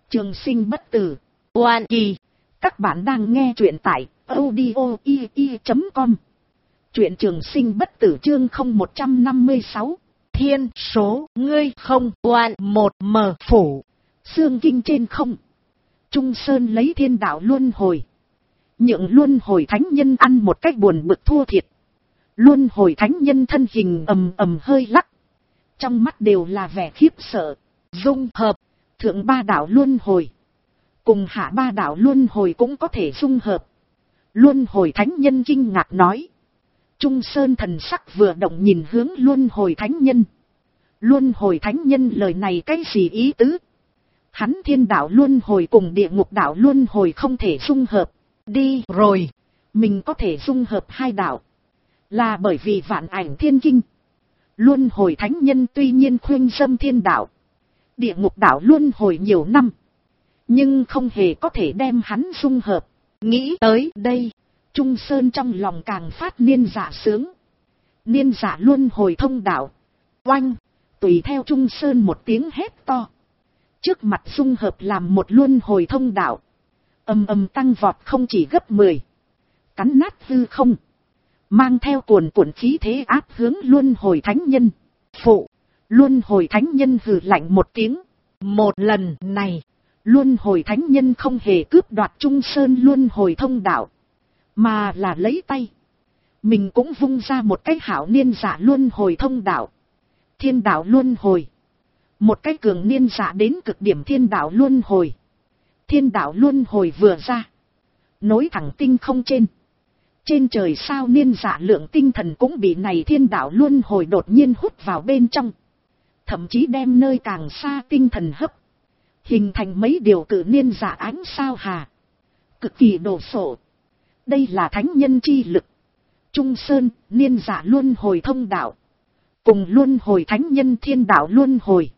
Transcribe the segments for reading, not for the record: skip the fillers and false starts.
Trường sinh bất tử. Oan kỳ. Các bạn đang nghe truyện tại audio.com. Truyện trường sinh bất tử chương 0156. Thiên số ngươi không oan một mờ phủ. Xương kinh trên không. Trung Sơn lấy thiên đạo luân hồi. Nhượng luân hồi thánh nhân ăn một cách buồn bực thua thiệt. Luân hồi thánh nhân thân hình hơi lắc. Trong mắt đều là vẻ khiếp sợ. Dung hợp. Thượng ba đạo luân hồi. Cùng hạ ba đạo luân hồi cũng có thể dung hợp. Luân hồi thánh nhân kinh ngạc nói. Trung Sơn thần sắc vừa động nhìn hướng luân hồi thánh nhân. Luân hồi thánh nhân lời này cái gì ý tứ? Hắn thiên đạo luân hồi cùng địa ngục đạo luân hồi không thể dung hợp. Đi rồi. Mình có thể dung hợp hai đạo. Là bởi vì vạn ảnh thiên kinh. Luân hồi thánh nhân tuy nhiên khuyên dâm thiên đạo. Địa ngục đạo luân hồi nhiều năm. Nhưng không hề có thể đem hắn dung hợp. Nghĩ tới đây. Trung Sơn trong lòng càng phát niên dạ sướng. Niên dạ luân hồi thông đạo. Oanh. Tùy theo Trung Sơn một tiếng hét to. Trước mặt dung hợp làm một luân hồi thông đạo. Tăng vọt không chỉ gấp 10. Cắn nát hư không. Mang theo cuồn cuộn khí thế áp hướng luân hồi thánh nhân. Phụ. Luân hồi thánh nhân hừ lạnh một tiếng. Một lần này. Luân hồi thánh nhân không hề cướp đoạt Trung Sơn luân hồi thông đạo. Mà là lấy tay. Mình cũng vung ra một cái hảo niên dạ luân hồi thông đạo. Thiên đạo luân hồi. Một cái cường niên dạ đến cực điểm thiên đạo luân hồi. Thiên đạo luân hồi vừa ra. Nối thẳng tinh không trên. Trên trời sao niên dạ lượng tinh thần cũng bị này thiên đạo luân hồi đột nhiên hút vào bên trong. Thậm chí đem nơi càng xa tinh thần hấp. Hình thành mấy điều cử niên dạ ánh sao hà. Cực kỳ đồ sộ. Đây là thánh nhân chi lực. Trung Sơn, niên dạ luân hồi thông đạo. Cùng luân hồi thánh nhân thiên đạo luân hồi.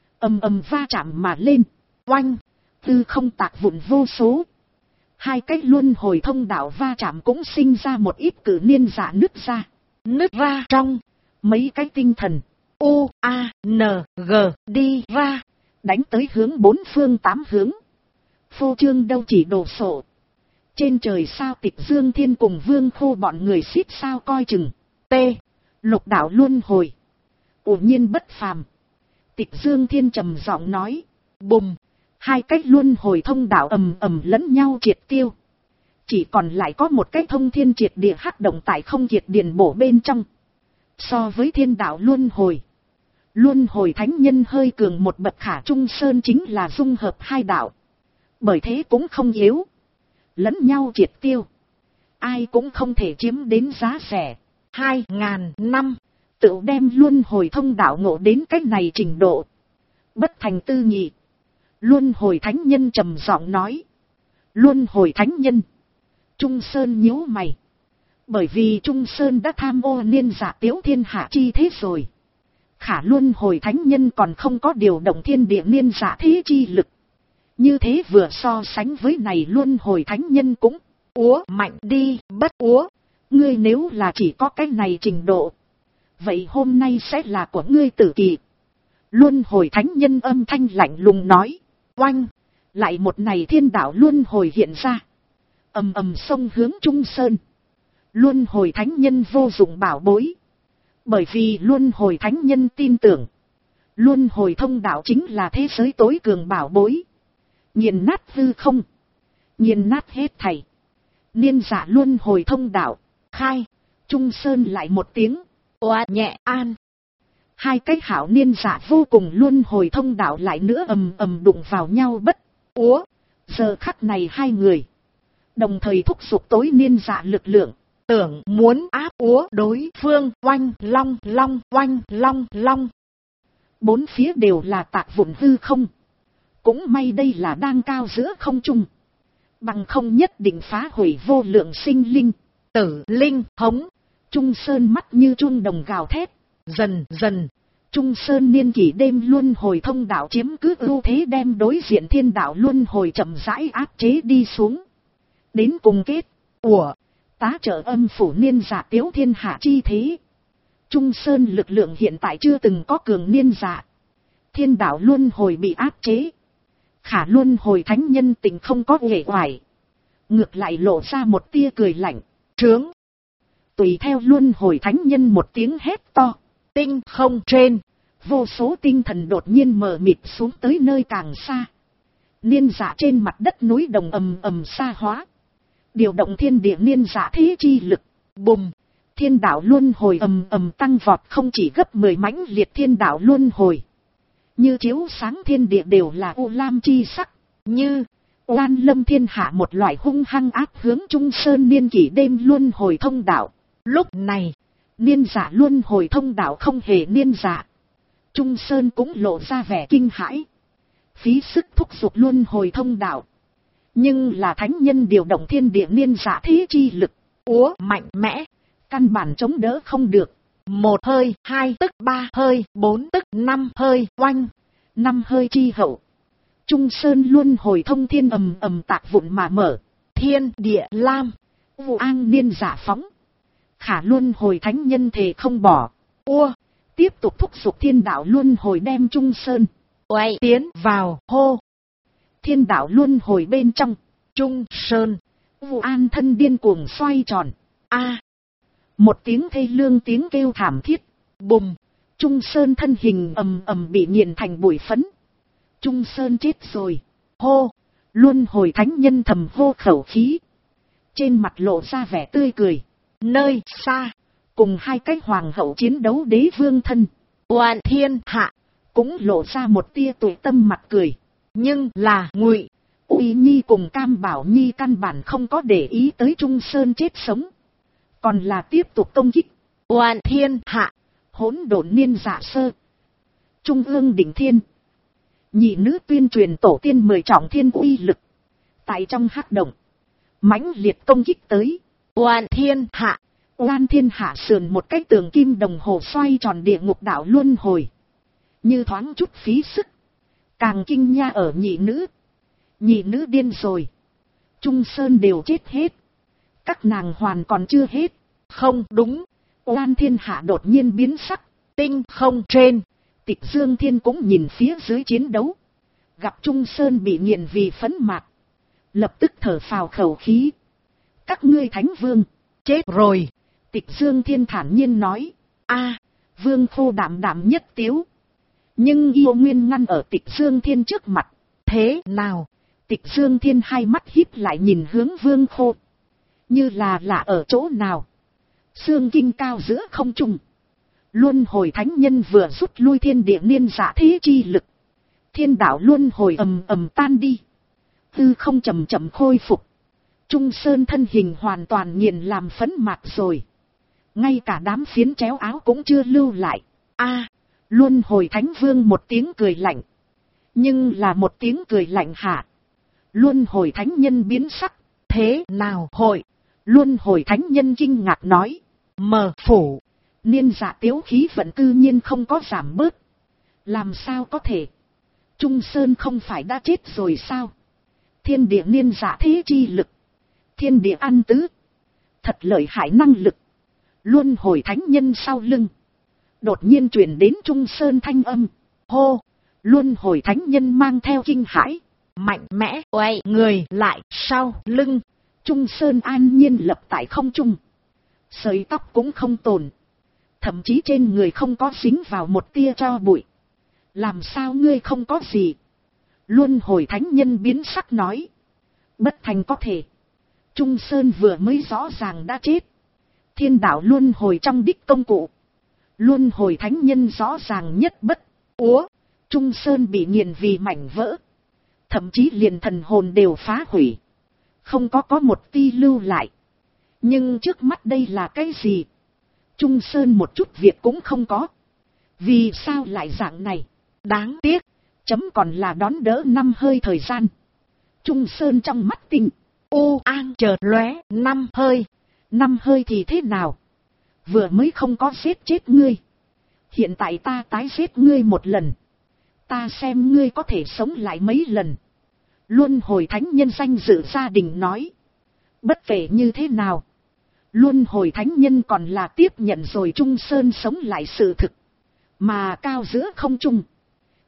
Va chạm mà lên. Oanh. Tư không tạc vụn vô số. Hai cách luân hồi thông đạo va chạm cũng sinh ra một ít cử niên dạ nứt ra. Nứt ra trong. Mấy cái tinh thần. U, A, N, G đi ra. Đánh tới hướng bốn phương tám hướng. Phô trương đâu chỉ đồ sộ. Trên trời sao Tịch Dương Thiên cùng Vương Khô bọn người xít sao coi chừng. T. Lục đạo luân hồi. Ủ nhiên bất phàm. Tịch Dương Thiên trầm giọng nói. Bùm. Hai cách luân hồi thông đạo lẫn nhau triệt tiêu. Chỉ còn lại có một cái thông thiên triệt địa hắc động tại không kiệt điền bổ bên trong. So với thiên đạo luân hồi. Luân hồi thánh nhân hơi cường một bậc khả Trung Sơn chính là dung hợp hai đạo. Bởi thế cũng không yếu. Lẫn nhau triệt tiêu. Ai cũng không thể chiếm đến giá rẻ. 2000 năm. Tự đem luân hồi thông đạo ngộ đến cách này trình độ. Bất thành tư nghị. Luân hồi thánh nhân trầm giọng nói. Luân hồi thánh nhân. Trung Sơn nhíu mày. Bởi vì Trung Sơn đã tham ô niên dạ tiếu thiên hạ chi thế rồi. Khả luân hồi thánh nhân còn không có điều động thiên địa niên dạ thế chi lực. Như thế vừa so sánh với này luân hồi thánh nhân cũng úa mạnh đi bất úa. Ngươi nếu là chỉ có cái này trình độ. Vậy hôm nay sẽ là của ngươi tử kỳ. Luân hồi thánh nhân âm thanh lạnh lùng nói. Oanh. Lại một này thiên đạo luân hồi hiện ra. Xông hướng Trung Sơn. Luân hồi thánh nhân vô dụng bảo bối. Bởi vì luân hồi thánh nhân tin tưởng. Luân hồi thông đạo chính là thế giới tối cường bảo bối. Nghiền nát hư không. Nghiền nát hết thảy. Niên dạ luân hồi thông đạo. Khai. Trung Sơn lại một tiếng. Oa nhẹ an. Hai cái hảo niên dạ vô cùng luân hồi thông đạo lại nữa đụng vào nhau bất úa. Giờ khắc này hai người. Đồng thời thúc giục tối niên dạ lực lượng. Tưởng muốn áp úa đối phương. Oanh long long oanh long long. Bốn phía đều là tạc vụn hư không. Cũng may đây là đang cao giữa không trung. Bằng không nhất định phá hủy vô lượng sinh linh. Tử linh hống. Trung Sơn mắt như chuông đồng gào thét. Dần dần. Trung Sơn niên kỷ đêm luân hồi thông đạo chiếm cứ ưu thế đem đối diện thiên đạo luân hồi chậm rãi áp chế đi xuống. Đến cùng kết. Tá trợ âm phủ niên dạ tiếu thiên hạ chi thế. Trung Sơn lực lượng hiện tại chưa từng có cường niên dạ. Thiên đạo luân hồi bị áp chế. Khả luân hồi thánh nhân tình không có uể oải, ngược lại lộ ra một tia cười lạnh, trướng. Tùy theo luân hồi thánh nhân một tiếng hét to, tinh không trên, vô số tinh thần đột nhiên mờ mịt xuống tới nơi càng xa. Niên dạ trên mặt đất núi đồng ầm ầm xa hóa, điều động thiên địa niên dạ thế chi lực, bùm, thiên đạo luân hồi ầm ầm tăng vọt, không chỉ gấp 10 mãnh liệt thiên đạo luân hồi, như chiếu sáng thiên địa đều là u lam chi sắc, như oan lâm thiên hạ một loại hung hăng áp hướng Trung Sơn niên kỷ đêm luân hồi thông đạo. Lúc này, niên dạ luân hồi thông đạo không hề niên dạ. Trung Sơn cũng lộ ra vẻ kinh hãi, phí sức thúc giục luân hồi thông đạo. Nhưng là thánh nhân điều động thiên địa niên dạ thế chi lực, úa mạnh mẽ, căn bản chống đỡ không được. 1 hơi, 2 tức 3 hơi, 4 tức 5 hơi, oanh, 5 hơi chi hậu. Trung Sơn luân hồi thông thiên ầm ầm tạc vụn mà mở, thiên địa lam, vụ an niên giả phóng. Khả luân hồi thánh nhân thề không bỏ, tiếp tục thúc giục thiên đạo luân hồi đem Trung Sơn oai tiến vào, hô. Thiên đạo luân hồi bên trong, Trung Sơn, vụ an thân điên cuồng xoay tròn, một tiếng thê lương tiếng kêu thảm thiết, bùm, Trung Sơn thân hình ầm ầm bị nghiền thành bụi phấn. Trung Sơn chết rồi, hô, luân hồi thánh nhân thầm hô khẩu khí, trên mặt lộ ra vẻ tươi cười. Nơi xa, cùng hai cái hoàng hậu chiến đấu đế vương thân, oan thiên hạ, cũng lộ ra một tia tủi tâm mặt cười. Nhưng là Ngụy Uy Nhi cùng Cam Bảo Nhi căn bản không có để ý tới Trung Sơn chết sống, còn là tiếp tục công kích. Oan thiên hạ, hỗn độn niên dạ sơ, Trung ương đỉnh thiên, nhị nữ tuyên truyền tổ tiên 10 trọng thiên uy lực, tại trong hắc động mãnh liệt công kích tới. Oan thiên hạ, oan thiên hạ sườn một cái tường kim đồng hồ xoay tròn địa ngục đạo luân hồi, như thoáng chút phí sức. Càng kinh nha ở nhị nữ điên rồi, Trung Sơn đều chết hết, các nàng hoàn còn chưa hết. Không đúng, oan thiên hạ đột nhiên biến sắc, tinh không trên, Tịch Dương Thiên cũng nhìn phía dưới chiến đấu, gặp Trung Sơn bị nghiền vì phấn mạt, lập tức thở phào khẩu khí. Các ngươi thánh vương chết rồi. Tịch Dương Thiên thản nhiên nói, Vương Khô đạm đạm nhất tiếu, nhưng yêu nguyên ngăn ở Tịch Dương Thiên trước mặt. Thế nào? Tịch Dương Thiên hai mắt híp lại nhìn hướng Vương Khô, như là lạ ở chỗ nào. Xương kinh cao giữa không trung, luân hồi thánh nhân vừa rút lui thiên địa niên giả thế chi lực, thiên đạo luân hồi ầm ầm tan đi, tư không chậm chậm khôi phục. Trung Sơn thân hình hoàn toàn nghiền làm phấn mạt rồi, ngay cả đám phiến chéo áo cũng chưa lưu lại. Luân hồi thánh vương một tiếng cười lạnh, nhưng là một tiếng cười lạnh hạ. Luân hồi thánh nhân biến sắc, thế nào hội? Luân hồi thánh nhân kinh ngạc nói, mờ phủ, niên dạ tiếu khí vận cư nhiên không có giảm bớt. Làm sao có thể? Trung Sơn không phải đã chết rồi sao? Thiên địa niên dạ thế chi lực, thiên địa ăn tứ, thật lợi hại năng lực. Luân hồi thánh nhân sau lưng, đột nhiên truyền đến Trung Sơn thanh âm, hô. Luân hồi thánh nhân mang theo kinh hãi, mạnh mẽ oai người lại sau lưng. Trung Sơn an nhiên lập tại không trung, sợi tóc cũng không tồn, thậm chí trên người không có dính vào một tia tro bụi. Làm sao ngươi không có gì? Luân hồi thánh nhân biến sắc nói, bất thành có thể. Trung Sơn vừa mới rõ ràng đã chết, thiên đạo luân hồi trong đích công cụ, luân hồi thánh nhân rõ ràng nhất bất. Trung Sơn bị nghiền vì mảnh vỡ, thậm chí liền thần hồn đều phá hủy, không có một ti lưu lại. Nhưng trước mắt đây là cái gì? Trung Sơn một chút việc cũng không có. Vì sao lại dạng này? Đáng tiếc, chấm còn là đón đỡ 5 hơi thời gian. Trung Sơn trong mắt tinh an chợt lóe. 5 hơi. 5 hơi thì thế nào? Vừa mới không có giết chết ngươi, hiện tại ta tái giết ngươi một lần, ta xem ngươi có thể sống lại mấy lần. Luân hồi thánh nhân danh dự gia đình nói, bất kể như thế nào, luân hồi thánh nhân còn là tiếp nhận rồi Trung Sơn sống lại sự thực. Mà cao giữa không trung,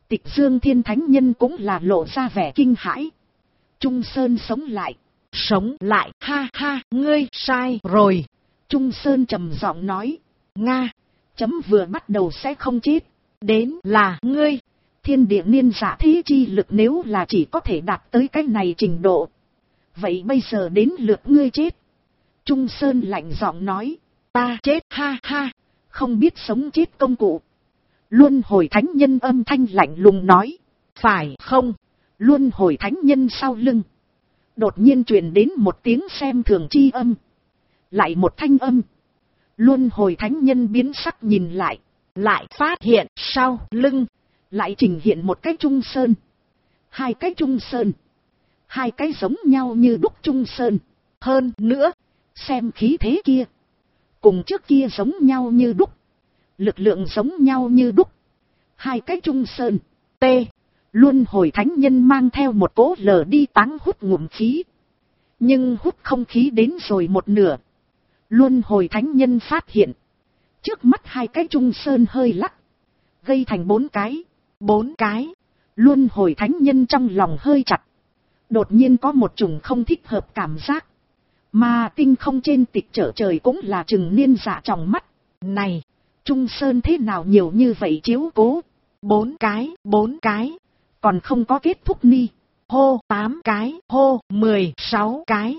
Tịch Dương Thiên Thánh Nhân cũng là lộ ra vẻ kinh hãi. Trung Sơn sống lại. Sống lại, ha ha, ngươi sai rồi. Trung Sơn trầm giọng nói. Nga, chấm vừa bắt đầu sẽ không chết. Đến là ngươi. Thiên địa niên giả thế chi lực nếu là chỉ có thể đạt tới cái này trình độ. Vậy bây giờ đến lượt ngươi chết. Trung Sơn lạnh giọng nói. Ta chết, ha ha, không biết sống chết công cụ. Luân Hồi Thánh Nhân âm thanh lạnh lùng nói. Phải không? Luân Hồi Thánh Nhân sau lưng. Đột nhiên truyền đến một tiếng xem thường chi âm. Lại một thanh âm. Luân Hồi Thánh Nhân biến sắc nhìn lại. Lại phát hiện sau lưng. Lại trình hiện một cái Trung Sơn. Hai cái Trung Sơn. Hai cái giống nhau như đúc Trung Sơn. Hơn nữa, xem khí thế kia. Cùng trước kia giống nhau như đúc. Lực lượng giống nhau như đúc. Hai cái Trung Sơn. T. Luân Hồi Thánh Nhân mang theo một cỗ lờ đi táng hút ngụm khí. Nhưng hút không khí đến rồi một nửa. Luân Hồi Thánh Nhân phát hiện. Trước mắt hai cái Trung Sơn hơi lắc. Gây thành 4 cái. 4 cái. Luân Hồi Thánh Nhân trong lòng hơi chặt. Đột nhiên có một chủng không thích hợp cảm giác. Mà tinh không trên Tịch Trở Trời cũng là chừng niên dạ trong mắt. Này, Trung Sơn thế nào nhiều như vậy chiếu cố. 4 cái. Còn không có kết thúc ni. Hô 8 cái, hô 16 cái,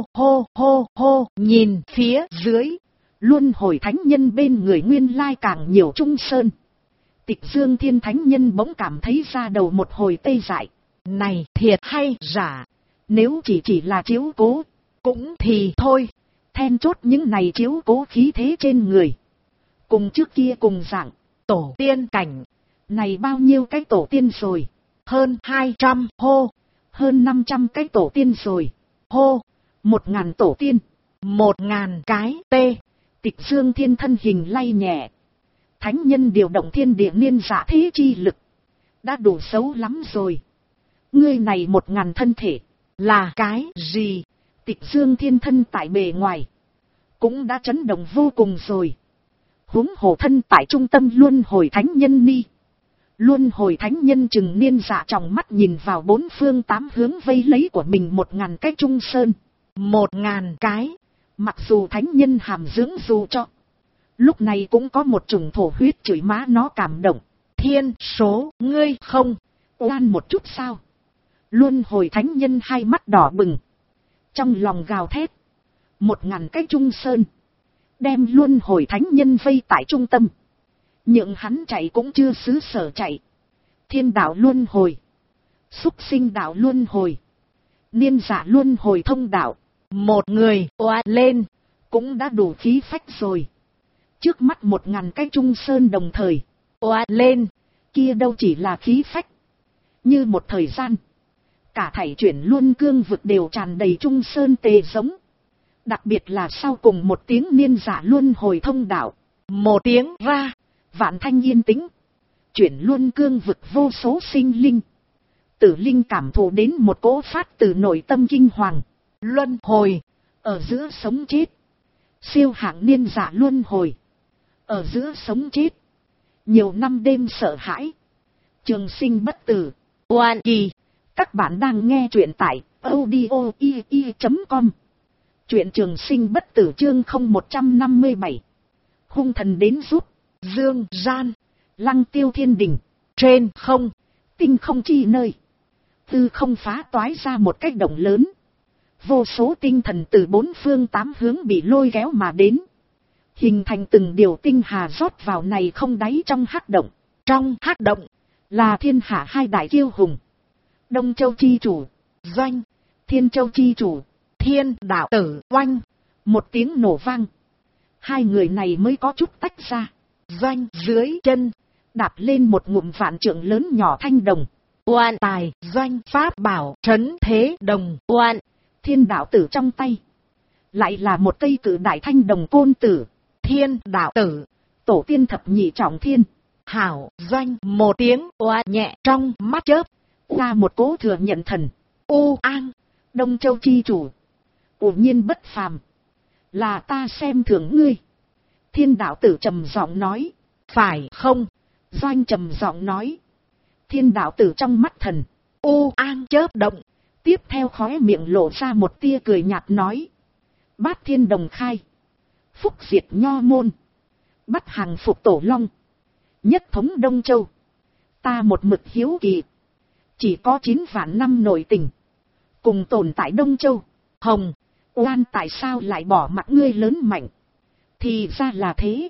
hô. Nhìn phía dưới. Luân Hồi Thánh Nhân bên người nguyên lai càng nhiều Trung Sơn. Tịch Dương Thiên Thánh Nhân bỗng cảm thấy ra đầu một hồi tê dại. Này thiệt hay giả. Nếu chỉ là chiếu cố. Cũng thì thôi. Then chốt những này chiếu cố khí thế trên người. Cùng trước kia cùng dạng. Tổ tiên cảnh. Này bao nhiêu cái tổ tiên rồi. Hơn 200 hô. Hơn 500 cái tổ tiên rồi. Hô. 1000 tổ tiên. 1000 cái tê. Tịch Dương Thiên thân hình lay nhẹ. Thánh Nhân điều động thiên địa niên giả thế chi lực. Đã đủ xấu lắm rồi. Ngươi này 1000 thân thể. Là cái gì? Tịch Dương Thiên thân tại bề ngoài. Cũng đã chấn động vô cùng rồi. Huống hồ thân tại trung tâm Luân Hồi Thánh Nhân ni. Luân Hồi Thánh Nhân chừng niên dạ trong mắt nhìn vào 4 phương 8 hướng vây lấy của mình 1000 cái Trung Sơn. 1000 cái. Mặc dù Thánh Nhân hàm dưỡng dù cho. Lúc này cũng có một chủng thổ huyết chửi má nó cảm động. Thiên số ngươi không. Oan một chút sao? Luân Hồi Thánh Nhân hai mắt đỏ bừng. Trong lòng gào thét. 1000 cái Trung Sơn. Đem Luân Hồi Thánh Nhân vây tại trung tâm. Nhưng hắn chạy cũng chưa xứ sở chạy. Thiên đạo luân hồi. Súc sinh đạo luân hồi. Niên giả luân hồi thông đạo. Một người oa lên. Cũng đã đủ khí phách rồi. Trước mắt 1000 cái Trung Sơn đồng thời. Oa lên. Kia đâu chỉ là khí phách. Như một thời gian. Cả thảy chuyển luân cương vực đều tràn đầy Trung Sơn tề giống. Đặc biệt là sau cùng một tiếng niên giả luân hồi thông đạo. Một tiếng ra. Vạn thanh yên tĩnh. Chuyển luân cương vực vô số sinh linh. Tử linh cảm thụ đến một cỗ phát từ nội tâm kinh hoàng. Luân hồi. Ở giữa sống chết. Siêu hạng niên giả luân hồi. Ở giữa sống chết. Nhiều năm đêm sợ hãi. Trường sinh bất tử. Oan kỳ. Các bạn đang nghe truyện tại audio.com. Truyện Trường Sinh Bất Tử chương 0157. Hung thần đến giúp. Dương gian. Lăng tiêu thiên đình. Trên không. Tinh không chi nơi. Tư không phá toái ra một cách động lớn. Vô số tinh thần từ 4 phương 8 hướng bị lôi kéo mà đến. Hình thành từng điều tinh hà rót vào này không đáy trong hắc động. Trong hắc động. Là thiên hạ hai đại kiêu hùng. Đông Châu chi chủ. Doanh. Thiên Châu chi chủ. Thiên đạo tử oanh. Một tiếng nổ vang. Hai người này mới có chút tách ra. Doanh dưới chân. Đạp lên một ngụm vạn trượng lớn nhỏ thanh đồng. Oan tài doanh pháp bảo trấn thế đồng oan. Thiên đạo tử trong tay. Lại là một cây cử đại thanh đồng côn tử. Thiên đạo tử. Tổ tiên thập nhị trọng thiên. Hảo doanh một tiếng oa nhẹ trong mắt chớp. Ra một cố thừa nhận thần. U an. Đông Châu chi chủ. Ủ nhiên bất phàm. Là ta xem thường ngươi. Thiên đạo tử trầm giọng nói. Phải không? Doanh trầm giọng nói. Thiên đạo tử trong mắt thần an chớp động, tiếp theo khóe miệng lộ ra một tia cười nhạt nói. Bát thiên đồng khai, phúc diệt nho môn, bắt hàng phục tổ long, nhất thống Đông Châu. Ta một mực hiếu kỳ, chỉ có 9 vạn năm nội tình, cùng tồn tại Đông Châu. Hồng, oan tại sao lại bỏ mặc ngươi lớn mạnh? Thì ra là thế.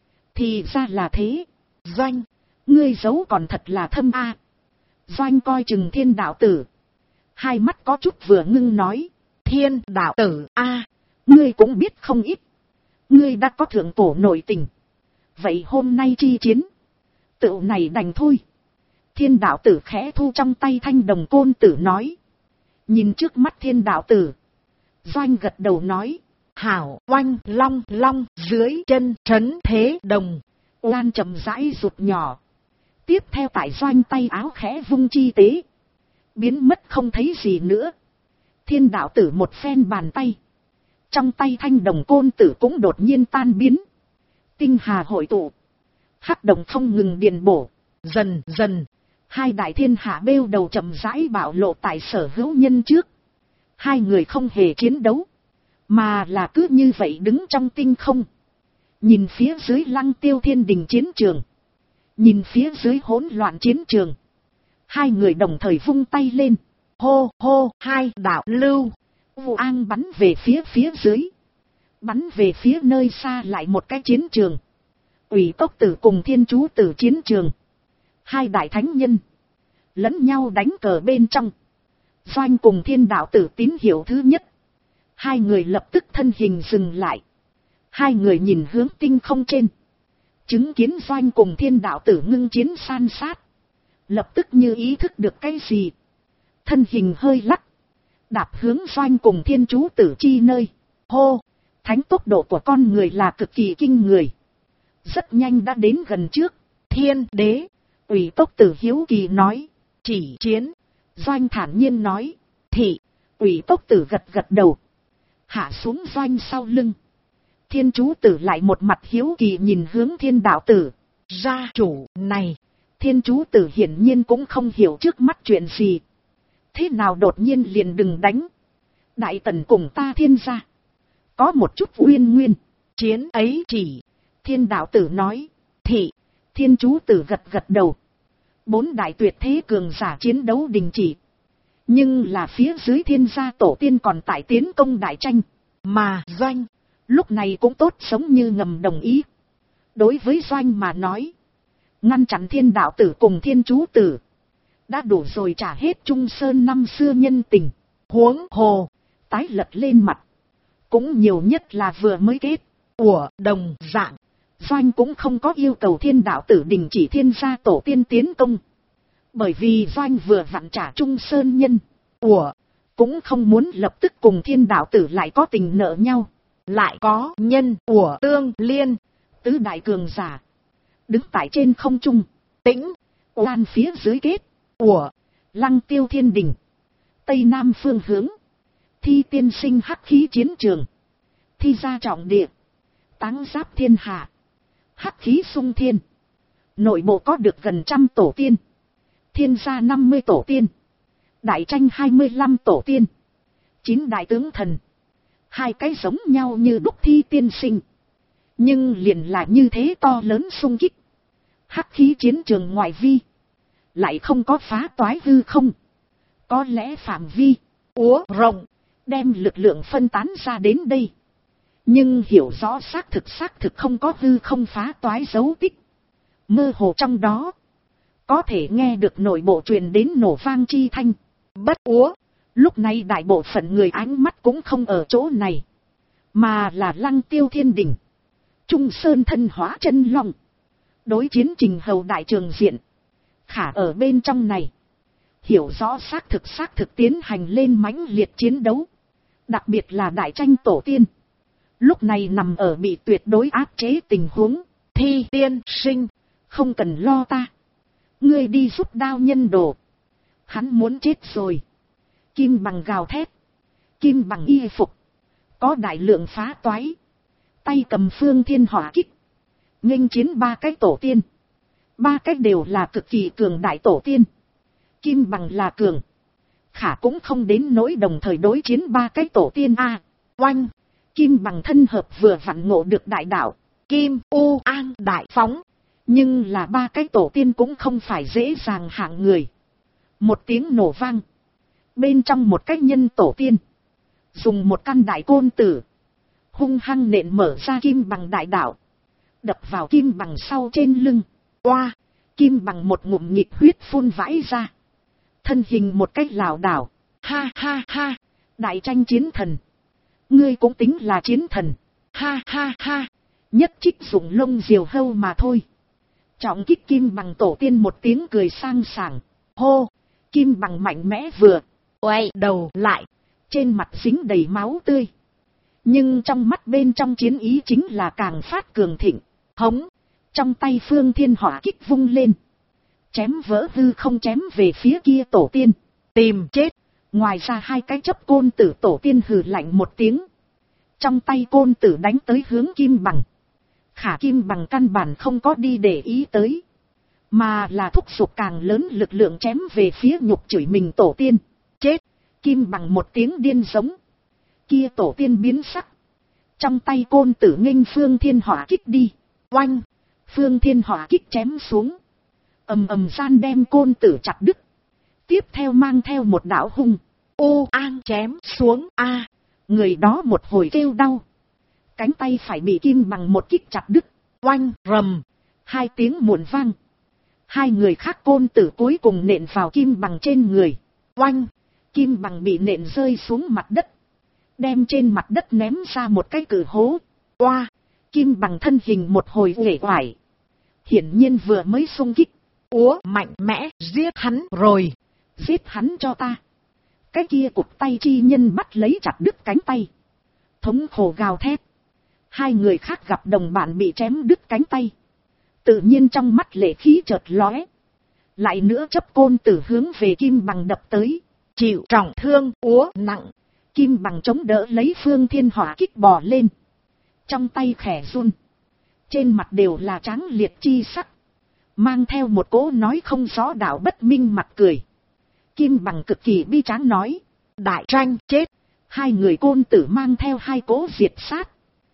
Thì ra là thế. Doanh, ngươi giấu còn thật là thâm a. Doanh coi chừng Thiên đạo tử, hai mắt có chút vừa ngưng nói. Thiên đạo tử a, ngươi cũng biết không ít. Ngươi đã có thượng cổ nội tình, vậy hôm nay chi chiến, tựu này đành thôi. Thiên đạo tử khẽ thu trong tay thanh đồng côn tử nói. Nhìn trước mắt thiên đạo tử, Doanh gật đầu nói. Hảo. Oanh long long dưới chân trấn thế đồng, oan chậm rãi rụt nhỏ. Tiếp theo tại Doanh tay áo khẽ vung chi tế, biến mất không thấy gì nữa. Thiên đạo tử một phen bàn tay, trong tay thanh đồng côn tử cũng đột nhiên tan biến. Tinh hà hội tụ, hắc đồng không ngừng điền bổ. Dần dần, hai đại thiên hạ bêu đầu chậm rãi bạo lộ tại sở hữu nhân trước. Hai người không hề chiến đấu, mà là cứ như vậy đứng trong tinh không, nhìn phía dưới Lăng Tiêu Thiên Đình chiến trường, nhìn phía dưới hỗn loạn chiến trường. Hai người đồng thời vung tay lên, hô hô, hai đạo lưu vụ an bắn về phía dưới, bắn về phía nơi xa lại một cái chiến trường. Ủy Cốc Tử cùng Thiên Chú Tử chiến trường, hai đại thánh nhân lẫn nhau đánh cờ bên trong. Doanh cùng Thiên đạo tử tín hiệu thứ nhất, hai người lập tức thân hình dừng lại. Hai người nhìn hướng tinh không trên, chứng kiến Doanh cùng Thiên đạo tử ngưng chiến san sát, lập tức như ý thức được cái gì, thân hình hơi lắc, đạp hướng Doanh cùng Thiên Chú Tử chi nơi. Hô, thánh tốc độ của con người là cực kỳ kinh người, rất nhanh đã đến gần trước. Thiên đế, Ủy Cốc Tử hiếu kỳ nói. Chỉ chiến. Doanh thản nhiên nói. Thị. Ủy Cốc Tử gật gật đầu, hạ xuống Doanh sau lưng. Thiên Chú Tử lại một mặt hiếu kỳ nhìn hướng Thiên đạo tử. Gia chủ này, Thiên Chú Tử hiển nhiên cũng không hiểu trước mắt chuyện gì. Thế nào đột nhiên liền đừng đánh? Đại tần cùng ta Thiên gia có một chút uyên nguyên. Chiến ấy chỉ. Thiên đạo tử nói. Thị. Thiên Chú Tử gật gật đầu. 4 đại tuyệt thế cường giả chiến đấu đình chỉ, nhưng là phía dưới Thiên gia tổ tiên còn tại tiến công đại tranh. Mà Doanh lúc này cũng tốt sống như ngầm đồng ý. Đối với Doanh mà nói, ngăn chặn Thiên đạo tử cùng Thiên Chú Tử đã đủ rồi, trả hết Trung Sơn năm xưa nhân tình. Huống hồ tái lật lên mặt cũng nhiều nhất là vừa mới kết. Đồng dạng, Doanh cũng không có yêu cầu Thiên đạo tử đình chỉ Thiên gia tổ tiên tiến công, bởi vì Doanh vừa vặn trả Trung Sơn nhân. Cũng không muốn lập tức cùng Thiên đạo tử lại có tình nợ nhau, lại có nhân tương liên. Tứ đại cường giả đứng tại trên không trung, tĩnh oan phía dưới kết. Lăng Tiêu Thiên Đình tây nam phương hướng, Thi tiên sinh hắc khí chiến trường, Thi gia trọng địa, táng giáp thiên hạ, hắc khí sung thiên. Nội bộ có được gần 100 tổ tiên, Thiên gia 50 tổ tiên, đại tranh 25 tổ tiên, 9 đại tướng thần. Hai cái giống nhau như đúc Thi tiên sinh, nhưng liền là như thế to lớn xung kích. Hắc khí chiến trường ngoại vi lại không có phá toái hư không, có lẽ phạm vi rộng đem lực lượng phân tán ra đến đây, nhưng hiểu rõ xác thực không có hư không phá toái dấu tích. Mơ hồ trong đó có thể nghe được nội bộ truyền đến nổ vang chi thanh. Lúc này đại bộ phận người ánh mắt cũng không ở chỗ này, mà là Lăng Tiêu Thiên Đình, Trung Sơn thân hóa chân long, đối chiến Trình Hầu đại trường diện. Khả ở bên trong này, hiểu rõ xác thực tiến hành lên mãnh liệt chiến đấu, đặc biệt là đại tranh tổ tiên. Lúc này nằm ở bị tuyệt đối áp chế tình huống. Thi tiên sinh, không cần lo ta, ngươi đi giúp Đao Nhân Đồ, hắn muốn chết rồi. Kim Bằng gào thét, Kim Bằng y phục có đại lượng phá toái, tay cầm phương thiên hỏa kích, nghênh chiến 3 cái tổ tiên. Ba cái đều là cực kỳ cường đại tổ tiên. Kim Bằng là cường, khả cũng không đến nỗi đồng thời đối chiến ba cái tổ tiên a. Oanh, Kim Bằng thân hợp vừa vặn ngộ được đại đạo, Kim U An đại phóng. Nhưng là ba cái tổ tiên cũng không phải dễ dàng hạng người. Một tiếng nổ vang, bên trong một cái nhân tổ tiên dùng một căn đại côn tử hung hăng nện mở ra Kim Bằng đại đạo, đập vào Kim Bằng sau trên lưng. Oa, Kim Bằng một ngụm nhịp huyết phun vãi ra, thân hình một cách lảo đảo. Ha ha ha, đại tranh chiến thần, ngươi cũng tính là chiến thần. Ha ha ha, nhất trích dùng lông diều hâu mà thôi. Trọng kích Kim Bằng tổ tiên một tiếng cười sang sảng. Hô, Kim Bằng mạnh mẽ vừa quay đầu lại, trên mặt dính đầy máu tươi. Nhưng trong mắt bên trong chiến ý chính là càng phát cường thịnh. Hống, trong tay Phương Thiên Hỏa kích vung lên, chém vỡ hư không, chém về phía kia tổ tiên. Tìm chết. Ngoài ra hai cái chấp côn tử tổ tiên hừ lạnh một tiếng, trong tay côn tử đánh tới hướng Kim Bằng. Khả Kim Bằng căn bản không có đi để ý tới, mà là thúc giục càng lớn lực lượng chém về phía nhục chửi mình tổ tiên. Chết. Kim Bằng một tiếng điên giống. Kia tổ tiên biến sắc, trong tay côn tử nghênh Phương Thiên Hỏa kích đi. Oanh, Phương Thiên Hỏa kích chém xuống, ầm ầm gian đem côn tử chặt đứt. Tiếp theo mang theo một đạo hung an chém xuống. A, người đó một hồi kêu đau, cánh tay phải bị Kim Bằng một kích chặt đứt. Oanh, rầm, hai tiếng muộn vang, hai người khác côn tử cuối cùng nện vào Kim Bằng trên người. Oanh, Kim Bằng bị nện rơi xuống mặt đất, đem trên mặt đất ném ra một cái cử hố. Oa, Kim Bằng thân hình một hồi uể oải, hiển nhiên vừa mới xung kích. Úa mạnh mẽ, giết hắn rồi, giết hắn cho ta. Cái kia cụt tay chi nhân bắt lấy chặt đứt cánh tay, thống khổ gào thét. Hai người khác gặp đồng bạn bị chém đứt cánh tay, tự nhiên trong mắt lệ khí chợt lóe, lại nữa chấp côn tử hướng về Kim Bằng đập tới. Chịu trọng thương. Úa nặng, Kim Bằng chống đỡ lấy Phương Thiên Hỏa kích bò lên, trong tay khẽ run, trên mặt đều là tráng liệt chi sắc, mang theo một cỗ nói không rõ đạo bất minh mặt cười. Kim Bằng cực kỳ bi tráng nói, đại tranh chết. Hai người côn tử mang theo hai cỗ diệt sát.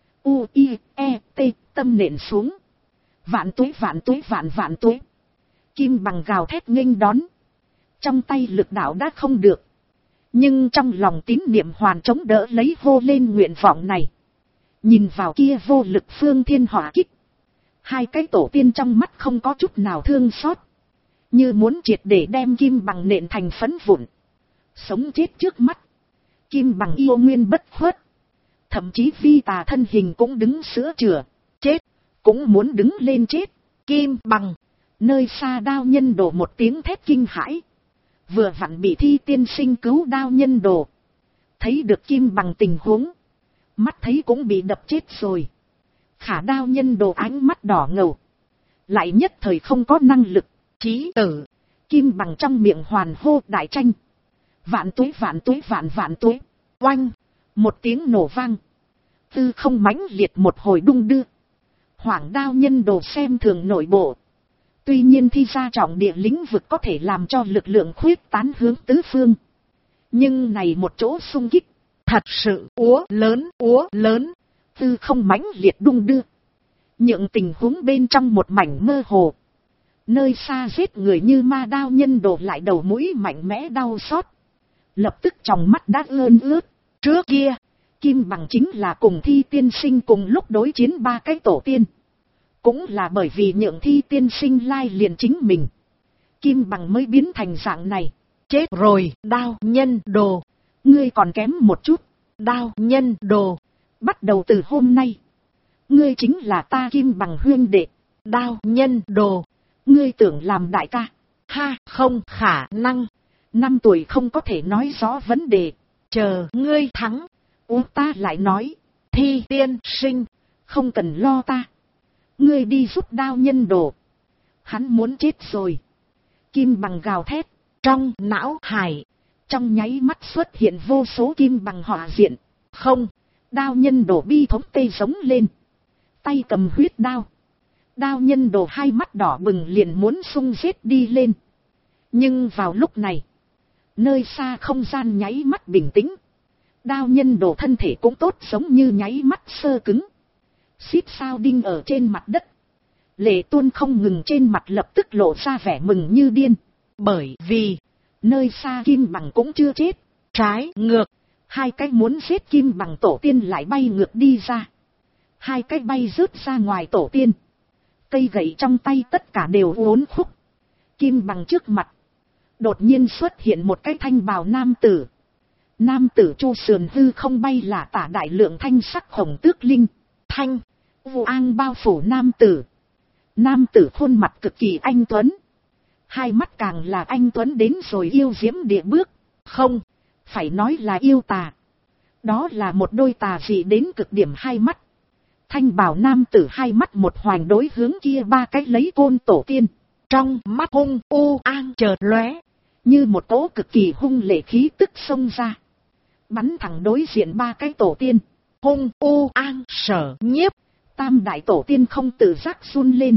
U-I-E-T tâm nện xuống. Vạn tuế vạn tuế vạn vạn tuế. Kim Bằng gào thét nghênh đón, trong tay lực đạo đã không được, nhưng trong lòng tín niệm hoàn chống đỡ lấy hô lên nguyện vọng này. Nhìn vào kia vô lực Phương Thiên Hỏa kích, hai cái tổ tiên trong mắt không có chút nào thương xót, như muốn triệt để đem Kim Bằng nện thành phấn vụn. Sống chết trước mắt, Kim Bằng yêu nguyên bất khuất, thậm chí phi tà thân hình cũng đứng sữa chữa. Chết, cũng muốn đứng lên chết. Kim Bằng, nơi xa đao nhân đồ một tiếng thét kinh hãi, vừa vặn bị Thi tiên sinh cứu đao nhân đồ, thấy được Kim Bằng tình huống, mắt thấy cũng bị đập chết rồi. Khả đao nhân đồ ánh mắt đỏ ngầu, lại nhất thời không có năng lực. Chí tử, Kim Bằng trong miệng hoàn hô đại tranh. Vạn tuế vạn tuế vạn vạn tuế. Oanh, một tiếng nổ vang, tư không mãnh liệt một hồi đung đưa. Hoảng đao nhân đồ xem thường nội bộ, tuy nhiên thi ra trọng địa lĩnh vực có thể làm cho lực lượng khuyết tán hướng tứ phương, nhưng này một chỗ xung kích thật sự úa lớn, tư không mãnh liệt đung đưa, nhượng tình huống bên trong một mảnh mơ hồ. Nơi xa giết người như ma đao nhân đồ lại đầu mũi mạnh mẽ đau xót, lập tức trong mắt đã ươn ướt. Trước kia, Kim Bằng chính là cùng Thi tiên sinh cùng lúc đối chiến ba cái tổ tiên, cũng là bởi vì nhượng Thi tiên sinh lai liền chính mình, Kim Bằng mới biến thành dạng này. Chết rồi, đao nhân đồ, ngươi còn kém một chút. Đao nhân đồ, bắt đầu từ hôm nay, ngươi chính là ta Kim Bằng huyên đệ. Đao nhân đồ, ngươi tưởng làm đại ca? Ha, không khả năng. 5 tuổi không có thể nói rõ vấn đề, chờ ngươi thắng, ta lại nói. Thi tiên sinh, không cần lo ta, ngươi đi giúp đao nhân đồ, hắn muốn chết rồi. Kim Bằng gào thét, trong não hải trong nháy mắt xuất hiện vô số Kim Bằng họa diện. Không, đao nhân đồ bi thống tê giống lên, tay cầm huyết đao, Đao nhân đồ hai mắt đỏ bừng liền muốn xung giết đi lên. Nhưng vào lúc này, nơi xa không gian nháy mắt bình tĩnh. Đao nhân đồ thân thể cũng tốt giống như nháy mắt sơ cứng. Xít sao đinh ở trên mặt đất. Lệ tuôn không ngừng trên mặt lập tức lộ ra vẻ mừng như điên. Bởi vì, nơi xa Kim Bằng cũng chưa chết. Trái ngược, hai cái muốn giết Kim Bằng tổ tiên lại bay ngược đi ra. Hai cái bay rớt ra ngoài tổ tiên. Cây gậy trong tay tất cả đều uốn khúc. Kim Bằng trước mặt, đột nhiên xuất hiện một cái thanh bào nam tử. Nam tử chu sườn hư không bay là tả đại lượng thanh sắc hồng tước linh. Thanh, vụ an bao phủ nam tử. Nam tử khuôn mặt cực kỳ anh tuấn. Hai mắt càng là anh tuấn đến rồi yêu diễm địa bước. Không, phải nói là yêu tà. Đó là một đôi tà dị đến cực điểm hai mắt. Thanh bào nam tử hai mắt một hoành đối hướng kia ba cái lấy côn tổ tiên. Trong mắt hung u an chợt lóe, như một cỗ cực kỳ hung lệ khí tức xông ra. Bắn thẳng đối diện ba cái tổ tiên. Hung u an Sở Nhiếp, tam đại tổ tiên không tự giác run lên.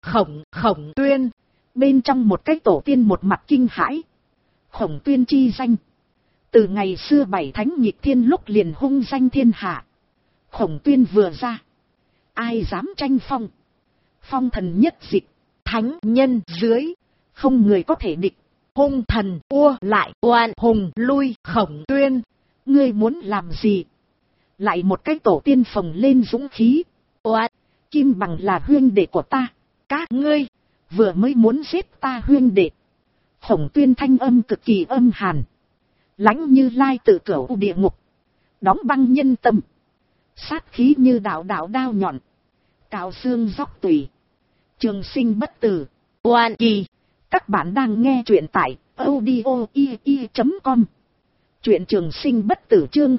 Khổng Tuyên, bên trong một cái tổ tiên một mặt kinh hãi. Khổng Tuyên chi danh, từ ngày xưa bảy thánh nhịp thiên lúc liền hung danh thiên hạ. Khổng Tuyên vừa ra, ai dám tranh phong. Phong thần nhất dịch, thánh nhân dưới, không người có thể địch. Hung thần ua lại oan hùng lui. Khổng Tuyên, ngươi muốn làm gì? Lại một cái tổ tiên phồng lên dũng khí. Oan, Kim Bằng là huynh đệ của ta. Các ngươi vừa mới muốn giết ta huynh đệ. Khổng Tuyên thanh âm cực kỳ âm hàn, lãnh như lai tự cửu địa ngục, đóng băng nhân tâm. Sát khí như đạo đạo đao nhọn, cạo xương róc tùy, trường sinh bất tử. Oan kỳ. Các bạn đang nghe truyện tại audio.com. Truyện trường sinh bất tử chương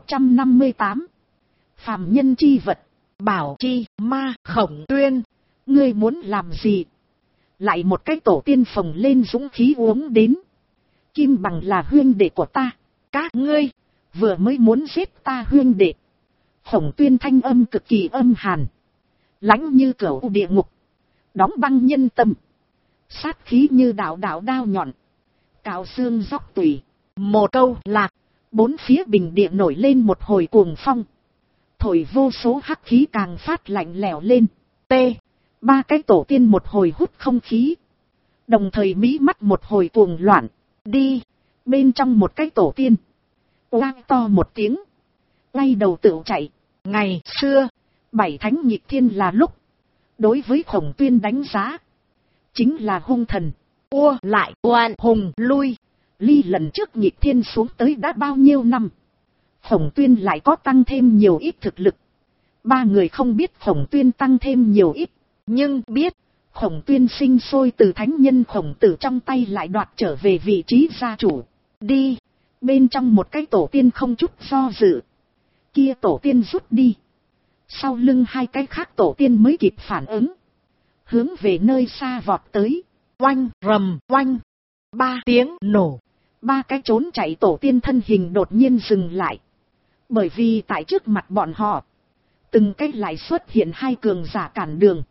0158. Phàm nhân chi vật, bảo chi ma. Khổng Tuyên, ngươi muốn làm gì? Lại một cái tổ tiên phồng lên dũng khí uống đến. Kim Bằng là huynh đệ của ta. Các ngươi vừa mới muốn giết ta huynh đệ. Khổng Tuyên thanh âm cực kỳ âm hàn, lãnh như cửu địa ngục, đóng băng nhân tâm. Sát khí như đạo đạo đao nhọn, cạo xương róc tùy. Một câu lạc, bốn phía bình địa nổi lên một hồi cuồng phong, thổi vô số hắc khí càng phát lạnh lẽo lên. T. Ba cái tổ tiên một hồi hút không khí, đồng thời mí mắt một hồi cuồng loạn. Đi. Bên trong một cái tổ tiên oang to một tiếng, ngay đầu tựu chạy. Ngày xưa bảy thánh nhịp thiên là lúc đối với Khổng Tuyên đánh giá chính là hung thần ua lại oan hùng lui. Ly lần trước nhịp thiên xuống tới đã bao nhiêu năm, Khổng Tuyên lại có tăng thêm nhiều ít thực lực. Ba người không biết Khổng Tuyên tăng thêm nhiều ít, nhưng biết Khổng Tuyên sinh sôi từ thánh nhân Khổng Tử trong tay lại đoạt trở về vị trí gia chủ. Đi. Bên trong một cái tổ tiên không chút do dự, kia tổ tiên rút đi. Sau lưng hai cái khác tổ tiên mới kịp phản ứng, hướng về nơi xa vọt tới. Oanh rầm oanh, ba tiếng nổ. Ba cái trốn chạy tổ tiên thân hình đột nhiên dừng lại, bởi vì tại trước mặt bọn họ từng cái lại xuất hiện hai cường giả cản đường.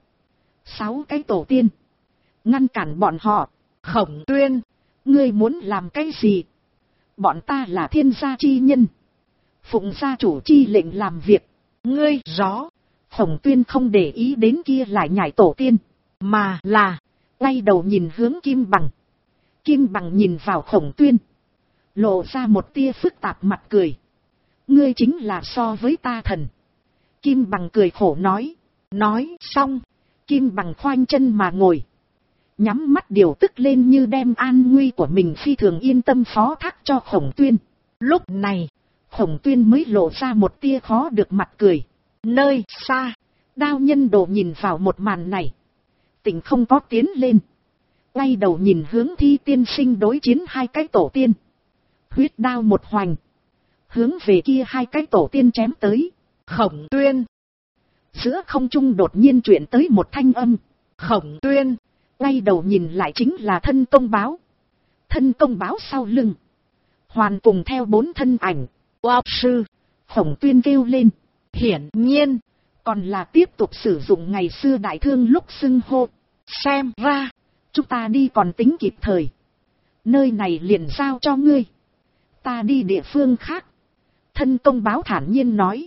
6 cái tổ tiên ngăn cản bọn họ. Khổng Tuyên, ngươi muốn làm cái gì? Bọn ta là thiên gia chi nhân, phụng gia chủ chi lệnh làm việc. Ngươi rõ. Khổng Tuyên không để ý đến kia lại nhảy tổ tiên, mà là quay đầu nhìn hướng Kim Bằng. Kim Bằng nhìn vào Khổng Tuyên, lộ ra một tia phức tạp mặt cười. Ngươi chính là so với ta thần. Kim Bằng cười khổ nói. Nói xong, Kim Bằng khoanh chân mà ngồi, nhắm mắt điều tức lên như đem an nguy của mình phi thường yên tâm phó thác cho Khổng Tuyên. Lúc này, Khổng Tuyên mới lộ ra một tia khó được mặt cười. Nơi xa, đao nhân đồ nhìn vào một màn này, tỉnh không có tiến lên, quay đầu nhìn hướng Thi tiên sinh đối chiến hai cái tổ tiên. Huyết đao một hoành, hướng về kia hai cái tổ tiên chém tới. Khổng Tuyên. Giữa không trung đột nhiên chuyển tới một thanh âm. Khổng Tuyên quay đầu nhìn lại chính là thân công báo. Thân công báo sau lưng hoàn cùng theo 4 thân ảnh. Wow sư. Khổng Tuyên kêu lên. Hiển nhiên Còn là tiếp tục sử dụng ngày xưa đại thương lúc xưng hô. Xem ra, chúng ta đi còn tính kịp thời. Nơi này liền giao cho ngươi. Ta đi địa phương khác. Thân công báo thản nhiên nói.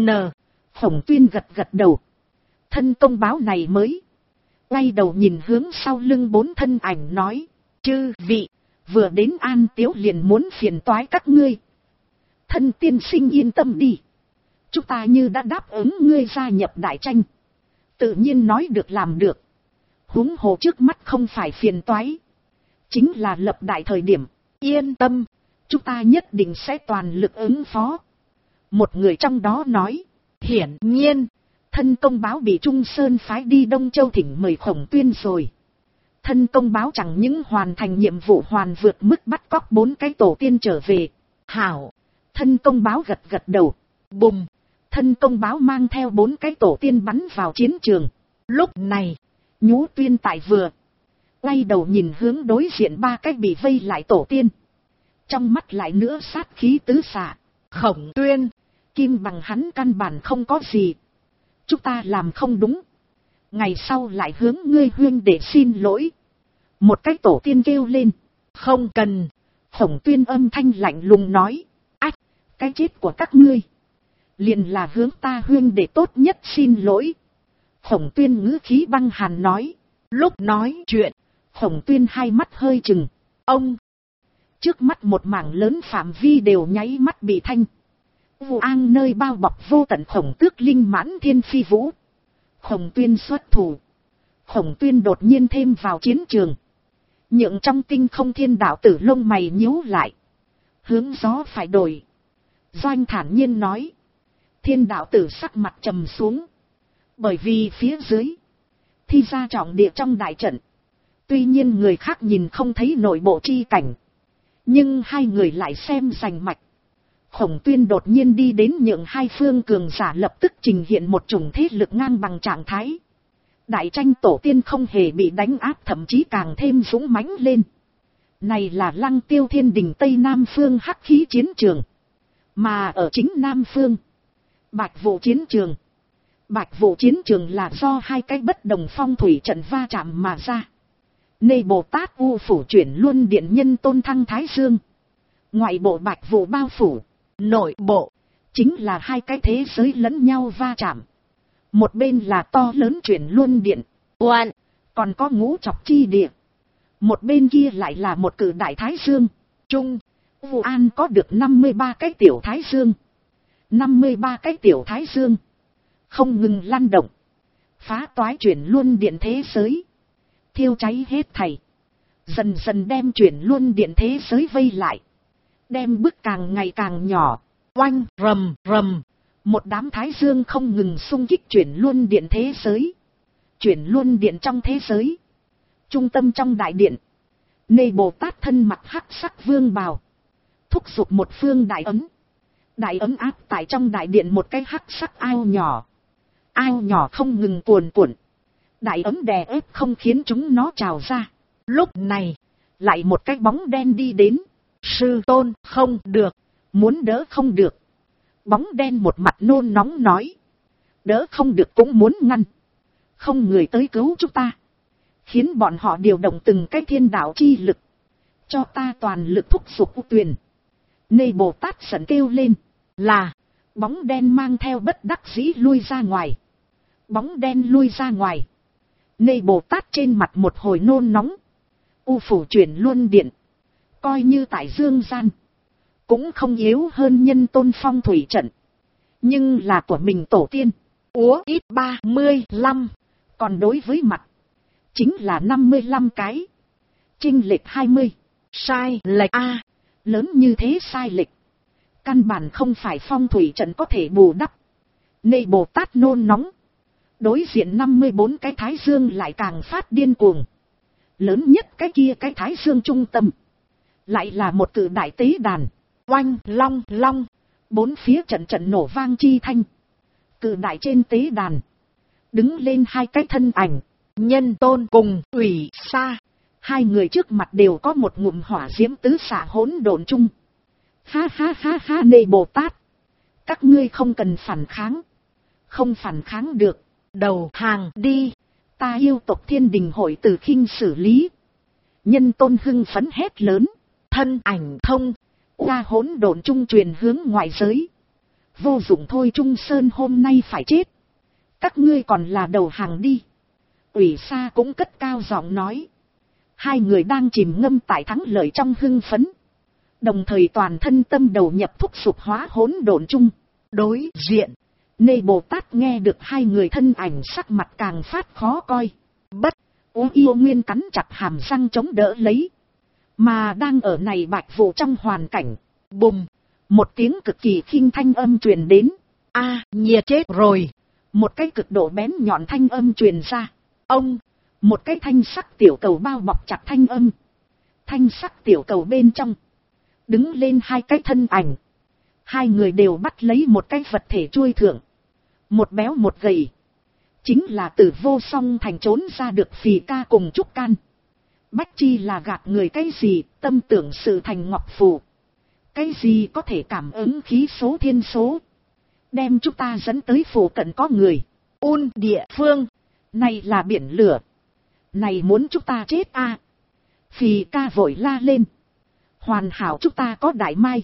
Khổng Tuyên gật gật đầu. Thân công báo này mới quay đầu nhìn hướng sau lưng 4 thân ảnh nói. Chư vị, vừa đến An Tiếu liền muốn phiền toái các ngươi. Thân tiên sinh yên tâm đi. Chúng ta như đã đáp ứng ngươi gia nhập đại tranh. Tự nhiên nói được làm được. Huống hồ trước mắt không phải phiền toái. Chính là lập đại thời điểm. Yên tâm, chúng ta nhất định sẽ toàn lực ứng phó. Một người trong đó nói. Hiển nhiên, thân công báo bị Trung Sơn phái đi Đông Châu thỉnh mời Khổng Tuyên rồi. Thân công báo chẳng những hoàn thành nhiệm vụ hoàn vượt mức bắt cóc 4 cái tổ tiên trở về. Hảo, thân công báo gật gật đầu. Bùm, thân công báo mang theo 4 cái tổ tiên bắn vào chiến trường. Lúc này, Nhũ Tuyên tại vừa quay đầu nhìn hướng đối diện 3 cái bị vây lại tổ tiên. Trong mắt lại nữa sát khí tứ xạ. Khổng Tuyên, kim bằng hắn căn bản không có gì. Chúng ta làm không đúng. Ngày sau lại hướng ngươi huyên để xin lỗi. Một cái tổ tiên kêu lên. Không cần. Khổng Tuyên âm thanh lạnh lùng nói. Ách, cái chết của các ngươi liền là hướng ta huyên để tốt nhất xin lỗi. Khổng Tuyên ngữ khí băng hàn nói. Lúc nói chuyện, Khổng Tuyên hai mắt hơi chừng. Ông! Trước mắt một mảng lớn phạm vi đều nháy mắt bị thanh. Vụ An nơi bao bọc vô tận Khổng Tước linh mãn thiên phi vũ. Khổng Tuyên xuất thủ. Khổng Tuyên đột nhiên thêm vào chiến trường. Nhượng trong tinh không thiên đạo tử lông mày nhíu lại. Hướng gió phải đổi. Doanh thản nhiên nói. Thiên đạo tử sắc mặt trầm xuống. Bởi vì phía dưới thi ra trọng địa trong đại trận. Tuy nhiên người khác nhìn không thấy nội bộ chi cảnh. Nhưng hai người lại xem rành mạch. Khổng Tuyên đột nhiên đi đến nhượng hai phương cường giả lập tức trình hiện một chủng thế lực ngang bằng trạng thái. Đại tranh tổ tiên không hề bị đánh áp, thậm chí càng thêm dũng mãnh lên. Này là Lăng Tiêu Thiên Đình Tây Nam phương hắc khí chiến trường. Mà ở chính Nam phương, Bạch Vụ chiến trường. Bạch Vụ chiến trường là do hai cái bất đồng phong thủy trận va chạm mà ra. Nê Bồ Tát U phủ chuyển luân điện nhân tôn thăng Thái Dương. Ngoại bộ Bạch Vụ bao phủ. Nội bộ chính là hai cái thế giới lẫn nhau va chạm. Một bên là to lớn chuyển luân điện. Còn có ngũ trọc chi địa. Một bên kia lại là một cử đại Thái Dương. Trung Vụ An có được 53 cái tiểu Thái Dương. 53 cái tiểu Thái Dương không ngừng lăn động, phá toái chuyển luân điện thế giới, thiêu cháy hết thảy, dần dần đem chuyển luân điện thế giới vây lại, đem bức càng ngày càng nhỏ. Oanh rầm rầm, một đám Thái Dương không ngừng xung kích chuyển luân điện thế giới. Chuyển luân điện trong thế giới, trung tâm trong đại điện, Nê Bồ Tát thân mặc hắc sắc vương bào, thúc giục một phương đại ấm. Đại ấm áp tại trong đại điện một cái hắc sắc ao nhỏ. Ao nhỏ không ngừng cuồn cuộn. Đại ấm đè ép không khiến chúng nó trào ra. Lúc này, lại một cái bóng đen đi đến. Sư tôn, không được, muốn đỡ không được. Bóng đen một mặt nôn nóng nói. Đỡ không được cũng muốn ngăn. Không người tới cứu chúng ta. Khiến bọn họ điều động từng cái thiên đạo chi lực. Cho ta toàn lực thúc giục U Tuyền. Nê Bồ Tát giận kêu lên. Là, bóng đen mang theo bất đắc dĩ lui ra ngoài. Bóng đen lui ra ngoài. Nê Bồ Tát trên mặt một hồi nôn nóng. U phủ chuyển luân điện. Coi như tại dương gian. Cũng không yếu hơn nhân tôn phong thủy trận. Nhưng là của mình tổ tiên. Úa ít 35. Còn đối với mặt. Chính là 55 cái. Chênh lệch 20. Sai lệch A. Lớn như thế sai lệch. Căn bản không phải phong thủy trận có thể bù đắp. Nê Bồ Tát nôn nóng. Đối diện 54 cái Thái Dương lại càng phát điên cuồng. Lớn nhất cái kia cái Thái Dương trung tâm. Lại là một cự đại tế đàn. Oanh long long. Bốn phía trận trận nổ vang chi thanh. Cự đại trên tế đàn. Đứng lên hai cái thân ảnh. Nhân tôn cùng Ủy Sa. Hai người trước mặt đều có một ngụm hỏa diễm tứ xạ hỗn độn chung. Ha ha ha ha, Nê Bồ Tát. Các ngươi không cần phản kháng. không phản kháng được, đầu hàng đi, ta yêu tộc Thiên Đình hội từ khinh xử lý. Nhân Tôn hưng phấn hét lớn, thân ảnh thông, qua hỗn độn trung truyền hướng ngoại giới. Vô dụng thôi, Trung Sơn hôm nay phải chết, các ngươi còn là đầu hàng đi. Ủy Sa cũng cất cao giọng nói. Hai người đang chìm ngâm tại thắng lợi trong hưng phấn, đồng thời toàn thân tâm đầu nhập thúc giục hóa hỗn độn chung. Đối diện, Nê Bồ Tát nghe được hai người thân ảnh, sắc mặt càng phát khó coi. Bất Ô Yêu Nguyên cắn chặt hàm răng chống đỡ lấy. Mà đang ở này bạch vụ trong hoàn cảnh, bùm, một tiếng cực kỳ khinh thanh âm truyền đến. A, nhiệt chết rồi. Một cái cực độ bén nhọn thanh âm truyền ra. Ông, một cái thanh sắc tiểu cầu bao bọc chặt thanh âm. Thanh sắc tiểu cầu bên trong đứng lên hai cái thân ảnh. Hai người đều bắt lấy một cái vật thể chuôi thượng, một béo một gầy. Chính là từ Vô Song Thành trốn ra được Phì Ca cùng Trúc Can. Bách Chi là gạt người cái gì, tâm tưởng sự thành ngọc phù. Cái gì có thể cảm ứng khí số thiên số, đem chúng ta dẫn tới phủ cận có người. Ôn địa phương, này là biển lửa. Này muốn chúng ta chết à? Phì Ca vội la lên. Hoàn hảo chúng ta có đại mai.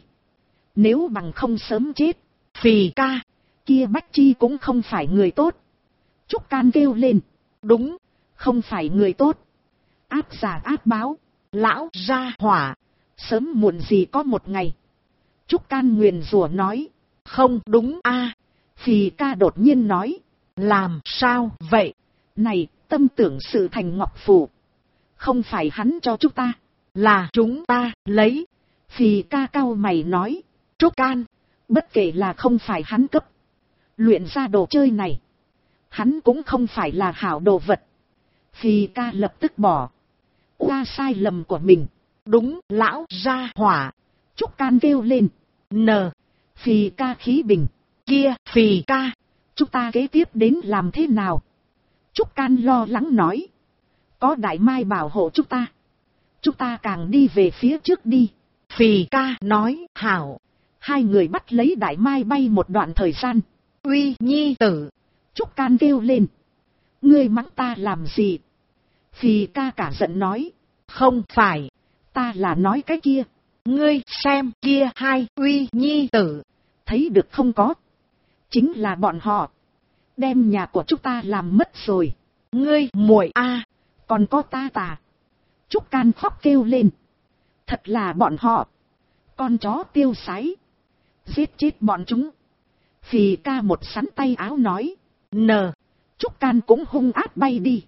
Nếu bằng không sớm chết. Phì Ca, kia Bách Chi cũng không phải người tốt. Trúc Can kêu lên. Đúng, không phải người tốt. Áp giả áp báo, lão ra hỏa, sớm muộn gì có một ngày. Trúc Can nguyền rủa nói. Không đúng a. Phì Ca đột nhiên nói. Làm sao vậy? Này, tâm tưởng sự thành ngọc phù, không phải hắn cho chúng ta, là chúng ta lấy. Phì Ca cau mày nói. Trúc Can, bất kể là không phải hắn cấp luyện ra đồ chơi này, hắn cũng không phải là hảo đồ vật. Phì Ca lập tức bỏ qua sai lầm của mình. Đúng, lão ra hỏa. Trúc Can kêu lên. Phì Ca khí bình. Kia, Phì Ca, chúng ta kế tiếp đến làm thế nào? Trúc Can lo lắng nói. Có đại mai bảo hộ chúng ta càng đi về phía trước đi. Phì Ca nói. Hảo. Hai người bắt lấy đại mai bay một đoạn thời gian. Uy nhi tử. Trúc Can kêu lên. Ngươi mắng ta làm gì? Phì Ca cả giận nói. Không phải, ta là nói cái kia. Ngươi xem kia hai uy nhi tử, thấy được không có? Chính là bọn họ đem nhà của chúng ta làm mất rồi. Ngươi muội a, còn có ta tà. Trúc Can khóc kêu lên. Thật là bọn họ, con chó tiêu sái, giết chết bọn chúng. Phì Ca một sắn tay áo nói. Trúc Can cũng hung ác bay đi.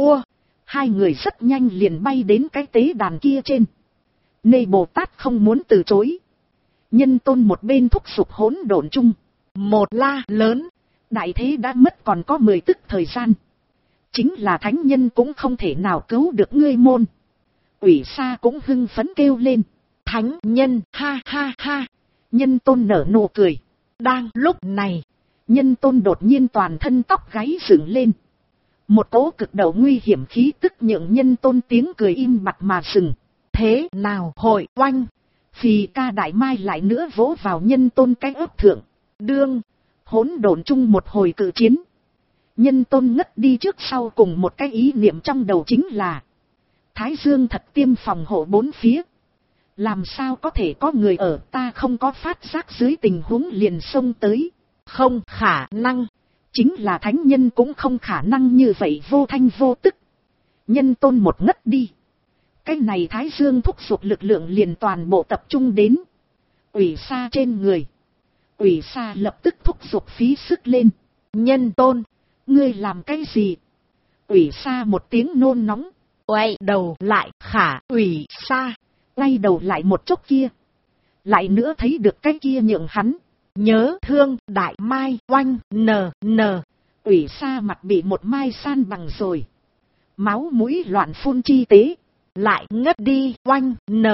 Hai người rất nhanh liền bay đến cái tế đàn kia trên. Nê Bồ Tát không muốn từ chối. Nhân Tôn một bên thúc giục hỗn độn chung, một la lớn. Đại thế đã mất còn có 10 tức thời gian. Chính là thánh nhân cũng không thể nào cứu được ngươi môn. Ủy Sa cũng hưng phấn kêu lên. Thánh nhân, ha ha ha. Nhân Tôn nở nụ cười. Đang lúc này, Nhân Tôn đột nhiên toàn thân tóc gáy dựng lên. Một cỗ cực độ nguy hiểm khí tức nhượng Nhân Tôn tiếng cười im bặt mà sừng. Thế nào hội oanh? Phì Ca đại mai lại nữa vỗ vào Nhân Tôn cái ấp thượng. Đương, hỗn độn chung một hồi cự chiến. Nhân Tôn ngất đi trước sau cùng một cái ý niệm trong đầu chính là Thái Dương thật tiêm phòng hộ bốn phía. Làm sao có thể có người ở ta không có phát giác dưới tình huống liền xông tới. Không khả năng. Chính là thánh nhân cũng không khả năng như vậy vô thanh vô tức. Nhân Tôn một ngất đi. Cái này Thái Dương thúc giục lực lượng liền toàn bộ tập trung đến Ủy Sa trên người. Ủy Sa lập tức thúc giục phí sức lên. Nhân Tôn, ngươi làm cái gì? Ủy Sa một tiếng nôn nóng. Quay đầu lại khả Ủy Sa. Quay đầu lại một chốc kia. Lại nữa thấy được cái kia nhượng hắn nhớ thương đại mai oanh Ủy Sa mặt bị một mai san bằng rồi. Máu mũi loạn phun chi tế. Lại ngất đi oanh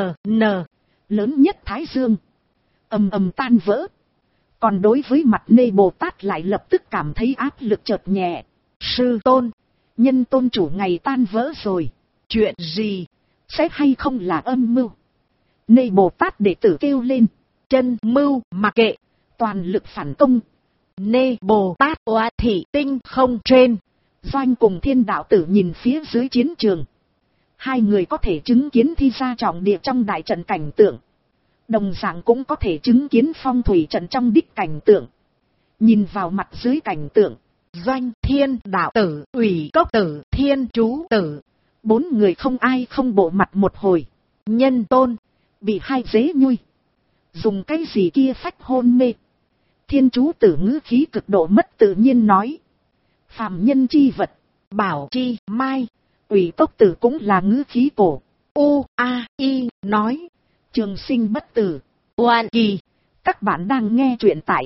Lớn nhất Thái Dương ầm ầm tan vỡ. Còn đối với mặt Nê Bồ Tát lại lập tức cảm thấy áp lực chợt nhẹ. Sư Tôn, Nhân Tôn chủ ngày tan vỡ rồi. Chuyện gì? Sẽ hay không là âm mưu? Nê Bồ Tát đệ tử kêu lên. Chân mưu mặc kệ, toàn lực phản công. Nê Bồ Tát Oa Thị Tinh không trên. Doanh cùng Thiên đạo tử nhìn phía dưới chiến trường. Hai người có thể chứng kiến thi ra trọng địa trong đại trận cảnh tượng. Đồng dạng cũng có thể chứng kiến phong thủy trận trong đích cảnh tượng. Nhìn vào mặt dưới cảnh tượng, Doanh, Thiên đạo tử, Ủy Cốc tử, Thiên chú tử. Bốn người không ai không bộ mặt một hồi. Nhân tôn, bị hai dế nhui. Dùng cái gì kia phách hôn mê. Thiên chú tử ngữ khí cực độ mất tự nhiên nói. Phàm nhân chi vật, bảo chi mai. Ủy Cốc tử cũng là ngữ khí cổ. U-A-I nói. Trường sinh bất tử. Oan kỳ. Các bạn đang nghe truyện tại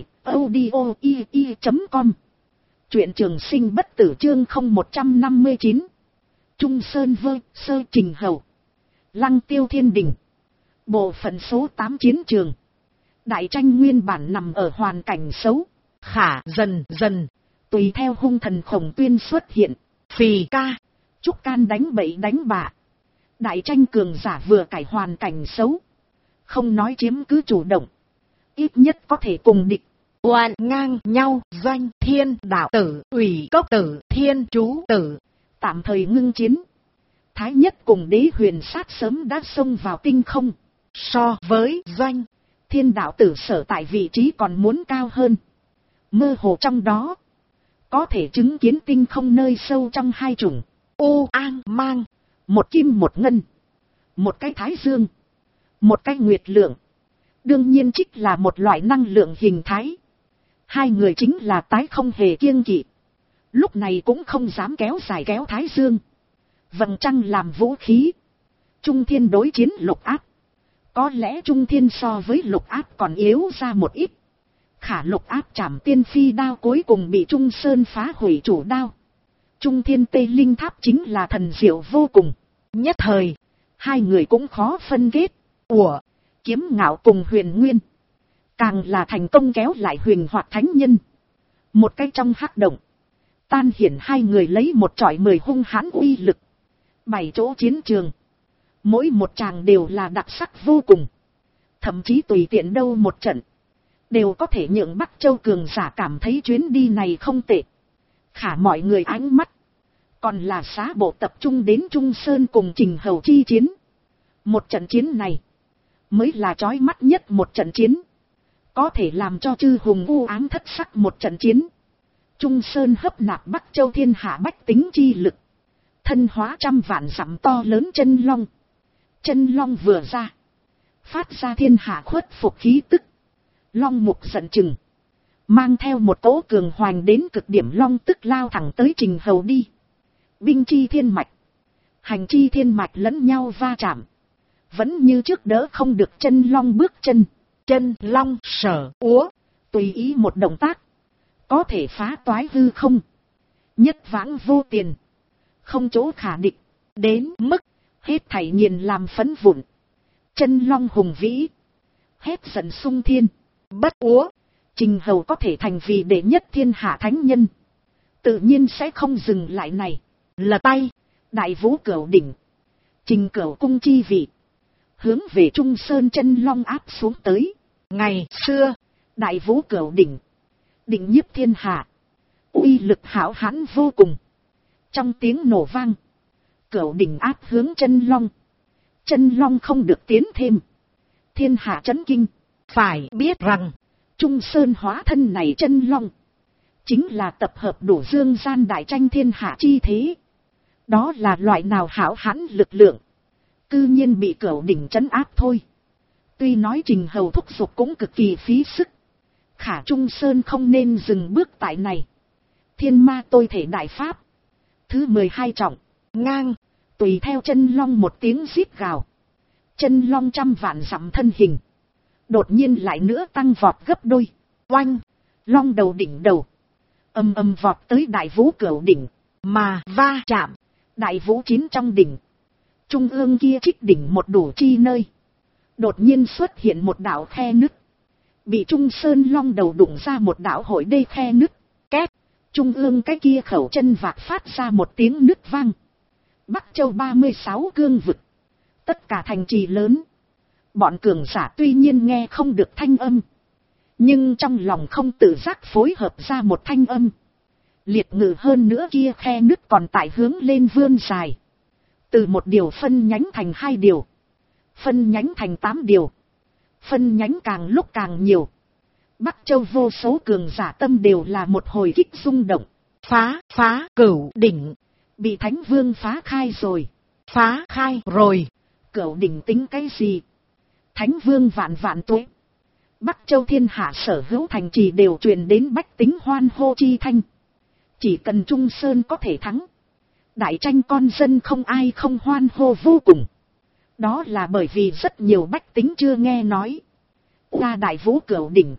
audio.com. Truyện trường sinh bất tử chương 0159. Trung Sơn Vơ, Sơ Trình Hầu. Lăng Tiêu Thiên Đình. Bộ phận số 8 chiến trường. Đại tranh nguyên bản nằm ở hoàn cảnh xấu. Khả dần dần. Tùy theo hung thần khổng tuyên xuất hiện. Phì ca. Trúc can đánh bậy đánh bạ. Đại tranh cường giả vừa cải hoàn cảnh xấu. Không nói chiếm cứ chủ động. Ít nhất có thể cùng địch. Oan ngang nhau. Doanh, Thiên đạo tử, Ủy Cốc tử, Thiên chú tử. Tạm thời ngưng chiến. Thái nhất cùng Đế Huyền Sát sớm đã xông vào tinh không. So với Doanh, Thiên đạo tử sở tại vị trí còn muốn cao hơn. Mơ hồ trong đó, có thể chứng kiến tinh không nơi sâu trong hai chủng. U An Mang, một kim một ngân. Một cái thái dương, một cái nguyệt lượng. Đương nhiên trích là một loại năng lượng hình thái. Hai người chính là tái không hề kiêng kỵ. Lúc này cũng không dám kéo dài kéo thái dương. Vầng trăng làm vũ khí. Trung thiên đối chiến lục áp. Có lẽ trung thiên so với lục áp còn yếu ra một ít. Khả lục áp trảm tiên phi đao cuối cùng bị Trung Sơn phá hủy chủ đao. Trung thiên tê linh tháp chính là thần diệu vô cùng. Nhất thời, hai người cũng khó phân kết. Ủa, Kiếm Ngạo cùng Huyền Nguyên. Càng là thành công kéo lại Huyền Hoạt Thánh Nhân. Một cái trong hắc động. Tan hiển hai người lấy một chọi 10 hung hãn uy lực. 7 chỗ chiến trường. Mỗi một tràng đều là đặc sắc vô cùng. Thậm chí tùy tiện đâu một trận. Đều có thể nhượng Bắc Châu cường giả cảm thấy chuyến đi này không tệ. Khả mọi người ánh mắt. Còn là xá bộ tập trung đến Trung Sơn cùng Trình Hầu chi chiến. Một trận chiến này. Mới là chói mắt nhất một trận chiến. Có thể làm cho chư hùng u ám thất sắc một trận chiến. Trung Sơn hấp nạp Bắc Châu thiên hạ bách tính chi lực. Thân hóa trăm vạn dặm to lớn chân long. Chân long vừa ra. Phát ra thiên hạ khuất phục khí tức. Long mục giận chừng. Mang theo một cỗ cường hoành đến cực điểm long tức lao thẳng tới Trình Hầu đi. Binh chi thiên mạch. Hành chi thiên mạch lẫn nhau va chạm. Vẫn như trước đỡ không được chân long bước chân. Chân long sở úa. Tùy ý một động tác. Có thể phá toái hư không. Nhất vãng vô tiền. Không chỗ khả địch. Đến mức. Hết thảy nghiền làm phấn vụn. Chân long hùng vĩ. Hét giận sung thiên. Bất úa. Trình Hầu có thể thành vì đệ nhất thiên hạ thánh nhân. Tự nhiên sẽ không dừng lại này. Lật tay. Đại vũ cửu đỉnh. Trình cửu cung chi vị. Hướng về Trung Sơn chân long áp xuống tới. Ngày xưa. Đại vũ cửu đỉnh. Định nhiếp thiên hạ. Uy lực hảo hãn vô cùng. Trong tiếng nổ vang. Cửu đỉnh áp hướng chân long. Chân long không được tiến thêm. Thiên hạ chấn kinh. Phải biết rằng. Trung Sơn hóa thân này chân long. Chính là tập hợp đủ dương gian đại tranh thiên hạ chi thế. Đó là loại nào hảo hãn lực lượng. Cư nhiên bị cửu đỉnh trấn áp thôi. Tuy nói Trình Hầu thúc giục cũng cực kỳ phí sức. Khả Trung Sơn không nên dừng bước tại này. Thiên ma tôi thể đại pháp. Thứ 12 trọng. Ngang. Tùy theo chân long một tiếng rít gào. Chân long trăm vạn dặm thân hình. Đột nhiên lại nữa tăng vọt gấp đôi. Oanh. Long đầu đỉnh đầu. Âm âm vọt tới đại vũ cửu đỉnh. Mà va chạm. Đại vũ chín trong đỉnh. Trung ương kia trích đỉnh một đủ chi nơi. Đột nhiên xuất hiện một đạo khe nứt. Bị Trung Sơn long đầu đụng ra một đạo hội đê khe nứt. Két. Trung ương cái kia khẩu chân vạc phát ra một tiếng nứt vang. Bắc Châu 36 cương vực. Tất cả thành trì lớn. Bọn cường giả tuy nhiên nghe không được thanh âm. Nhưng trong lòng không tự giác phối hợp ra một thanh âm. Liệt ngự hơn nữa kia khe nứt còn tại hướng lên vươn dài. Từ một điều phân nhánh thành 2 điều. Phân nhánh thành 8 điều. Phân nhánh càng lúc càng nhiều. Bắc Châu vô số cường giả tâm đều là một hồi kích rung động. Phá Cửu đỉnh. Bị Thánh Vương phá khai rồi. Phá khai rồi. Cửu đỉnh tính cái gì? Thánh Vương vạn vạn tuế. Bắc Châu thiên hạ sở hữu thành trì đều truyền đến bách tính hoan hô chi thanh. Chỉ cần Trung Sơn có thể thắng. Đại tranh con dân không ai không hoan hô vô cùng. Đó là bởi vì rất nhiều bách tính chưa nghe nói. Ta Đại Vũ Cửu đỉnh.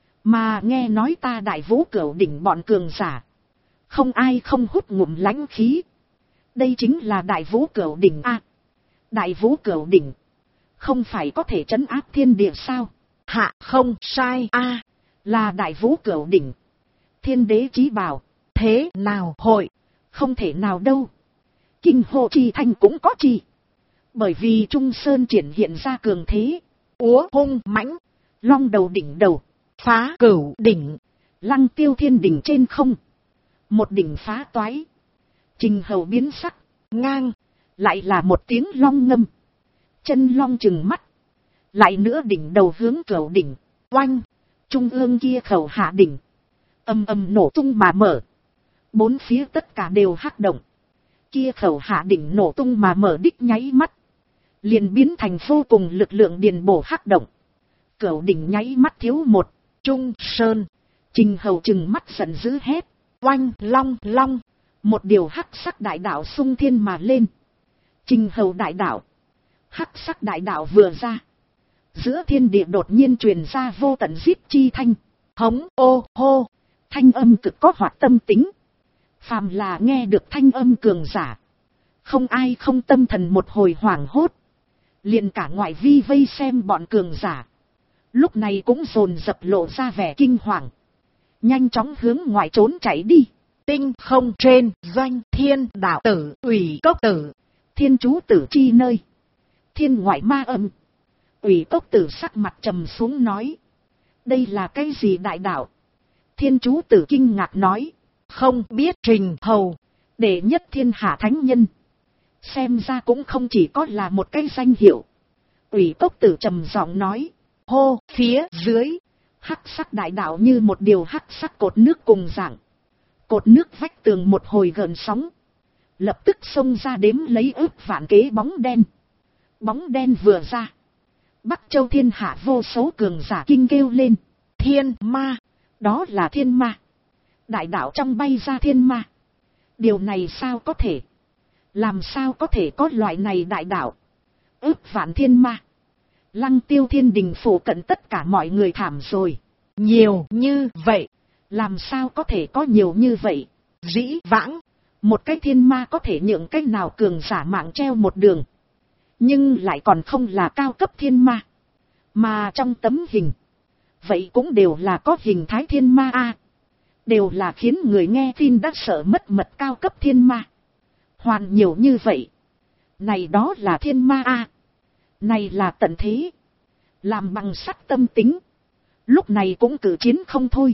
Mà nghe nói ta Đại Vũ Cửu đỉnh bọn cường giả. Không ai không hút ngụm lãnh khí. Đây chính là Đại Vũ Cửu đỉnh a. Đại Vũ Cửu đỉnh. Không phải có thể trấn áp thiên địa sao? Hạ không sai a, là Đại Vũ Cửu đỉnh. Thiên đế chí bảo. Thế nào hội? Không thể nào đâu. Kinh hô chi thanh cũng có chi. Bởi vì Trung Sơn triển hiện ra cường thế. Úa hung mãnh. Long đầu đỉnh đầu. Phá Cửu đỉnh. Lăng Tiêu Thiên đỉnh trên không. Một đỉnh phá toái. Trình hầu biến sắc. Ngang. Lại là một tiếng long ngâm. Chân long trừng mắt. Lại nữa đỉnh đầu hướng Cửu đỉnh. Oanh. Trung ương kia khẩu hạ đỉnh. Âm âm nổ tung mà mở. Bốn phía tất cả đều hắc động. Kia khẩu hạ đỉnh nổ tung mà mở đích nháy mắt. Liền biến thành vô cùng lực lượng điền bổ hắc động. Cửu đỉnh nháy mắt thiếu một. Trung Sơn. Trình hầu trừng mắt giận dữ hét. Oanh long long. Một điều hắc sắc đại đạo xung thiên mà lên. Trình hầu đại đạo. Hắc sắc đại đạo vừa ra. Giữa thiên địa đột nhiên truyền ra vô tận giết chi thanh. Hống ô hô. Thanh âm cực có hoạt tâm tính. Phàm là nghe được thanh âm cường giả. Không ai không tâm thần một hồi hoảng hốt. Liền cả ngoại vi vây xem bọn cường giả. Lúc này cũng dồn dập lộ ra vẻ kinh hoàng. Nhanh chóng hướng ngoại trốn chạy đi. Tinh không trên doanh thiên đạo tử ủy cốc tử. Thiên chú tử chi nơi. Thiên ngoại ma âm. Ủy cốc tử sắc mặt trầm xuống nói. Đây là cái gì đại đạo? Thiên chú tử kinh ngạc nói. Không biết Trình hầu. Đệ nhất thiên hạ thánh nhân. Xem ra cũng không chỉ có là một cái danh hiệu. Ủy cốc tử trầm giọng nói. Hô phía dưới. Hắc sắc đại đạo như một điều hắc sắc cột nước cùng dạng. Cột nước vách tường một hồi gợn sóng. Lập tức xông ra đếm lấy ước vạn kế bóng đen. Bóng đen vừa ra. Bắc Châu thiên hạ vô số cường giả kinh kêu lên. Thiên ma. Đó là thiên ma. Đại đạo trong bay ra thiên ma. Điều này sao có thể? Làm sao có thể có loại này đại đạo? Ước vạn thiên ma. Lăng Tiêu Thiên đình phủ cận tất cả mọi người thảm rồi. Nhiều như vậy. Làm sao có thể có nhiều như vậy? Dĩ vãng. Một cái thiên ma có thể nhượng cái nào cường giả mạng treo một đường. Nhưng lại còn không là cao cấp thiên ma. Mà trong tấm hình. Vậy cũng đều là có hình thái thiên ma a. Đều là khiến người nghe tin đã sợ mất mật cao cấp thiên ma. Hoàn nhiều như vậy. Này đó là thiên ma a. Này là tận thế. Làm bằng sắt tâm tính. Lúc này cũng cử chiến không thôi.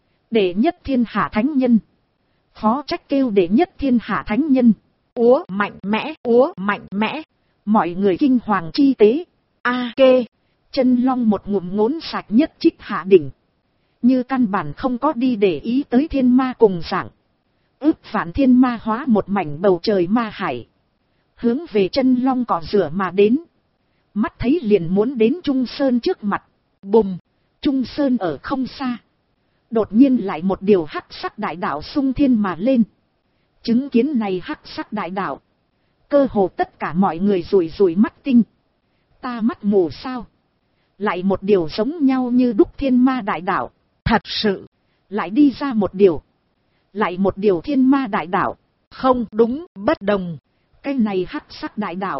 Đệ nhất thiên hạ thánh nhân. Phó trách kêu đệ nhất thiên hạ thánh nhân. Úa mạnh mẽ, úa mạnh mẽ. Mọi người kinh hoàng chi tế. A kê. Chân long một ngụm ngốn sạch nhất trích hạ đỉnh. Như căn bản không có đi để ý tới thiên ma cùng dạng. Ước vạn thiên ma hóa một mảnh bầu trời ma hải. Hướng về chân long cỏ rửa mà đến. Mắt thấy liền muốn đến Trung Sơn trước mặt. Bùm. Trung Sơn ở không xa. Đột nhiên lại một điều hắc sắc đại đạo xung thiên mà lên. Chứng kiến này hắc sắc đại đạo. Cơ hồ tất cả mọi người rủi rủi mắt tinh. Ta mắt mù sao? Lại một điều giống nhau như đúc thiên ma đại đạo. Thật sự. Lại đi ra một điều. Lại một điều thiên ma đại đạo. Không đúng, bất đồng. Cái này hắc sắc đại đạo.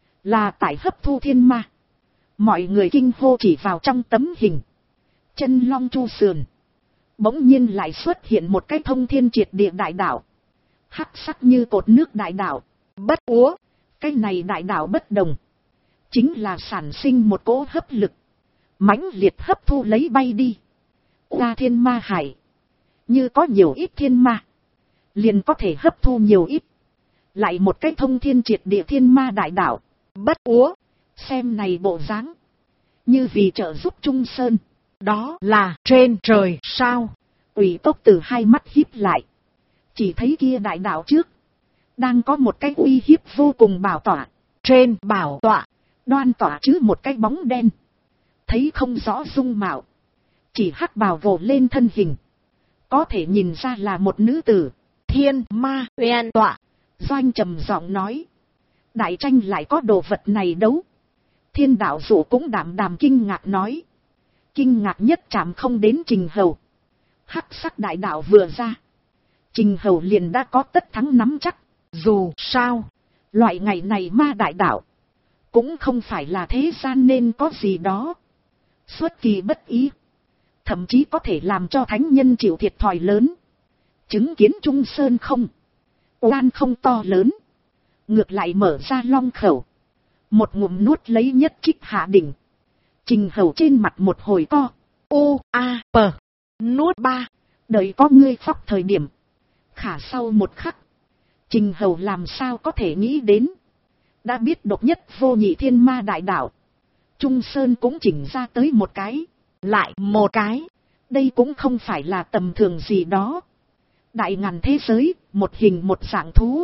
Là tại hấp thu thiên ma. Mọi người kinh hô chỉ vào trong tấm hình. Chân long chu sườn. Bỗng nhiên lại xuất hiện một cái thông thiên triệt địa đại đạo. Hắc sắc như cột nước đại đạo. Bất úa. Cái này đại đạo bất đồng. Chính là sản sinh một cỗ hấp lực. Mãnh liệt hấp thu lấy bay đi. Ra thiên ma hải. Như có nhiều ít thiên ma, liền có thể hấp thu nhiều ít. Lại một cái thông thiên triệt địa thiên ma đại đạo. Bất úa, xem này bộ dáng, như vì trợ giúp Trung Sơn. Đó là trên trời sao? Ủy Tốc Tử hai mắt híp lại. Chỉ thấy kia đại đạo trước, đang có một cái uy hiếp vô cùng bảo tọa. Trên bảo tọa, đoan tọa chứ một cái bóng đen. Thấy không rõ dung mạo, chỉ hắc bào vồ lên thân hình. Có thể nhìn ra là một nữ tử. Thiên ma uyên tọa. Doanh trầm giọng nói. Đại tranh lại có đồ vật này đấu. Thiên đạo dụ cũng đảm đàm kinh ngạc nói. Kinh ngạc nhất chạm không đến Trình Hầu. Hắc sắc đại đạo vừa ra, Trình Hầu liền đã có tất thắng nắm chắc. Dù sao, loại ngày này ma đại đạo cũng không phải là thế gian nên có gì đó. Xuất kỳ bất ý, thậm chí có thể làm cho thánh nhân chịu thiệt thòi lớn. Chứng kiến Trung Sơn không oan không to lớn, ngược lại mở ra long khẩu, một ngụm nuốt lấy nhất trích hạ đỉnh. Trình Hầu trên mặt một hồi co. U a p nuốt ba. Đợi có ngươi phóc thời điểm. Khả sau một khắc, Trình Hầu làm sao có thể nghĩ đến. Đã biết độc nhất vô nhị thiên ma đại đạo, Trung Sơn cũng chỉnh ra tới một cái, lại một cái. Đây cũng không phải là tầm thường gì đó. Đại ngàn thế giới, một hình một dạng thú.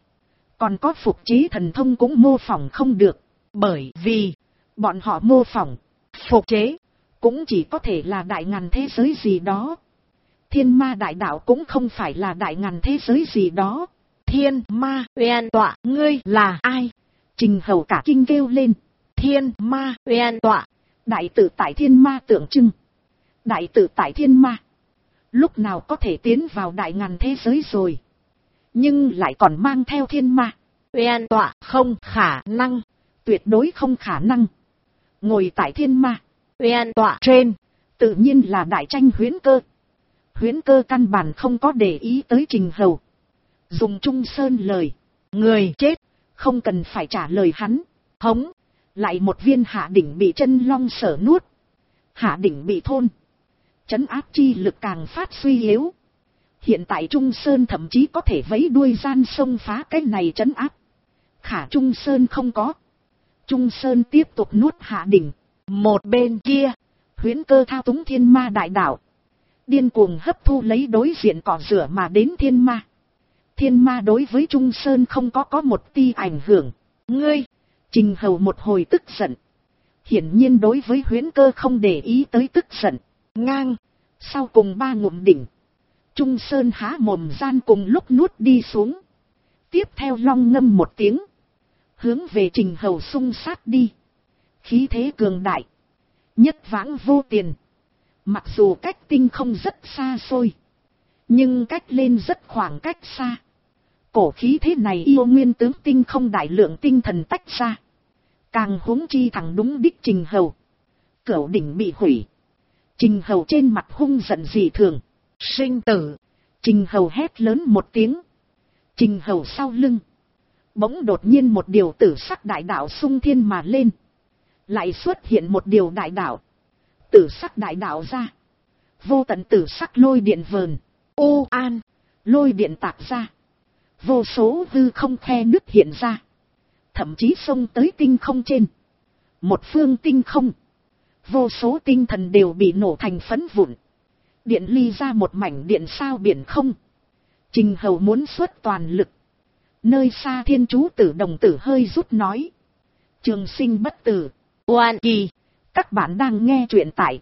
Còn có phục chế thần thông cũng mô phỏng không được. Bởi vì, bọn họ mô phỏng, phục chế, cũng chỉ có thể là đại ngàn thế giới gì đó. Thiên ma đại đạo cũng không phải là đại ngàn thế giới gì đó. Thiên ma uyên tọa, ngươi là ai? Trình Hầu cả kinh kêu lên. Thiên ma uyên tọa, đại tự tại thiên ma tượng trưng. Đại tự tại thiên ma, lúc nào có thể tiến vào đại ngàn thế giới rồi. Nhưng lại còn mang theo thiên ma uyên tọa, không khả năng, tuyệt đối không khả năng. Ngồi tại thiên ma uyên tọa trên, tự nhiên là đại tranh Huyễn Cơ. Huyễn Cơ căn bản không có để ý tới Trình Hầu. Dùng Trung Sơn lời, người chết, không cần phải trả lời hắn. Hống, lại một viên hạ đỉnh bị chân long sở nuốt. Hạ đỉnh bị thôn, trấn áp chi lực càng phát suy yếu. Hiện tại Trung Sơn thậm chí có thể vẫy đuôi gian xông phá cái này trấn áp. Khả Trung Sơn không có. Trung Sơn tiếp tục nuốt hạ đỉnh. Một bên kia, Huyễn Cơ thao túng thiên ma đại đạo, điên cuồng hấp thu lấy đối diện cỏ rửa mà đến thiên ma. Thiên ma đối với Trung Sơn không có một ti ảnh hưởng. Ngươi, Trình Hầu một hồi tức giận. Hiển nhiên đối với Huyễn Cơ không để ý tới tức giận. Ngang, sau cùng ba ngụm đỉnh, Trung Sơn há mồm gian cùng lúc nuốt đi xuống. Tiếp theo long ngâm một tiếng, hướng về Trình Hầu xung sát đi. Khí thế cường đại, nhất vãng vô tiền. Mặc dù cách tinh không rất xa xôi, nhưng cách lên rất khoảng cách xa. Cổ khí thế này yêu nguyên tướng tinh không đại lượng tinh thần tách ra. Càng huống chi thẳng đúng đích Trình Hầu. Cửu đỉnh bị hủy, Trình Hầu trên mặt hung giận dị thường. Sinh tử! Trình Hầu hét lớn một tiếng. Trình Hầu sau lưng, bỗng đột nhiên một điều tử sắc đại đạo xung thiên mà lên. Lại xuất hiện một điều đại đạo. Tử sắc đại đạo ra, vô tận tử sắc lôi điện vờn. Ô an, lôi điện tạc ra. Vô số hư không khe nứt hiện ra. Thậm chí xông tới tinh không trên. Một phương tinh không, vô số tinh thần đều bị nổ thành phấn vụn. Điện ly ra một mảnh điện sao biển không. Trình Hầu muốn xuất toàn lực. Nơi xa Thiên Chú Tử Đồng Tử hơi rút nói. Trường sinh bất tử. Oan kỳ. Các bạn đang nghe truyện tại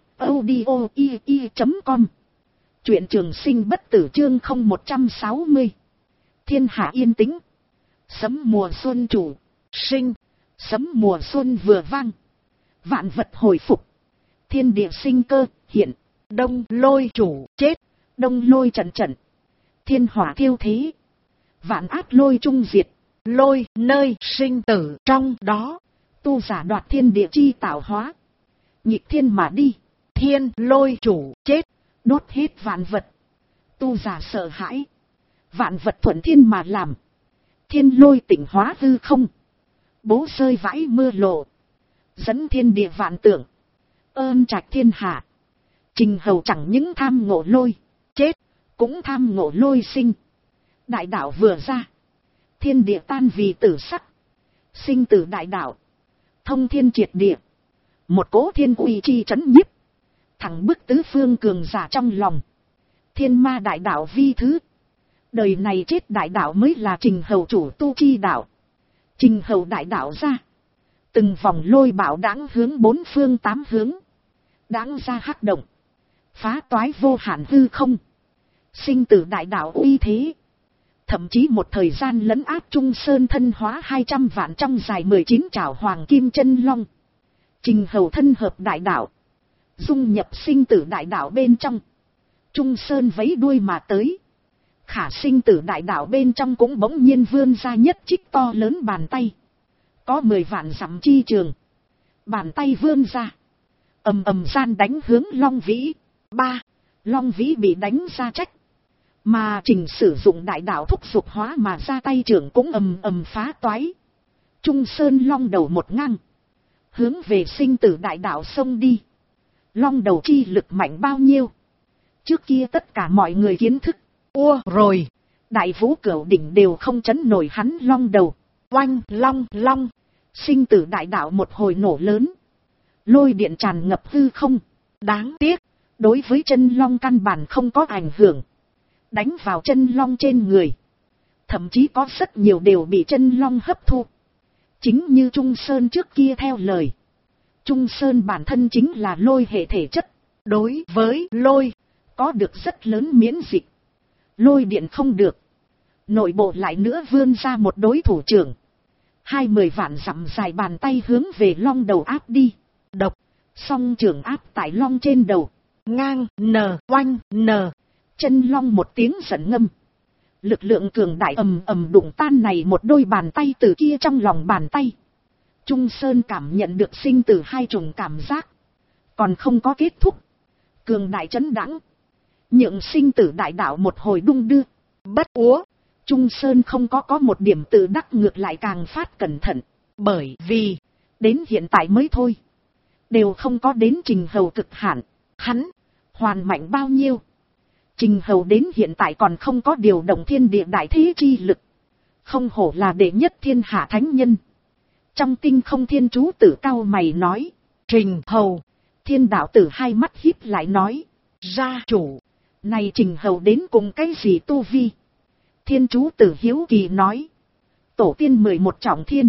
audio.com. Truyện trường sinh bất tử chương 0160. Thiên hạ yên tĩnh. Sấm mùa xuân chủ. Sinh. Sấm mùa xuân vừa vang, vạn vật hồi phục. Thiên địa sinh cơ hiện. Đông lôi chủ chết. Đông lôi trận trận. Thiên hỏa thiêu thế. Vạn ác lôi trung diệt. Lôi nơi sinh tử trong đó. Tu giả đoạt thiên địa chi tạo hóa. Nhịp thiên mà đi. Thiên lôi chủ chết. Đốt hết vạn vật. Tu giả sợ hãi. Vạn vật thuận thiên mà làm. Thiên lôi tỉnh hóa hư không. Bố rơi vãi mưa lộ. Dẫn thiên địa vạn tượng. Ơn trạch thiên hạ. Trình Hầu chẳng những tham ngộ lôi chết, cũng tham ngộ lôi sinh. Đại đạo vừa ra, thiên địa tan vì tử sắc. Sinh tử đại đạo, thông thiên triệt địa. Một cỗ thiên uy chi trấn nhiếp, thẳng bức tứ phương cường giả trong lòng. Thiên ma đại đạo vi thứ. Đời này chết đại đạo mới là Trình Hầu chủ tu chi đạo. Trình Hầu đại đạo ra, từng vòng lôi bạo đãng hướng bốn phương tám hướng. Đãng ra hắc động, phá toái vô hạn hư không. Sinh tử đại đạo uy thế, thậm chí một thời gian lấn áp Trung Sơn thân hóa 200 vạn trong dài 19 trảo hoàng kim chân long. Trình Hầu thân hợp đại đạo, dung nhập sinh tử đại đạo bên trong. Trung Sơn vẫy đuôi mà tới. Khả sinh tử đại đạo bên trong cũng bỗng nhiên vươn ra nhất trích to lớn bàn tay. Có 10 vạn dặm chi trường. Bàn tay vươn ra, ầm ầm gian đánh hướng Long Vĩ. Long Vĩ bị đánh ra trách. Mà Trình sử dụng đại đạo thúc dục hóa mà ra tay trưởng cũng ầm ầm phá toái. Trung Sơn long đầu một ngang, hướng về sinh tử đại đạo xông đi. Long đầu chi lực mạnh bao nhiêu, trước kia tất cả mọi người kiến thức. Rồi, đại vũ cửu đỉnh đều không chấn nổi hắn long đầu. Oanh long, sinh tử đại đạo một hồi nổ lớn. Lôi điện tràn ngập hư không. Đáng tiếc, đối với chân long căn bản không có ảnh hưởng. Đánh vào chân long trên người, thậm chí có rất nhiều đều bị chân long hấp thu. Chính như Trung Sơn trước kia theo lời, Trung Sơn bản thân chính là lôi hệ thể chất. Đối với lôi, có được rất lớn miễn dịch. Lôi điện không được, nội bộ lại nữa vươn ra một đối thủ trưởng. 20 vạn dặm dài bàn tay hướng về long đầu áp đi. Độc, song trưởng áp tại long trên đầu. Ngang, oanh, chân long một tiếng giận ngâm. Lực lượng cường đại ầm ầm đụng tan này một đôi bàn tay từ kia trong lòng bàn tay. Trung Sơn cảm nhận được sinh tử hai trùng cảm giác. Còn không có kết thúc. Cường đại chấn đãng, nhượng sinh tử đại đạo một hồi đung đưa. Bất úa, Trung Sơn không có một điểm tự đắc, ngược lại càng phát cẩn thận. Bởi vì, đến hiện tại mới thôi, đều không có đến Trình Hầu cực hạn. Hắn, hoàn mạnh bao nhiêu? Trình Hầu đến hiện tại còn không có điều động thiên địa đại thế chi lực. Không hổ là đệ nhất thiên hạ thánh nhân. Trong tinh không thiên chú tử cao mày nói. Trình Hầu, thiên đạo tử hai mắt híp lại nói. Gia chủ, này Trình Hầu đến cùng cái gì tu vi? Thiên chú tử hiếu kỳ nói. Tổ tiên 11 trọng thiên.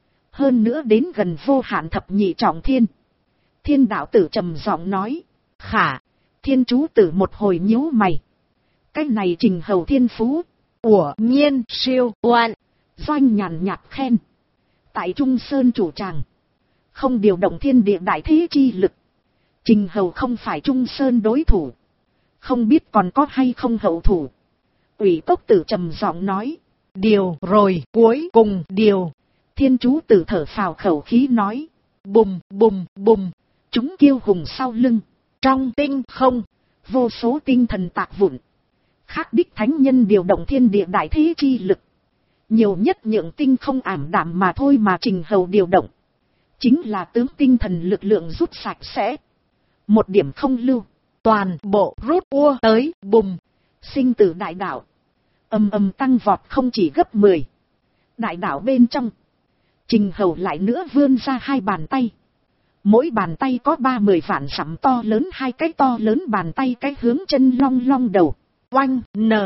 Hơn nữa đến gần vô hạn thập nhị trọng thiên. Thiên đạo tử trầm giọng nói. Khả. Thiên chú tử một hồi nhíu mày. Cái này Trình Hầu thiên phú, nhiên siêu oan. Doanh nhàn nhạt khen. Tại Trung Sơn chủ tràng, không điều động thiên địa đại thế chi lực, Trình Hầu không phải Trung Sơn đối thủ. Không biết còn có hay không hậu thủ. Ủy Cốc Tử trầm giọng nói. Điều rồi, cuối cùng điều. Thiên chú tử thở phào khẩu khí nói. Bùm bùm bùm. Chúng kiêu hùng sau lưng. Trong tinh không, vô số tinh thần tạc vụn. Khác đích thánh nhân điều động thiên địa đại thế chi lực. Nhiều nhất nhượng tinh không ảm đạm mà thôi, mà Trình Hầu điều động chính là tướng tinh thần lực lượng rút sạch sẽ. Một điểm không lưu, toàn bộ rút tới. Bùm, sinh tử đại đạo ầm ầm tăng vọt không chỉ gấp 10. Đại đạo bên trong, Trình Hầu lại nữa vươn ra hai bàn tay. Mỗi bàn tay có 30 vạn dặm to lớn, hai cái to lớn bàn tay cái hướng chân long đầu. Oanh,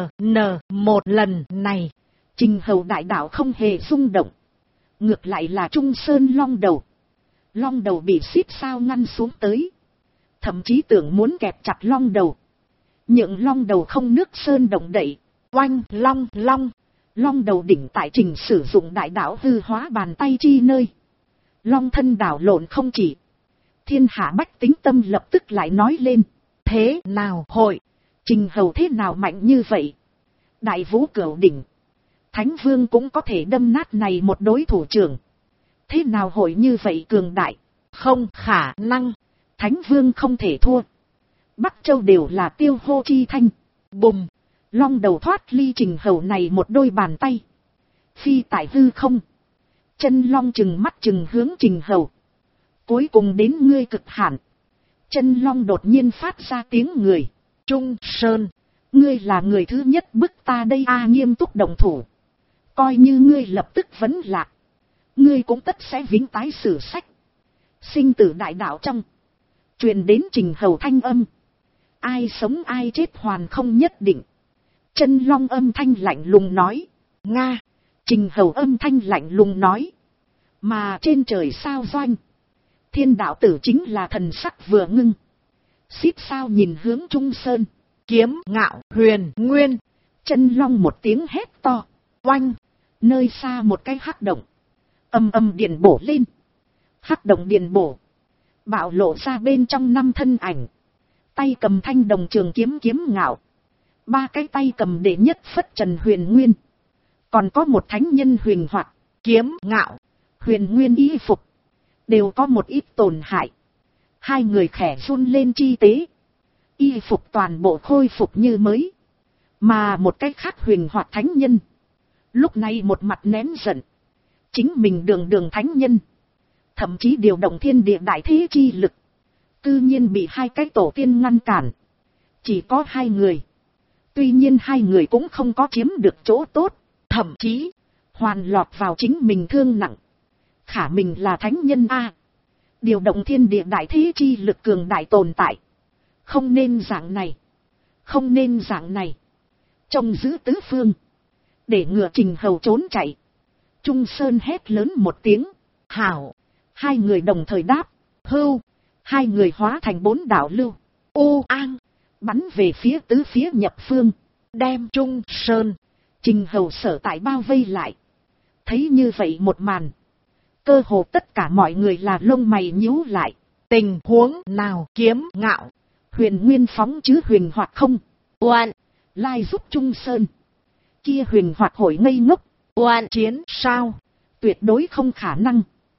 một lần này, Trình Hầu đại đạo không hề rung động. Ngược lại là Trung Sơn long đầu. Long đầu bị xít sao ngăn xuống tới. Thậm chí tưởng muốn kẹp chặt long đầu, nhượng long đầu không nước sơn động đậy. Oanh, long đầu đỉnh tại Trình sử dụng đại đạo hư hóa bàn tay chi nơi. Long thân đảo lộn không chỉ. Thiên hạ bách tính tâm lập tức lại nói lên. Thế nào hội, Trình Hầu thế nào mạnh như vậy? Đại vũ cửu đỉnh, Thánh Vương cũng có thể đâm nát này một đối thủ trưởng. Thế nào hội như vậy cường đại? Không khả năng, Thánh Vương không thể thua. Bắc Châu đều là tiêu hô chi thanh. Bùm, long đầu thoát ly Trình Hầu này một đôi bàn tay. Phi tại hư không. Chân long chừng mắt chừng hướng Trình Hầu. Cuối cùng đến ngươi cực hạn. Chân Long đột nhiên phát ra tiếng người. Trung Sơn, ngươi là người thứ nhất bức ta đây a. Nghiêm túc đồng thủ. Coi như ngươi lập tức vấn lạc, ngươi cũng tất sẽ vĩnh tái sử sách. Sinh tử đại đạo trong, truyền đến Trình Hầu thanh âm. Ai sống ai chết hoàn không nhất định. Chân Long âm thanh lạnh lùng nói. Nga. Trình Hầu âm thanh lạnh lùng nói. Mà trên trời sao Doanh, Thiên đạo tử chính là thần sắc vừa ngưng. Xít sao nhìn hướng Trung Sơn. Kiếm Ngạo, Huyền Nguyên. Chân Long một tiếng hét to. Oanh. Nơi xa một cái hắc động. Âm âm điện bổ lên. Hắc động điện bổ, bạo lộ ra bên trong 5 thân ảnh. Tay cầm thanh đồng trường kiếm Kiếm Ngạo. 3 cái tay cầm đệ nhất phất trần Huyền Nguyên. Còn có một thánh nhân Huyền Hoạt. Kiếm Ngạo, Huyền Nguyên y phục đều có một ít tổn hại. 2 người khẽ run lên chi tế. Y phục toàn bộ khôi phục như mới. Mà một cái khác Huyền Hoạt thánh nhân, lúc này một mặt nén giận. Chính mình đường thánh nhân, thậm chí điều động thiên địa đại thế chi lực, tự nhiên bị 2 cái tổ tiên ngăn cản. Chỉ có 2 người. Tuy nhiên 2 người cũng không có chiếm được chỗ tốt, thậm chí hoàn lọt vào chính mình thương nặng. Khả mình là thánh nhân a, điều động thiên địa đại thế chi lực cường đại tồn tại. Không nên dạng này, không nên dạng này. Trông giữ tứ phương, để ngừa Trình Hầu trốn chạy. Trung Sơn hét lớn một tiếng. Hảo. 2 người đồng thời đáp. Hưu. 2 người hóa thành 4 đạo lưu. U An. Bắn về phía tứ phía nhập phương. Đem Trung Sơn, Trình Hầu sở tại bao vây lại. Thấy như vậy một màn, cơ hồ tất cả mọi người là lông mày nhíu lại. Tình huống nào? Kiếm Ngạo, Huyền Nguyên phóng chứ Huyền Hoạt không? Oan. Lai giúp Trung Sơn. Kia Huyền Hoạt hội ngây ngốc. Oan chiến sao? Tuyệt đối không khả năng.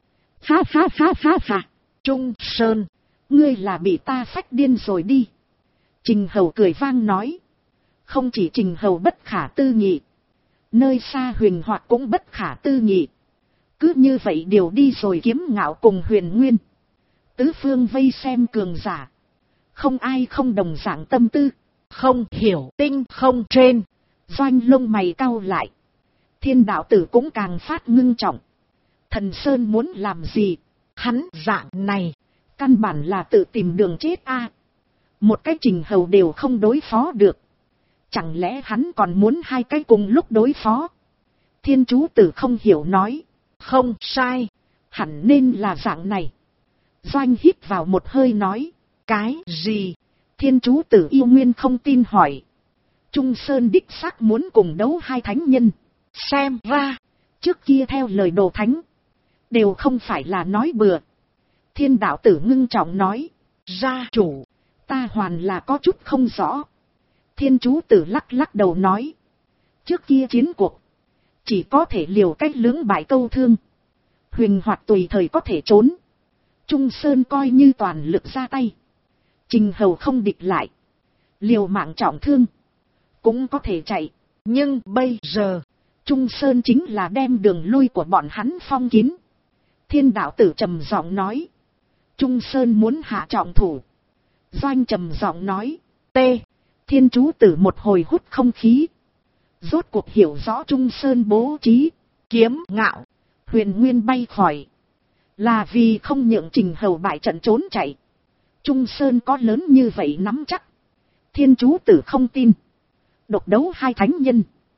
Ha ha ha ha ha. Trung Sơn, ngươi là bị ta phách điên rồi đi. Trình Hầu cười vang nói. Không chỉ Trình Hầu bất khả tư nghị, nơi xa Huyền Hoạt cũng bất khả tư nghị. Cứ như vậy điều đi rồi Kiếm Ngạo cùng Huyền Nguyên. Tứ phương vây xem cường giả, không ai không đồng dạng tâm tư. Không hiểu tinh không trên. Doanh lông mày cau lại. Thiên đạo tử cũng càng phát ngưng trọng. Thần Sơn muốn làm gì? Hắn dạng này, căn bản là tự tìm đường chết a. Một cái Trình Hầu đều không đối phó được, chẳng lẽ hắn còn muốn 2 cái cùng lúc đối phó? Thiên chú tử không hiểu nói. Không sai, hẳn nên là dạng này. Doanh hít vào một hơi nói. Cái gì? Thiên chú tử yêu nguyên không tin hỏi. Trung Sơn đích xác muốn cùng đấu 2 thánh nhân. Xem ra, trước kia theo lời đồ thánh, đều không phải là nói bừa. Thiên đạo tử ngưng trọng nói. Gia chủ, ta hoàn là có chút không rõ. Thiên chú tử lắc lắc đầu nói. Trước kia chiến cuộc, chỉ có thể liều cách lưỡng bại câu thương. Huyền Hoạt tùy thời có thể trốn. Trung Sơn coi như toàn lực ra tay. Trình Hầu không địch lại, liều mạng trọng thương, cũng có thể chạy. Nhưng bây giờ, Trung Sơn chính là đem đường lui của bọn hắn phong kín. Thiên đạo tử trầm giọng nói. Trung Sơn muốn hạ trọng thủ. Doanh trầm giọng nói. T. Thiên chú tử một hồi hút không khí. Rốt cuộc hiểu rõ Trung Sơn bố trí. Kiếm Ngạo, Huyền Nguyên bay khỏi, là vì không nhượng Trình Hầu bại trận trốn chạy. Trung Sơn có lớn như vậy nắm chắc. Thiên chú tử không tin. Độc đấu 2 thánh nhân,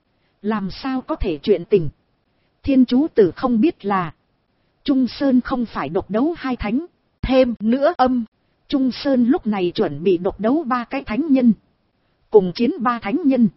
làm sao có thể chuyện tình? Thiên chú tử không biết là Trung Sơn không phải độc đấu 2 thánh. Thêm nữa Trung Sơn lúc này chuẩn bị độc đấu 3 cái thánh nhân, cùng chiến 3 thánh nhân.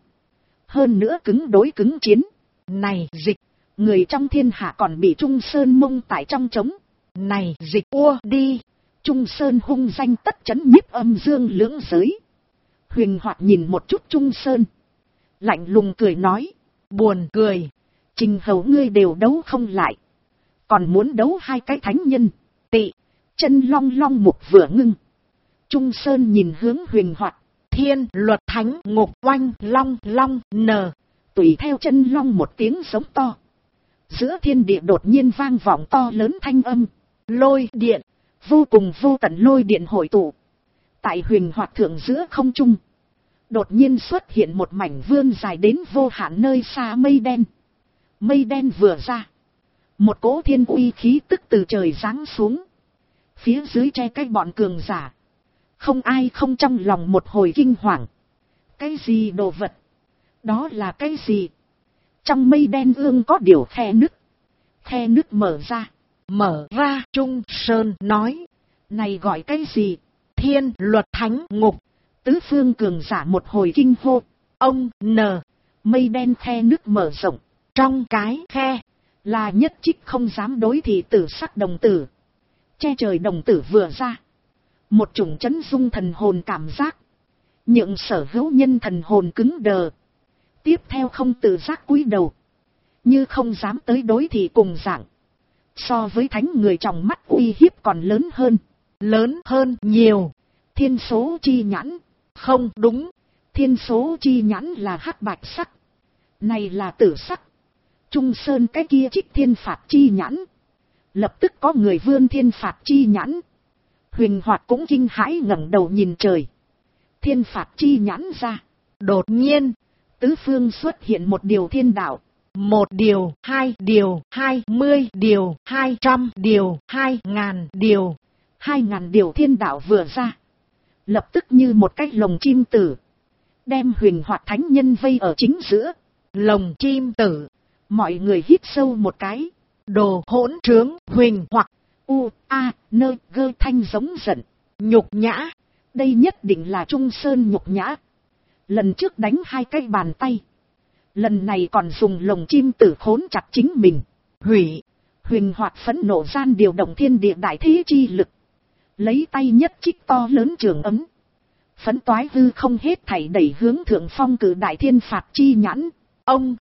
Hơn nữa cứng đối cứng chiến. Này dịch, người trong thiên hạ còn bị Trung Sơn mông tại trong trống. Này dịch đi. Trung Sơn hung danh tất chấn nhiếp âm dương lưỡng giới. Huyền Hoạt nhìn một chút Trung Sơn, lạnh lùng cười nói. Buồn cười, Trình Hầu ngươi đều đấu không lại, còn muốn đấu 2 cái thánh nhân. Tị. Chân Long long mục vừa ngưng. Trung Sơn nhìn hướng Huyền Hoạt. Thiên luật thánh ngục oanh long long nờ. Tùy theo Chân Long một tiếng giống to, giữa thiên địa đột nhiên vang vọng to lớn thanh âm. Lôi điện, vô cùng vô tận lôi điện hội tụ, Tại huyền hoạt thượng giữa không trung, đột nhiên xuất hiện một mảnh vươn dài đến vô hạn nơi xa mây đen. Mây đen vừa ra, một cỗ thiên uy khí tức từ trời giáng xuống. Phía dưới che cái bọn cường giả. Không ai không trong lòng một hồi kinh hoàng. Cái gì đồ vật? Đó là cái gì? Trong mây đen ương có điều khe nứt. Khe nứt mở ra, Trung Sơn nói. Này gọi cái gì? Thiên luật thánh ngục. Tứ phương cường giả một hồi kinh hô. Ông mây đen khe nứt mở rộng. Trong cái khe là nhất trích không dám đối thị tử sắc đồng tử. Che trời đồng tử vừa ra. Một chủng chấn dung thần hồn cảm giác. Nhượng sở hữu nhân thần hồn cứng đờ. Tiếp theo không tự giác cúi đầu. Như không dám tới đối thị cùng dạng. So với thánh người trong mắt uy hiếp còn lớn hơn nhiều. Thiên số chi nhãn. Không đúng. Thiên số chi nhãn là hắc bạch sắc. Này là tử sắc. Trung Sơn cái kia trích thiên phạt chi nhãn. Lập tức có người vươn thiên phạt chi nhãn. Huyền Hoạt cũng kinh hãi ngẩng đầu nhìn trời. Thiên phạt chi nhãn ra. Đột nhiên, tứ phương xuất hiện một điều thiên đạo. 1 điều, 2 điều, 20 điều, 200 điều, 2000 điều. 2000 điều thiên đạo vừa ra. Lập tức như một cái lồng chim tử. Đem Huyền Hoạt thánh nhân vây ở chính giữa. Lồng chim tử. Mọi người hít sâu một cái. Đồ hỗn trướng, Huỳnh hoặc nơi gơ thanh giống giận. Nhục nhã. Đây nhất định là Trung Sơn nhục nhã. Lần trước đánh 2 cái bàn tay. Lần này còn dùng lồng chim tử khốn chặt chính mình. Huỳnh Hoạt phẫn nộ gian điều động thiên địa đại thế chi lực. Lấy tay nhất trích to lớn trường ấm. Phấn toái hư không hết thảy đẩy hướng thượng phong cử đại thiên phạt chi nhãn. Ông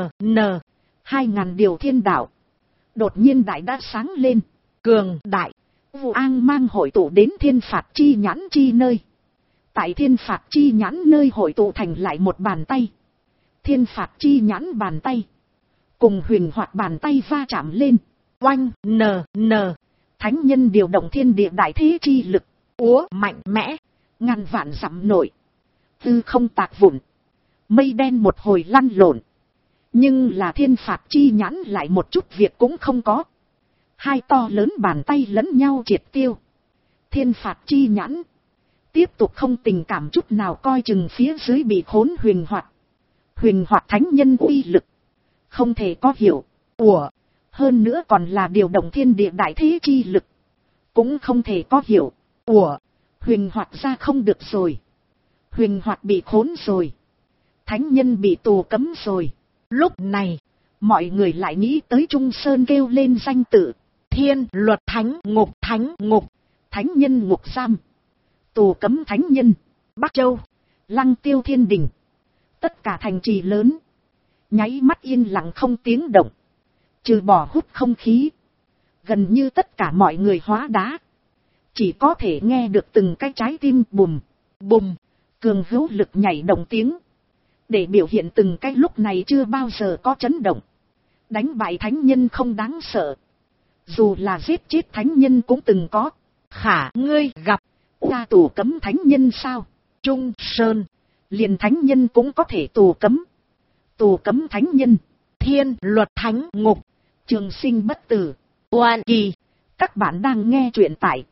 2000 điều thiên đạo. Đột nhiên đại đã sáng lên. Cường đại. Vụ an mang hội tụ đến thiên phạt chi nhãn chi nơi. Tại thiên phạt chi nhãn nơi hội tụ thành lại một bàn tay. Thiên phạt chi nhãn bàn tay. Cùng Huyền Hoạt bàn tay va chạm lên. Oanh Thánh nhân điều động thiên địa đại thế chi lực. Úa mạnh mẽ. Ngàn vạn dặm nổi. Tư không tạc vụn. Mây đen một hồi lăn lộn. Nhưng là thiên phạt chi nhãn lại một chút việc cũng không có. 2 to lớn bàn tay lẫn nhau triệt tiêu. Thiên phạt chi nhãn. Tiếp tục không tình cảm chút nào coi chừng phía dưới bị khốn Huyền Hoạt. Huyền Hoạt thánh nhân uy lực. Không thể có hiểu. Hơn nữa còn là điều động thiên địa đại thế chi lực. Cũng không thể có hiểu. Huyền Hoạt ra không được rồi. Huyền Hoạt bị khốn rồi. Thánh nhân bị tù cấm rồi. Lúc này, mọi người lại nghĩ tới Trung Sơn kêu lên danh tự. Thiên luật thánh ngục. Thánh nhân ngục giam. Tù cấm thánh nhân. Bắc Châu. Lăng Tiêu Thiên Đình. Tất cả thành trì lớn. Nháy mắt yên lặng không tiếng động. Trừ bỏ hút không khí. Gần như tất cả mọi người hóa đá. Chỉ có thể nghe được từng cái trái tim bùm, bùm, cường hữu lực nhảy động tiếng. Để biểu hiện từng cái lúc này chưa bao giờ có chấn động. Đánh bại thánh nhân không đáng sợ. Dù là giết chết thánh nhân cũng từng có. Khả ngươi gặp ra tù cấm thánh nhân sao? Trung Sơn, liền thánh nhân cũng có thể tù cấm. Tù cấm thánh nhân, thiên luật thánh ngục, trường sinh bất tử, oan kỳ. Các bạn đang nghe truyện tại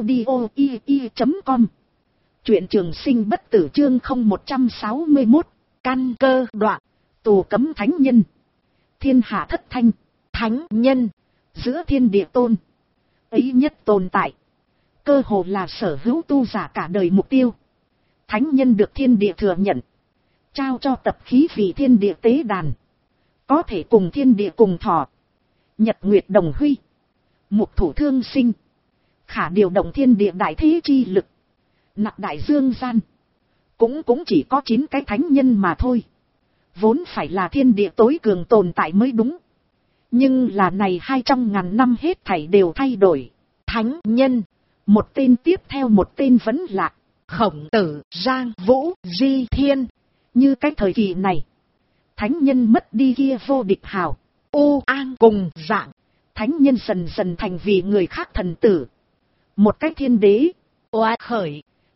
audio.com. Truyện trường sinh bất tử chương 0161. Căn cơ đoạn. Tù cấm thánh nhân. Thiên hạ thất thanh. Thánh nhân. Giữa thiên địa tôn. Ấy nhất tồn tại. Cơ hồ là sở hữu tu giả cả đời mục tiêu. Thánh nhân được thiên địa thừa nhận. Trao cho tập khí vì thiên địa tế đàn. Có thể cùng thiên địa cùng thọ. Nhật nguyệt đồng huy. Mục thủ thương sinh. Khả điều động thiên địa đại thế chi lực. Nặc đại dương gian. Cũng chỉ có 9 cái thánh nhân mà thôi. Vốn phải là thiên địa tối cường tồn tại mới đúng. Nhưng là này 200.000 năm hết thảy đều thay đổi. Thánh nhân. Một tên tiếp theo một tên vẫn lạc. Khổng Tử, Giang Vũ, Di Thiên. Như cái thời kỳ này. Thánh nhân mất đi kia vô địch hào. An cùng dạng. Thánh nhân dần dần thành vì người khác thần tử. Một cái thiên đế. Oa khởi.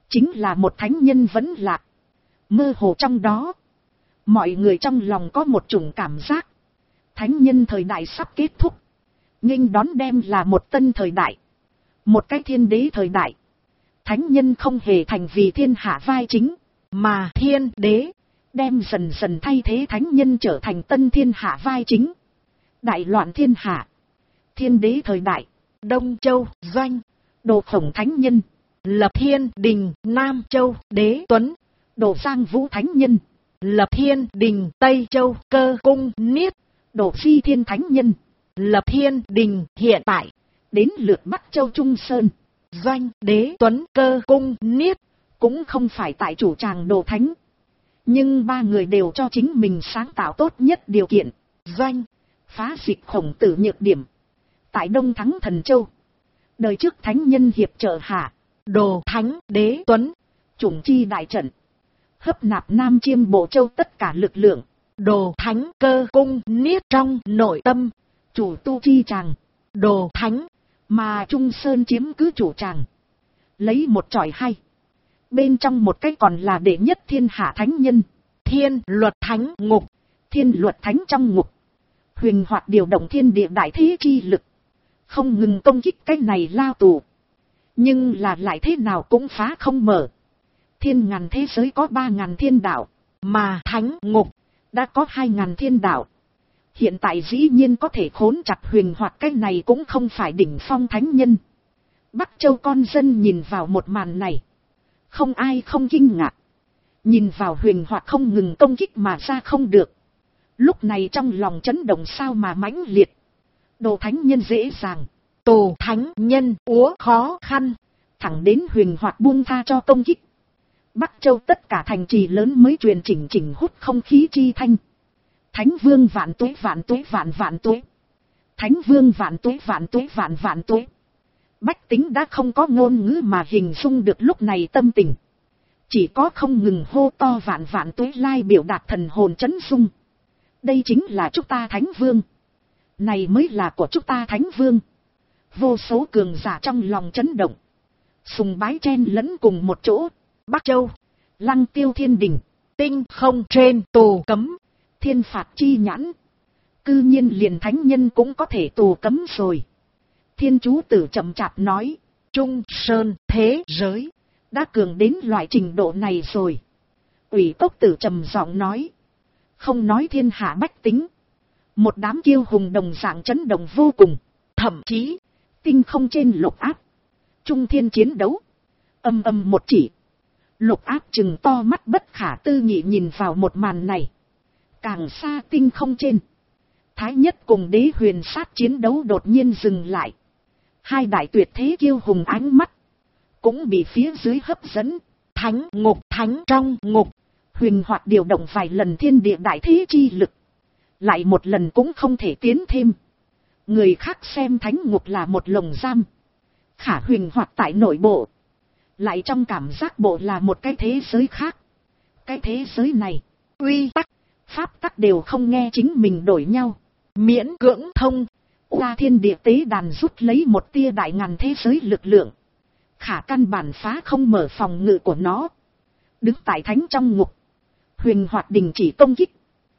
chính là một thánh nhân vẫn lạc. Mơ hồ trong đó, mọi người trong lòng có một chủng cảm giác, thánh nhân thời đại sắp kết thúc, nghênh đón đem là một tân thời đại, một cái thiên đế thời đại. Thánh nhân không hề thành vì thiên hạ vai chính, mà thiên đế đem dần dần thay thế thánh nhân trở thành tân thiên hạ vai chính. Đại loạn thiên hạ, thiên đế thời đại, Đông Châu Doanh, Đồ Khổng thánh nhân, lập Thiên Đình Nam Châu Đế Tuấn, Đồ Giang Vũ thánh nhân, lập Thiên Đình Tây Châu Cơ Cung Niết, Đồ Phi Thiên thánh nhân, lập Thiên Đình. Hiện tại đến lượt Bắc Châu Trung Sơn, Doanh, Đế Tuấn, Cơ Cung Niết cũng không phải tại chủ tràng Đồ Thánh, nhưng ba người đều cho chính mình sáng tạo tốt nhất điều kiện. Doanh phá dịch Khổng Tử nhược điểm, tại Đông thắng Thần Châu, đời trước thánh nhân hiệp trợ hạ. Đồ Thánh Đế Tuấn chủng chi đại trận, hấp nạp Nam Chiêm Bộ Châu tất cả lực lượng. Đồ Thánh Cơ Cung Niết trong nội tâm chủ tu chi tràng Đồ Thánh, mà Trung Sơn chiếm cứ chủ tràng, lấy một chọi hai, bên trong một cái còn là đệ nhất thiên hạ thánh nhân. Thiên Luật Thánh Ngục, Thiên Luật Thánh trong ngục huyền hoạt điều động thiên địa đại thế chi lực, không ngừng công kích cái này lao tù, nhưng là lại thế nào cũng phá không mở. Thiên ngàn thế giới có 3.000 thiên đạo, mà Thánh Ngục đã có 2.000 thiên đạo. Hiện tại dĩ nhiên có thể khốn chặt huyền hoạt, cái này cũng không phải đỉnh phong thánh nhân. Bắc Châu con dân nhìn vào một màn này, không ai không kinh ngạc. Nhìn vào huyền hoạt không ngừng công kích mà ra không được, lúc này trong lòng chấn động sao mà mãnh liệt. Đồ thánh nhân dễ dàng, Tù thánh nhân úa khó khăn, thẳng đến huyền hoạt buông tha cho công kích. Bắc Châu tất cả thành trì lớn mới truyền chỉnh hút không khí chi thanh. Thánh vương vạn tuế vạn tuế vạn vạn tuế, Thánh vương vạn tuế vạn tuế vạn vạn tuế. Bách tính đã không có ngôn ngữ mà hình dung được lúc này tâm tình, chỉ có không ngừng hô to vạn vạn tuế lai biểu đạt thần hồn chấn dung. Đây chính là chúng ta thánh vương, này mới là của chúng ta thánh vương. Vô số cường giả trong lòng chấn động, sùng bái chen lẫn cùng một chỗ. Bắc Châu, Lăng Tiêu Thiên Đình, tinh không trên tù cấm, thiên phạt chi nhãn. Cư nhiên liền thánh nhân cũng có thể tù cấm rồi. Thiên chú tử chậm chạp nói, Trung Sơn thế giới đã cường đến loại trình độ này rồi. Ủy Cốc Tử trầm giọng nói, không nói thiên hạ bách tính, một đám kiêu hùng đồng dạng chấn động vô cùng. Thậm chí tinh không trên lục áp, trung thiên chiến đấu, âm âm một chỉ. Lục áp chừng to mắt bất khả tư nghị nhìn vào một màn này. Càng xa tinh không trên, Thái Nhất cùng Đế Huyền sát chiến đấu đột nhiên dừng lại. Hai đại tuyệt thế kiêu hùng ánh mắt cũng bị phía dưới hấp dẫn. Thánh Ngục, Thánh trong ngục, huyền hoạt điều động vài lần thiên địa đại thế chi lực, lại một lần cũng không thể tiến thêm. Người khác xem Thánh Ngục là một lồng giam, khả huyền hoạt tại nội bộ lại trong cảm giác bộ là một cái thế giới khác. Cái thế giới này, uy tắc, pháp tắc đều không nghe chính mình đổi nhau, miễn cưỡng thông qua thiên địa tế đàn rút lấy một tia đại ngàn thế giới lực lượng, khả căn bản phá không mở phòng ngự của nó. Đứng tại thánh trong ngục, huyền hoạt đình chỉ công kích,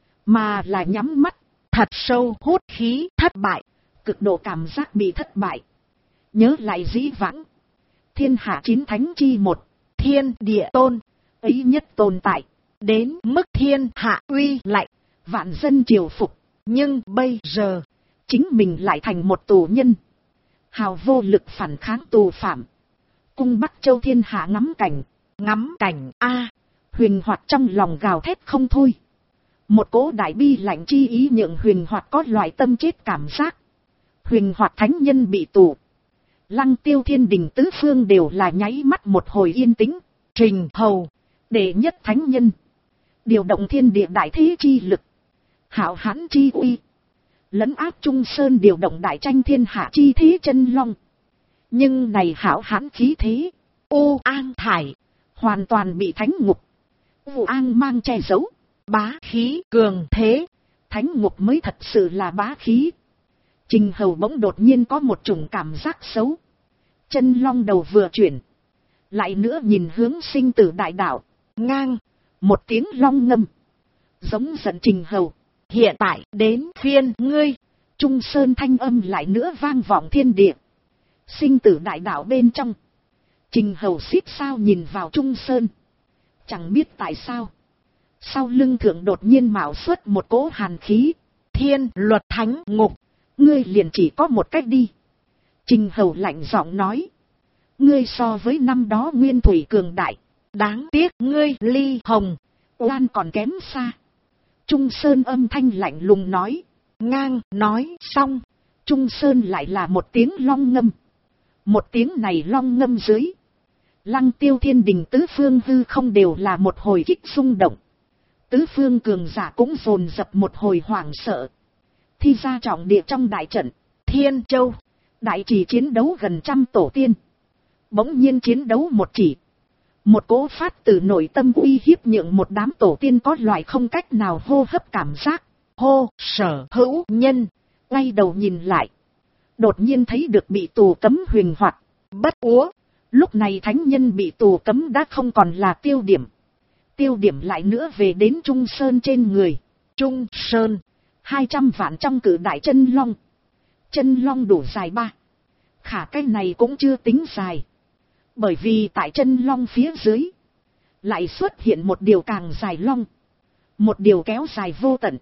mà là nhắm mắt, thật sâu hút khí. Thất bại, cực độ cảm giác bị thất bại. Nhớ lại dĩ vãng, thiên hạ 9 thánh chi một, thiên địa tôn, ấy nhất tồn tại, đến mức thiên hạ uy lạy, vạn dân triều phục. Nhưng bây giờ, chính mình lại thành một tù nhân, hào vô lực phản kháng tù phạm. Cung Bắc Châu thiên hạ ngắm cảnh a. Huyền hoạt trong lòng gào thét không thôi. Một cỗ đại bi lạnh chi ý nhượng huyền hoạt có loại tâm chết cảm giác. Huyền hoạt thánh nhân bị tù, Lăng Tiêu Thiên Đình tứ phương đều là nháy mắt một hồi yên tĩnh. Trình Hầu, đệ nhất thánh nhân, điều động thiên địa đại thế chi lực, hạo hãn chi uy, lấn áp Trung Sơn điều động đại tranh thiên hạ chi thế chân long. Nhưng này hạo hãn khí thế, ô an thải, hoàn toàn bị Thánh Ngục, Vũ An mang che giấu. Bá khí cường thế, Thánh Ngục mới thật sự là bá khí. Trình Hầu bỗng đột nhiên có một chủng cảm giác xấu. Chân long đầu vừa chuyển, lại nữa nhìn hướng sinh tử đại đạo, ngang, một tiếng long ngâm, giống giận Trình Hầu, hiện tại đến phiên ngươi. Trung Sơn thanh âm lại nữa vang vọng thiên địa. Sinh tử đại đạo bên trong, Trình Hầu xít sao nhìn vào Trung Sơn. Chẳng biết tại sao, sau lưng thượng đột nhiên mạo xuất một cỗ hàn khí. Thiên luật thánh ngục, ngươi liền chỉ có một cách đi. Trình Hầu lạnh giọng nói, ngươi so với năm đó nguyên thủy cường đại, đáng tiếc ngươi ly hồng oan còn kém xa. Trung Sơn âm thanh lạnh lùng nói, ngang. Nói xong, Trung Sơn lại là một tiếng long ngâm. Một tiếng này long ngâm dưới, Lăng Tiêu thiên đình tứ phương hư không đều là một hồi kích xung động. Tứ phương cường giả cũng dồn dập một hồi hoảng sợ. Thi ra trọng địa trong đại trận Thiên Châu, đại trì chiến đấu gần 100 tổ tiên. Bỗng nhiên chiến đấu một chỉ, một cỗ phát từ nội tâm uy hiếp nhượng một đám tổ tiên có loại không cách nào hô hấp cảm giác. Hô. Sở Hữu Nhân ngay đầu nhìn lại, đột nhiên thấy được bị tù cấm huyền hoạt bất úa. Lúc này thánh nhân bị tù cấm đã không còn là tiêu điểm. Tiêu điểm lại nữa về đến Trung Sơn trên người. Trung Sơn, 200 vạn trong cử đại chân long. Chân long đủ dài 3. Khả cái này cũng chưa tính dài. Bởi vì tại chân long phía dưới, lại xuất hiện một điều càng dài long. Một điều kéo dài vô tận.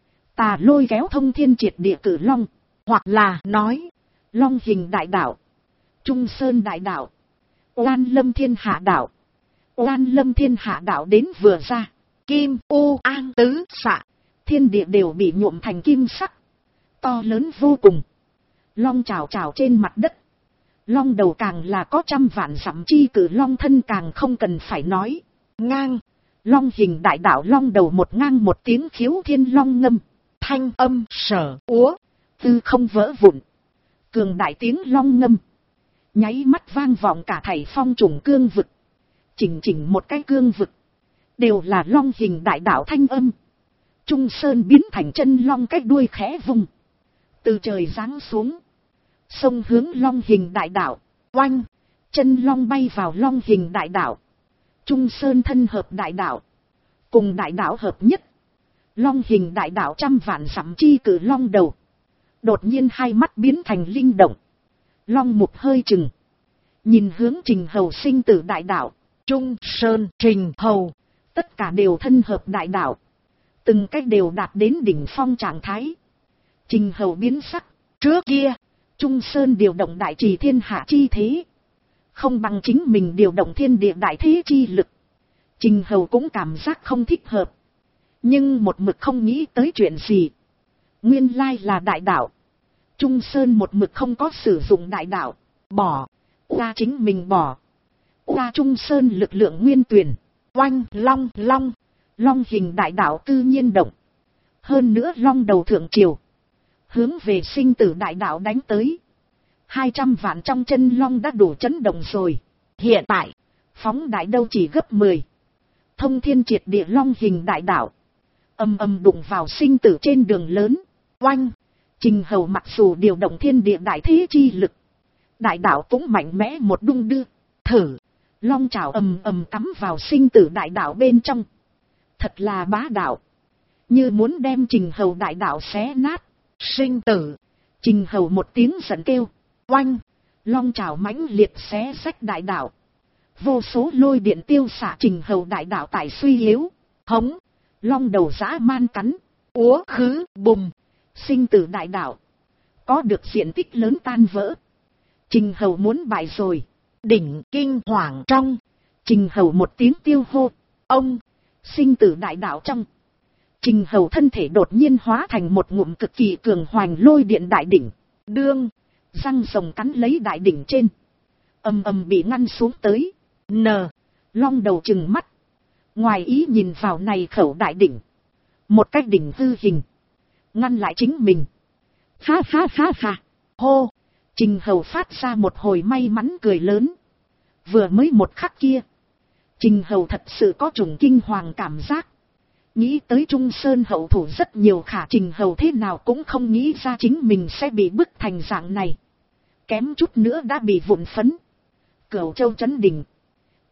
Tà lôi kéo thông thiên triệt địa cử long. Hoặc là nói, long hình đại đạo, Trung Sơn đại đạo, Oan Lâm Thiên Hạ đạo. Oan Lâm Thiên Hạ đạo đến vừa ra, kim u an tứ xạ, thiên địa đều bị nhuộm thành kim sắc, to lớn vô cùng. Long trào trào trên mặt đất, long đầu càng là có 100 vạn dặm chi cử long thân càng không cần phải nói. Ngang, long hình đại đạo long đầu một ngang một tiếng khiếu thiên long ngâm, thanh âm sở úa, tư không vỡ vụn. Cường đại tiếng long ngâm, nháy mắt vang vọng cả thảy phong trùng cương vực. Chỉnh chỉnh một cái cương vực, đều là long hình đại đạo thanh âm. Trung Sơn biến thành chân long cái đuôi khẽ vùng, từ trời giáng xuống, xông hướng long hình đại đạo. Oanh, chân long bay vào long hình đại đạo. Trung Sơn thân hợp đại đạo, cùng đại đạo hợp nhất. Long hình đại đạo 100 vạn dặm chi cử long đầu, đột nhiên hai mắt biến thành linh động. Long mục hơi chừng, nhìn hướng Trình Hầu sinh tử đại đạo. Trung Sơn, Trình Hầu, tất cả đều thân hợp đại đạo, từng cách đều đạt đến đỉnh phong trạng thái. Trình Hầu biến sắc, trước kia, Trung Sơn điều động đại trì thiên hạ chi thế, không bằng chính mình điều động thiên địa đại thế chi lực. Trình Hầu cũng cảm giác không thích hợp, nhưng một mực không nghĩ tới chuyện gì. Nguyên lai là đại đạo. Trung Sơn một mực không có sử dụng đại đạo, bỏ, ra chính mình bỏ. Ra Trung Sơn lực lượng nguyên tuyển, oanh long long, long hình đại đạo tự nhiên động. Hơn nữa long đầu thượng triều, hướng về sinh tử đại đạo đánh tới. 200 vạn trong chân long đã đủ chấn động rồi. Hiện tại, phóng đại đâu chỉ gấp 10. Thông thiên triệt địa long hình đại đạo, ầm ầm đụng vào sinh tử trên đường lớn. Oanh, Trình Hầu mặc dù điều động thiên địa đại thế chi lực, đại đạo cũng mạnh mẽ một đung đưa. Thử, long trảo ầm ầm cắm vào sinh tử đại đạo bên trong. Thật là bá đạo, như muốn đem Trình Hầu đại đạo xé nát. Sinh tử, Trình Hầu một tiếng giận kêu. Oanh, long trảo mãnh liệt xé rách đại đạo. Vô số lôi điện tiêu xạ Trình Hầu đại đạo tại suy yếu. Hống, long đầu dã man cắn, úa khứ bùm. Sinh tử đại đạo có được diện tích lớn tan vỡ. Trình Hầu muốn bại rồi. Đỉnh kinh hoàng trong, Trình Hầu một tiếng tiêu hô. Ông, sinh tử đại đạo trong, Trình Hầu thân thể đột nhiên hóa thành một ngụm cực kỳ cường hoành lôi điện đại đỉnh. Đương, răng rồng cắn lấy đại đỉnh trên, ầm ầm bị ngăn xuống tới. Long đầu trừng mắt, ngoài ý nhìn vào này khẩu đại đỉnh. Một cái đỉnh hư hình, ngăn lại chính mình. Ha ha ha ha, hô, Trình Hầu phát ra một hồi may mắn cười lớn. Vừa mới một khắc kia, Trình Hầu thật sự có trùng kinh hoàng cảm giác. Nghĩ tới Trung Sơn hậu thủ rất nhiều, khả Trình Hầu thế nào cũng không nghĩ ra chính mình sẽ bị bức thành dạng này. Kém chút nữa đã bị vụn phấn. Cửu Châu chấn đình,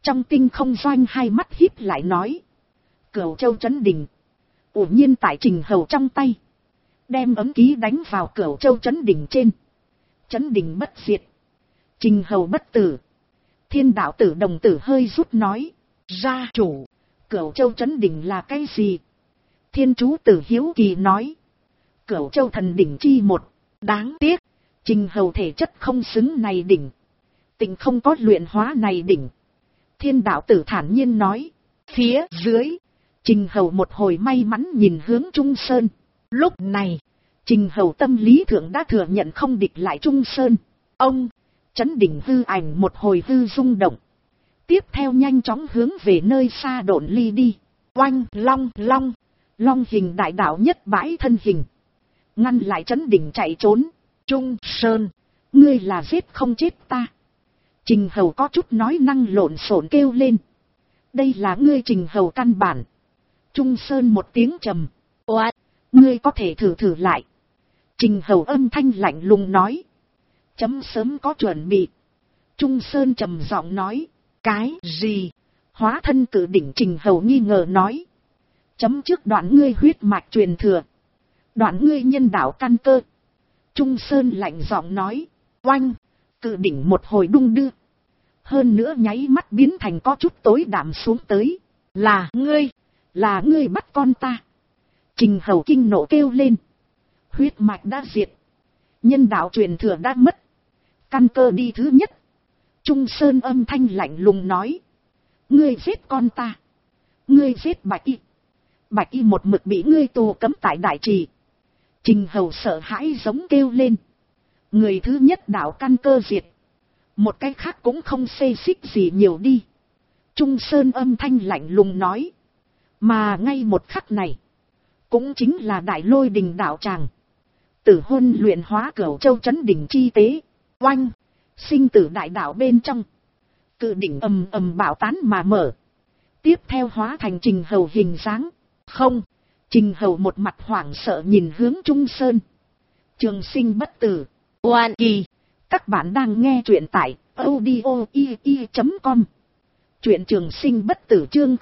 Trong tinh không Doanh hai mắt híp lại nói. Cửu Châu Chấn Đỉnh. Ủa nhiên tại Trình Hầu trong tay. Đem ấm ký đánh vào Cửu Châu Chấn Đỉnh trên. Chấn Đỉnh bất diệt. Trình Hầu bất tử. Thiên đạo tử đồng tử hơi rút nói. Gia chủ. Cửu Châu Chấn Đỉnh là cái gì? Thiên chú tử hiếu kỳ nói. Cửu Châu Thần Đỉnh chi một. Đáng tiếc. Trình Hầu thể chất không xứng này đỉnh. Tình không có luyện hóa này đỉnh. Thiên đạo tử thản nhiên nói. Phía dưới. Trình Hầu một hồi may mắn nhìn hướng Trung Sơn. Lúc này. Trình Hầu tâm lý thượng đã thừa nhận không địch lại Trung Sơn. Ông. Chấn đỉnh hư ảnh một hồi hư rung động. Tiếp theo nhanh chóng hướng về nơi xa độn ly đi. Oanh long long. Long hình đại đạo nhất bãi thân hình. Ngăn lại chấn đỉnh chạy trốn. Trung Sơn. Ngươi là giết không chết ta. Trình Hầu có chút nói năng lộn xộn kêu lên. Đây là ngươi Trình Hầu căn bản. Trung Sơn một tiếng trầm. Oát. Ngươi có thể thử lại. Trình Hầu âm thanh lạnh lùng nói. Chấm sớm có chuẩn bị. Trung Sơn trầm giọng nói. Cái gì? Hóa thân cử đỉnh. Trình Hầu nghi ngờ nói. Chấm trước đoạn ngươi huyết mạch truyền thừa. Đoạn ngươi nhân đạo căn cơ. Trung Sơn lạnh giọng nói. Oanh. Cự đỉnh một hồi đung đưa. Hơn nữa nháy mắt biến thành có chút tối đạm xuống tới. Là ngươi bắt con ta. Trình Hầu kinh nộ kêu lên. Huyết mạch đã diệt. Nhân đạo truyền thừa đã mất. Căn cơ đi thứ nhất. Trung Sơn âm thanh lạnh lùng nói. Ngươi giết con ta. Ngươi giết Bạch Y. Bạch Y một mực bị ngươi tù cấm tại đại trì. Trình Hầu sợ hãi giống kêu lên. Người thứ nhất đạo căn cơ diệt. Một cái khác cũng không xê xích gì nhiều đi. Trung Sơn âm thanh lạnh lùng nói. Mà ngay một khắc này. Cũng chính là Đại Lôi Đình đạo tràng. Tử huân luyện hóa Cửu Châu Chấn Đỉnh chi tế. Oanh. Sinh tử đại đạo bên trong. Cự đỉnh ầm ầm bạo tán mà mở. Tiếp theo hóa thành Trình Hầu hình dáng. Không. Trình Hầu một mặt hoảng sợ nhìn hướng Trung Sơn. Trường sinh bất tử. Oan kỳ. Các bạn đang nghe truyện tại audio.com. Truyện trường sinh bất tử chương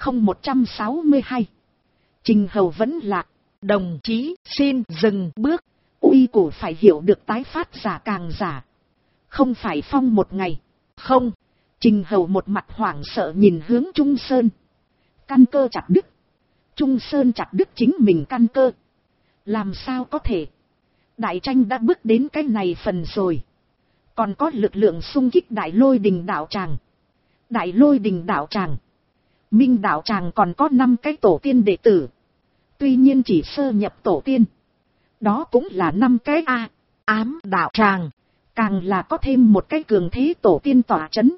0162. Trình Hầu vẫn lạc. Đồng chí xin dừng bước. Uy củ phải hiểu được tái phát giả càng giả. Không phải phong một ngày. Không. Trình Hầu một mặt hoảng sợ nhìn hướng Trung Sơn. Căn cơ chặt đứt. Trung Sơn chặt đứt chính mình căn cơ. Làm sao có thể. Đại tranh đã bước đến cái này phần rồi. Còn có lực lượng xung kích Đại Lôi Đình đạo tràng. Đại Lôi Đình đạo tràng. Minh đạo tràng còn có 5 cái tổ tiên đệ tử. Tuy nhiên chỉ sơ nhập tổ tiên. Đó cũng là 5 cái ám đạo tràng. Càng là có thêm một cái cường thế tổ tiên tỏa chấn.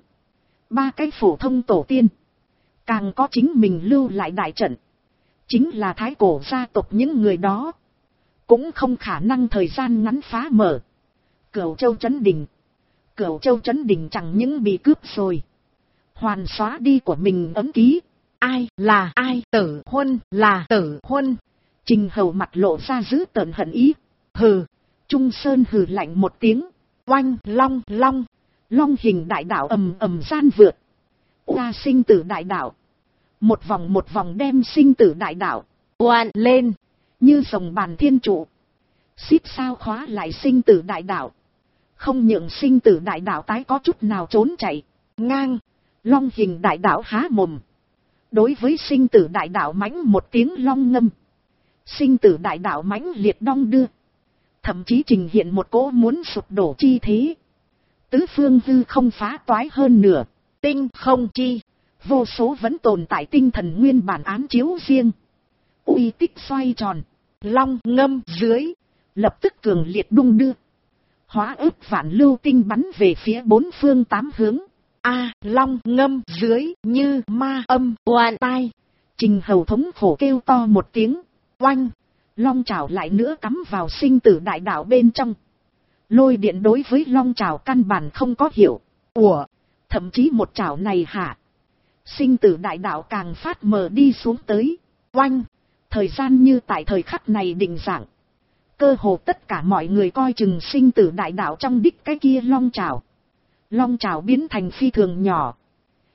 3 cái phổ thông tổ tiên. Càng có chính mình lưu lại đại trận. Chính là thái cổ gia tộc những người đó. Cũng không khả năng thời gian ngắn phá mở. Cửu Châu Chấn Đỉnh. Cửu Châu Chấn Đỉnh chẳng những bị cướp rồi. Hoàn xóa đi của mình ấm ký. Ai là ai? Tử Huân là Tử Huân. Trình Hầu mặt lộ ra dữ tợn hận ý. Hừ. Trung Sơn hừ lạnh một tiếng. Oanh long long. Long hình đại đạo ầm ầm gian vượt. Oa sinh tử đại đạo. Một vòng đem sinh tử đại đạo. Oan lên. Như rồng bàn thiên trụ. Xít sao khóa lại sinh tử đại đạo. Không nhượng sinh tử đại đạo tái có chút nào trốn chạy. Ngang. Long hình đại đạo há mồm. Đối với sinh tử đại đạo mãnh một tiếng long ngâm. Sinh tử đại đạo mãnh liệt đong đưa. Thậm chí trình hiện một cỗ muốn sụp đổ chi thế. Tứ phương hư không phá toái hơn nửa. Tinh không chi. Vô số vẫn tồn tại tinh thần nguyên bản án chiếu riêng. Uy tích xoay tròn. Long ngâm dưới. Lập tức cường liệt đung đưa. Hóa ức vạn lưu tinh bắn về phía 4 phương 8 hướng. Long ngâm dưới như ma âm oan tai. Trình Hầu thống khổ kêu to một tiếng. Oanh. Long trảo lại nữa cắm vào sinh tử đại đạo bên trong. Lôi điện đối với long trảo căn bản không có hiệu. Thậm chí một trảo này hả. Sinh tử đại đạo càng phát mờ đi xuống tới. Oanh. Thời gian như tại thời khắc này định dạng. Cơ hồ tất cả mọi người coi chừng sinh tử đại đạo trong đích cái kia long trảo. Long trảo biến thành phi thường nhỏ.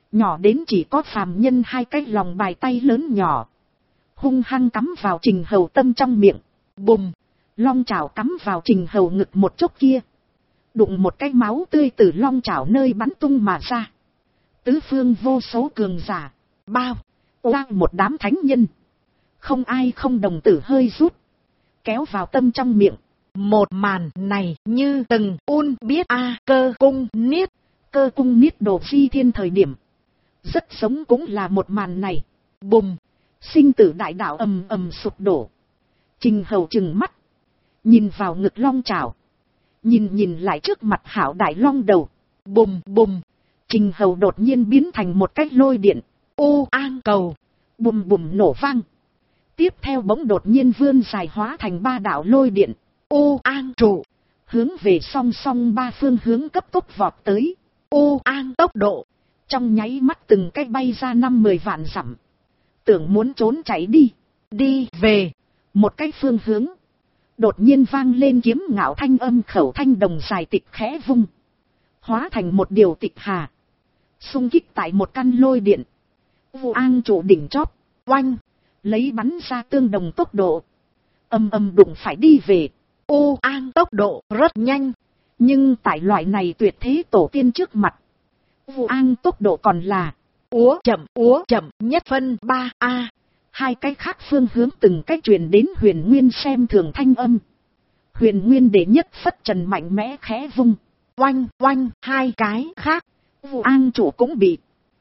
nhỏ đến chỉ có phàm nhân hai cái lòng bài tay lớn nhỏ, hung hăng cắm vào Trình Hầu tâm trong miệng. Bùm, long chảo cắm vào Trình Hầu ngực một chốc kia, đụng một cái máu tươi từ long chảo nơi bắn tung mà ra. Tứ phương vô số cường giả, bao oang một đám thánh nhân, không ai không đồng tử hơi rút, kéo vào tâm trong miệng. Một màn này như từng biết cơ cung niết, cơ cung niết đồ phi thiên thời điểm rất sống cũng là một màn này. Bùm, sinh tử đại đạo ầm ầm sụp đổ. Trình Hầu trừng mắt, nhìn vào ngực long chảo, nhìn lại trước mặt hảo đại long đầu. Bùm bùm, Trình Hầu đột nhiên biến thành một cái lôi điện, ô an cầu, bùm bùm nổ vang. Tiếp theo bỗng đột nhiên vươn dài hóa thành ba đạo lôi điện, ô an trụ, hướng về song song ba phương hướng cấp tốc vọt tới. Ô an tốc độ, trong nháy mắt từng cái bay ra 5-10 vạn dặm. Tưởng muốn trốn chạy đi về một cái phương hướng, đột nhiên vang lên kiếm ngạo thanh âm khẩu thanh đồng dài tịch khẽ vung, hóa thành một điều tịch hà, xung kích tại một căn lôi điện. Vu an trụ đỉnh chóp, oanh, lấy bắn ra tương đồng tốc độ, âm đụng phải đi về. Ô an tốc độ rất nhanh, nhưng tại loại này tuyệt thế tổ tiên trước mặt, Vu an tốc độ còn là úa chậm nhất phân 3A. Hai cái khác phương hướng từng cái truyền đến Huyền Nguyên xem thường thanh âm. Huyền Nguyên đệ nhất phất trần mạnh mẽ khẽ vung, oanh oanh, hai cái khác Vu an chủ cũng bị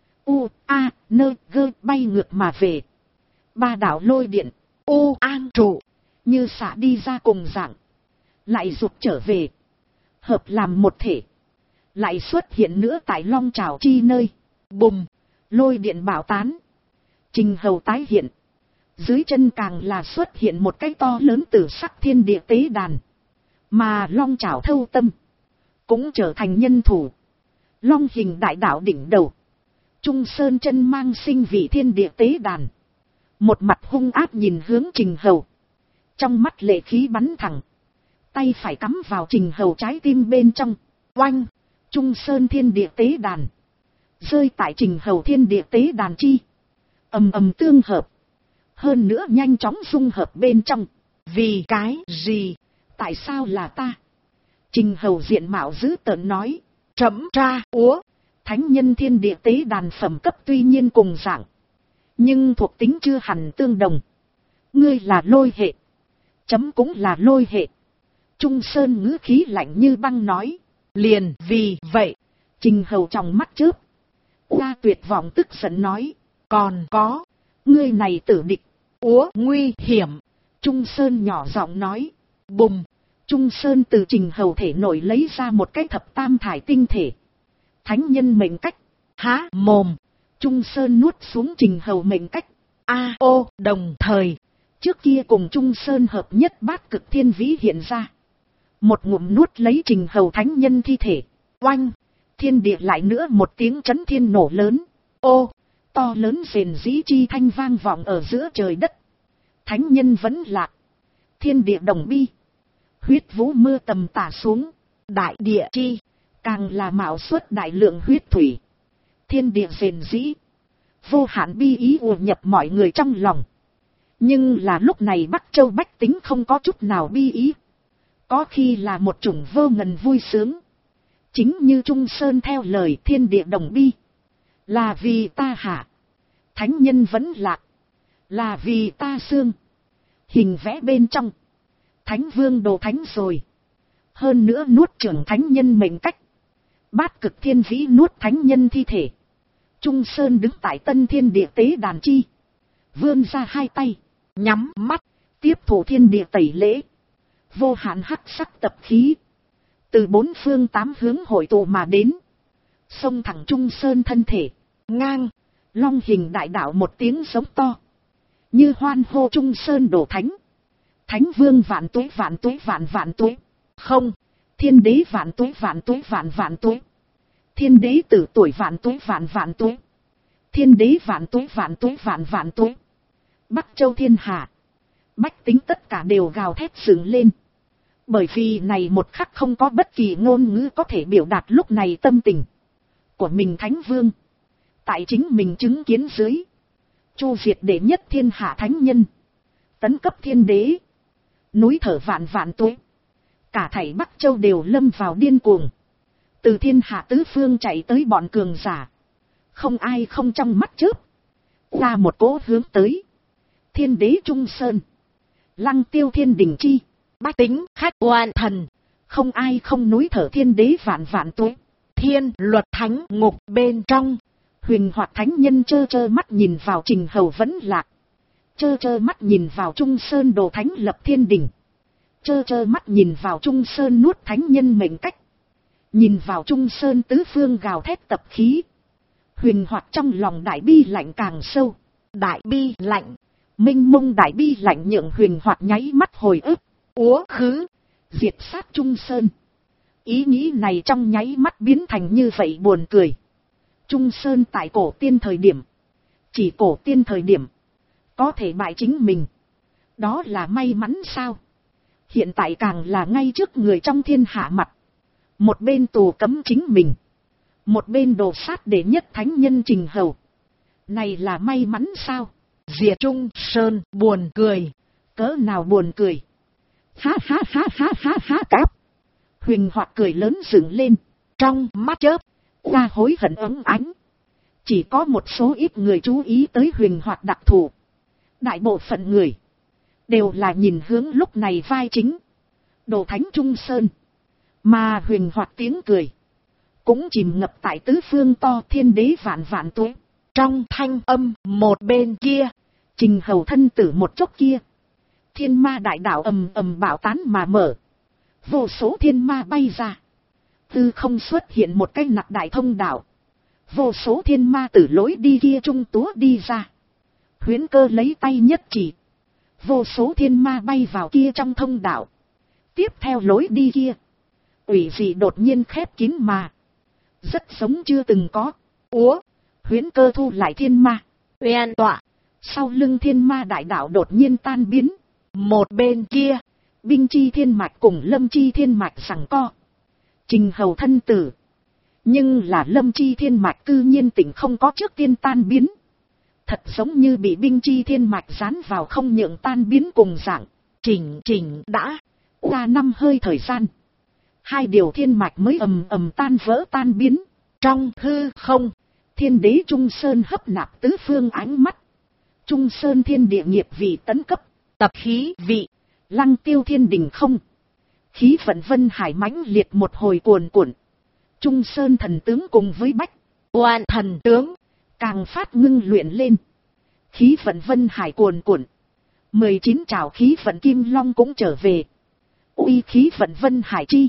bay ngược mà về. Ba đạo lôi điện, ô an trụ như xả đi ra cùng dạng, lại rụt trở về, hợp làm một thể, lại xuất hiện nữa tại long trảo chi nơi. Bùm, lôi điện bảo tán, Trình Hầu tái hiện, dưới chân càng là xuất hiện một cái to lớn tử sắc thiên địa tế đàn, mà long trảo thâu tâm cũng trở thành nhân thủ. Long hình đại đạo đỉnh đầu, Trung Sơn chân mang sinh vị thiên địa tế đàn, một mặt hung áp nhìn hướng Trình Hầu, trong mắt lệ khí bắn thẳng, tay phải cắm vào Trình Hầu trái tim bên trong. Oanh, Trung Sơn thiên địa tế đàn rơi tại Trình Hầu thiên địa tế đàn chi, ầm tương hợp, hơn nữa nhanh chóng dung hợp bên trong. Vì cái gì? Tại sao là ta? Trình Hầu diện mạo dữ tợn nói. Trẫm tra úa, thánh nhân thiên địa tế đàn phẩm cấp tuy nhiên cùng dạng, nhưng thuộc tính chưa hẳn tương đồng. Ngươi là lôi hệ, chấm cũng là lôi hệ. Trung Sơn ngữ khí lạnh như băng nói. Liền vì vậy, Trình Hầu trong mắt chớp, qua tuyệt vọng tức giận nói. Còn có, ngươi này tử địch, úa nguy hiểm. Trung Sơn nhỏ giọng nói. Bùm, Trung Sơn từ Trình Hầu thể nổi lấy ra một cái thập tam thải tinh thể, thánh nhân mệnh cách. Há mồm, Trung Sơn nuốt xuống Trình Hầu mệnh cách. Đồng thời, trước kia cùng Trung Sơn hợp nhất bát cực thiên vĩ hiện ra, một ngụm nuốt lấy Trình Hầu thánh nhân thi thể. Oanh, thiên địa lại nữa một tiếng chấn thiên nổ lớn. To lớn rền rĩ chi thanh vang vọng ở giữa trời đất. Thánh nhân vẫn lạc, thiên địa đồng bi, huyết vũ mưa tầm tả xuống. Đại địa chi, càng là mạo xuất đại lượng huyết thủy. Thiên địa rền rĩ, vô hạn bi ý ùa nhập mọi người trong lòng. Nhưng là lúc này Bắc Châu bách tính không có chút nào bi ý, có khi là một chủng vô ngần vui sướng. Chính như Trung Sơn theo lời thiên địa đồng bi, là vì ta hạ, thánh nhân vẫn lạc, là vì ta xương. Hình vẽ bên trong, thánh vương đồ thánh rồi, hơn nữa nuốt trưởng thánh nhân mệnh cách, bát cực thiên vĩ nuốt thánh nhân thi thể. Trung Sơn đứng tại tân thiên địa tế đàn chi, vươn ra hai tay, nhắm mắt, tiếp thụ thiên địa tẩy lễ. Vô hạn hắc sắc tập khí từ bốn phương tám hướng hội tụ mà đến, xông thẳng Trung Sơn thân thể. Ngang, long hình đại đạo một tiếng giống to, như hoan hô Trung Sơn đổ thánh. Thánh vương vạn tuế vạn tuế vạn vạn tuế. Không, thiên đế vạn tuế vạn tuế vạn vạn tuế. Thiên đế tử tuổi vạn tuế vạn vạn tuế. Thiên đế vạn tuế vạn tuế vạn vạn tuế. Bắc Châu thiên hạ, bách tính tất cả đều gào thét dựng lên. Bởi vì này một khắc không có bất kỳ ngôn ngữ có thể biểu đạt lúc này tâm tình của mình. Thánh vương, tại chính mình chứng kiến dưới, chu diệt đệ nhất thiên hạ thánh nhân, tấn cấp thiên đế, núi thở vạn vạn tuế, cả thảy Bắc Châu đều lâm vào điên cuồng, từ thiên hạ tứ phương chạy tới bọn cường giả, không ai không trong mắt chớp, ra một cỗ hướng tới, thiên đế Trung Sơn, Lăng Tiêu thiên đình chi, bách tính khách oan thần, không ai không núi thở thiên đế vạn vạn tuế, thiên luật thánh ngục bên trong, huyền hoạt thánh nhân trơ trơ mắt nhìn vào Trình Hầu vẫn lạc, trơ trơ mắt nhìn vào Trung Sơn đồ thánh lập thiên đình, trơ trơ mắt nhìn vào Trung Sơn nuốt thánh nhân mệnh cách, nhìn vào Trung Sơn tứ phương gào thét tập khí, huyền hoạt trong lòng đại bi lạnh càng sâu, đại bi lạnh, minh mông đại bi lạnh nhượng huyền hoạt nháy mắt hồi ức, úa khứ, diệt sát Trung Sơn. Ý nghĩ này trong nháy mắt biến thành như vậy buồn cười. Trung Sơn tại cổ tiên thời điểm, chỉ cổ tiên thời điểm, có thể bại chính mình, đó là may mắn sao? Hiện tại càng là ngay trước người trong thiên hạ mặt, một bên tù cấm chính mình, một bên đồ sát đệ nhất thánh nhân Trình Hầu, này là may mắn sao? Diệt Trung Sơn buồn cười, cỡ nào buồn cười? Ha ha ha ha ha ha cáp. Huyền Hoạt cười lớn dựng lên, trong mắt chớp ra hối hận ấm ánh. Chỉ có một số ít người chú ý tới Huyền Hoạt đặc thù, đại bộ phận người đều là nhìn hướng lúc này vai chính, đồ thánh Trung Sơn, mà Huyền Hoạt tiếng cười cũng chìm ngập tại tứ phương to thiên đế vạn vạn tuế. Trong thanh âm một bên kia, Trình Hầu thân tử một chốc kia, thiên ma đại đạo ầm ầm bạo tán mà mở, vô số thiên ma bay ra, tư không xuất hiện một cái nặc đại thông đạo, vô số thiên ma từ lối đi kia trung túa đi ra, Huyễn Cơ lấy tay nhất chỉ, vô số thiên ma bay vào kia trong thông đạo, tiếp theo lối đi kia, ủy dị đột nhiên khép kín mà, rất giống chưa từng có. Úa, Huyễn Cơ thu lại thiên ma, uyên tọa, sau lưng thiên ma đại đạo đột nhiên tan biến. Một bên kia, Binh Chi Thiên Mạch cùng Lâm Chi Thiên Mạch giằng co, Trình Hầu thân tử, nhưng là Lâm Chi Thiên Mạch cư nhiên tỉnh không có trước tiên tan biến, thật giống như bị Binh Chi Thiên Mạch dán vào không nhượng tan biến cùng dạng. Chỉnh đã qua 5 hơi thời gian, 2 điều thiên mạch mới ầm ầm tan vỡ tan biến. Trong hư không, thiên đế Trung Sơn hấp nạp tứ phương ánh mắt, Trung Sơn thiên địa nghiệp vị tấn cấp, tập khí vị, Lăng Tiêu thiên đình không, khí vận vân hải mãnh liệt một hồi cuồn cuộn, Trung Sơn thần tướng cùng với Bách Oan thần tướng càng phát ngưng luyện lên, khí vận vân hải cuồn cuộn, 19 trảo khí vận kim long cũng trở về, uy khí vận vân hải chi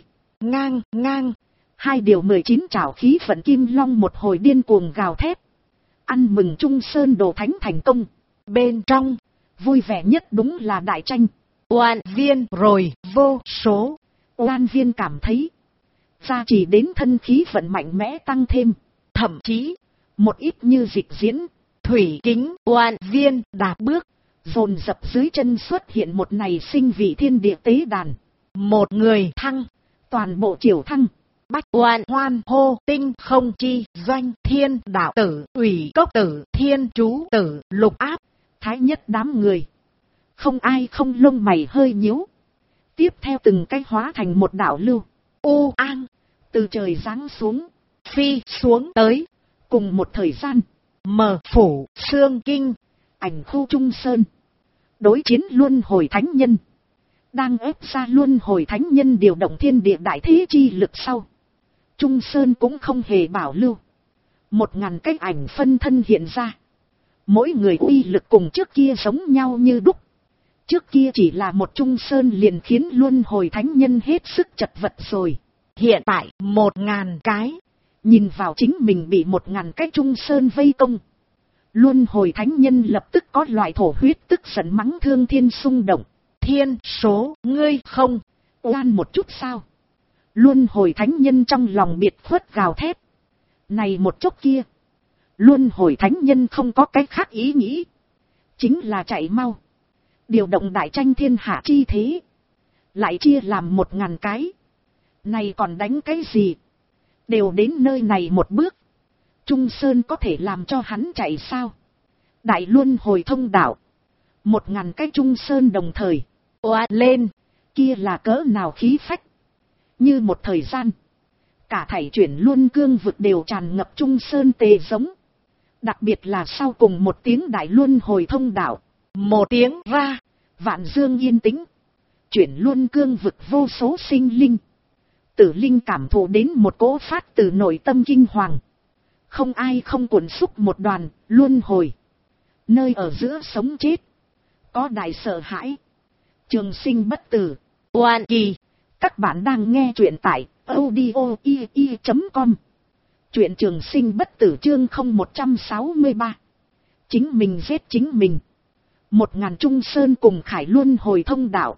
ngang 2 điều 19 trảo khí vận kim long một hồi điên cuồng gào thét, ăn mừng Trung Sơn đồ thánh thành công. Bên trong vui vẻ nhất đúng là đại tranh oan viên rồi, vô số oan viên cảm thấy gia trì đến thân khí vận mạnh mẽ tăng thêm, thậm chí một ít như dịch diễn, thủy kính oan viên đạp bước, dồn dập dưới chân xuất hiện một này sinh vị thiên địa tế đàn, một người thăng, toàn bộ triều thăng, bách oan hoan hô, tinh không chi doanh, thiên đạo tử, ủy cốc tử, thiên chú tử, lục áp, thái nhất đám người, không ai không lông mày hơi nhíu. Tiếp theo từng cái hóa thành một đạo lưu, u an, từ trời giáng xuống, phi xuống tới. Cùng một thời gian, mờ phủ, xương kinh, ảnh khu Trung Sơn, đối chiến luân hồi thánh nhân. Đang ép ra luân hồi thánh nhân điều động thiên địa đại thế chi lực sau, Trung Sơn cũng không hề bảo lưu. 1000 cái ảnh phân thân hiện ra. Mỗi người uy lực cùng trước kia giống nhau như đúc. Trước kia chỉ là một Trung Sơn liền khiến luân hồi thánh nhân hết sức chật vật rồi. Hiện tại 1000 cái. Nhìn vào chính mình bị 1000 cái Trung Sơn vây công. Luân hồi thánh nhân lập tức có loại thổ huyết tức giận mắng thương thiên xung động. Thiên số ngươi không oan một chút sao? Luân hồi thánh nhân trong lòng biệt khuất gào thét. Này một chốc kia, luân hồi thánh nhân không có cái khác ý nghĩ, chính là chạy mau, điều động đại tranh thiên hạ chi thế, lại chia làm 1000 cái. Này còn đánh cái gì? Đều đến nơi này một bước, Trung Sơn có thể làm cho hắn chạy sao? Đại luân hồi thông đạo. 1000 cái Trung Sơn đồng thời. Oa lên. Kia là cỡ nào khí phách. Như một thời gian. Cả thảy chuyển luân cương vực đều tràn ngập Trung Sơn tề giống. Đặc biệt là sau cùng một tiếng đại luân hồi thông đạo. Một tiếng ra. Vạn dương yên tĩnh. Chuyển luân cương vực vô số sinh linh. Tử linh cảm thụ đến một cỗ phát từ nội tâm kinh hoàng. Không ai không cuộn xúc một đoàn, luân hồi. Nơi ở giữa sống chết. Có đại sợ hãi. Trường sinh bất tử. Oan kỳ. Các bạn đang nghe truyện tại audio.com. Truyện trường sinh bất tử chương 0163. Chính mình giết chính mình. 1000 Trung Sơn cùng khải luân hồi thông đạo.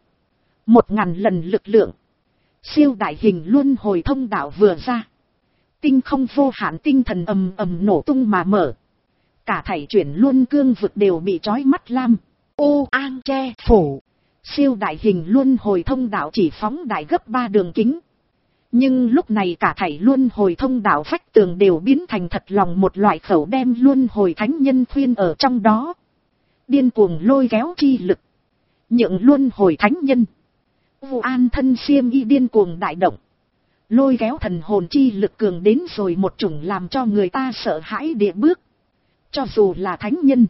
1000 lần lực lượng. Siêu đại hình luân hồi thông đạo vừa ra. Tinh không vô hạn tinh thần ầm ầm nổ tung mà mở. Cả thảy chuyển luân cương vực đều bị trói mắt lam. Ô an che phủ. Siêu đại hình luân hồi thông đạo chỉ phóng đại gấp 3 đường kính. Nhưng lúc này cả thảy luân hồi thông đạo vách tường đều biến thành thật lòng một loại khẩu đem luân hồi thánh nhân khuyên ở trong đó. Điên cuồng lôi kéo chi lực. Nhượng luân hồi thánh nhân. Vu an thân xiêm y điên cuồng đại động. Lôi kéo thần hồn chi lực cường đến rồi một chủng làm cho người ta sợ hãi địa bước. Cho dù là thánh nhân.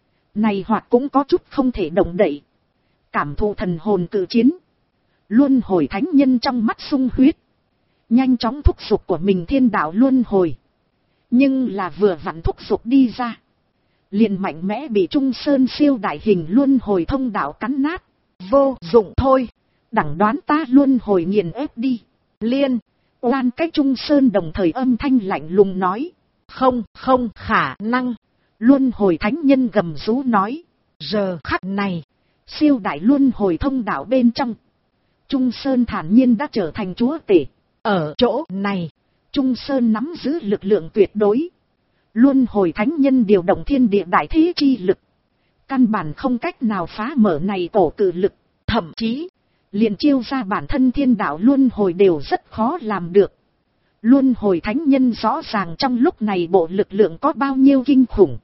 Này hoặc cũng có chút không thể động đậy. Cảm thụ thần hồn cự chiến. Luân hồi thánh nhân trong mắt sung huyết. Nhanh chóng thúc giục của mình thiên đạo luân hồi. Nhưng là vừa vặn thúc giục đi ra. Liền mạnh mẽ bị Trung Sơn siêu đại hình luân hồi thông đạo cắn nát. Vô dụng thôi. Đẳng đoán ta luân hồi nghiền ép đi. Liên. Oan cái Trung Sơn đồng thời âm thanh lạnh lùng nói. Không khả năng. Luân hồi thánh nhân gầm rú nói. Giờ khắc này. Siêu đại luân hồi thông đạo bên trong. Trung Sơn thản nhiên đã trở thành chúa tể. Ở chỗ này. Trung Sơn nắm giữ lực lượng tuyệt đối. Luân hồi thánh nhân điều động thiên địa đại thế chi lực. Căn bản không cách nào phá mở này cổ cự lực. Thậm chí. Liền chiêu ra bản thân thiên đạo luân hồi đều rất khó làm được. Luân hồi thánh nhân rõ ràng trong lúc này bộ lực lượng có bao nhiêu kinh khủng.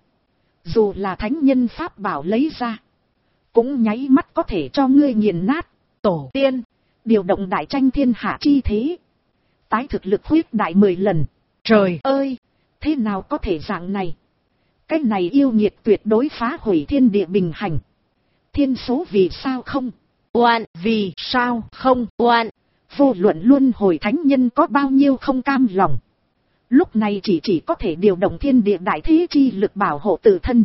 Dù là thánh nhân pháp bảo lấy ra. Cũng nháy mắt có thể cho ngươi nghiền nát. Tổ tiên. Điều động đại tranh thiên hạ chi thế. Tái thực lực huyết đại 10 lần. Trời ơi. Thế nào có thể dạng này. Cái này yêu nghiệt tuyệt đối phá hủy thiên địa bình hành. Thiên số vì sao không. Oan vì sao không oan. Vô luận luân hồi thánh nhân có bao nhiêu không cam lòng. Lúc này chỉ có thể điều động thiên địa đại thế chi lực bảo hộ tự thân.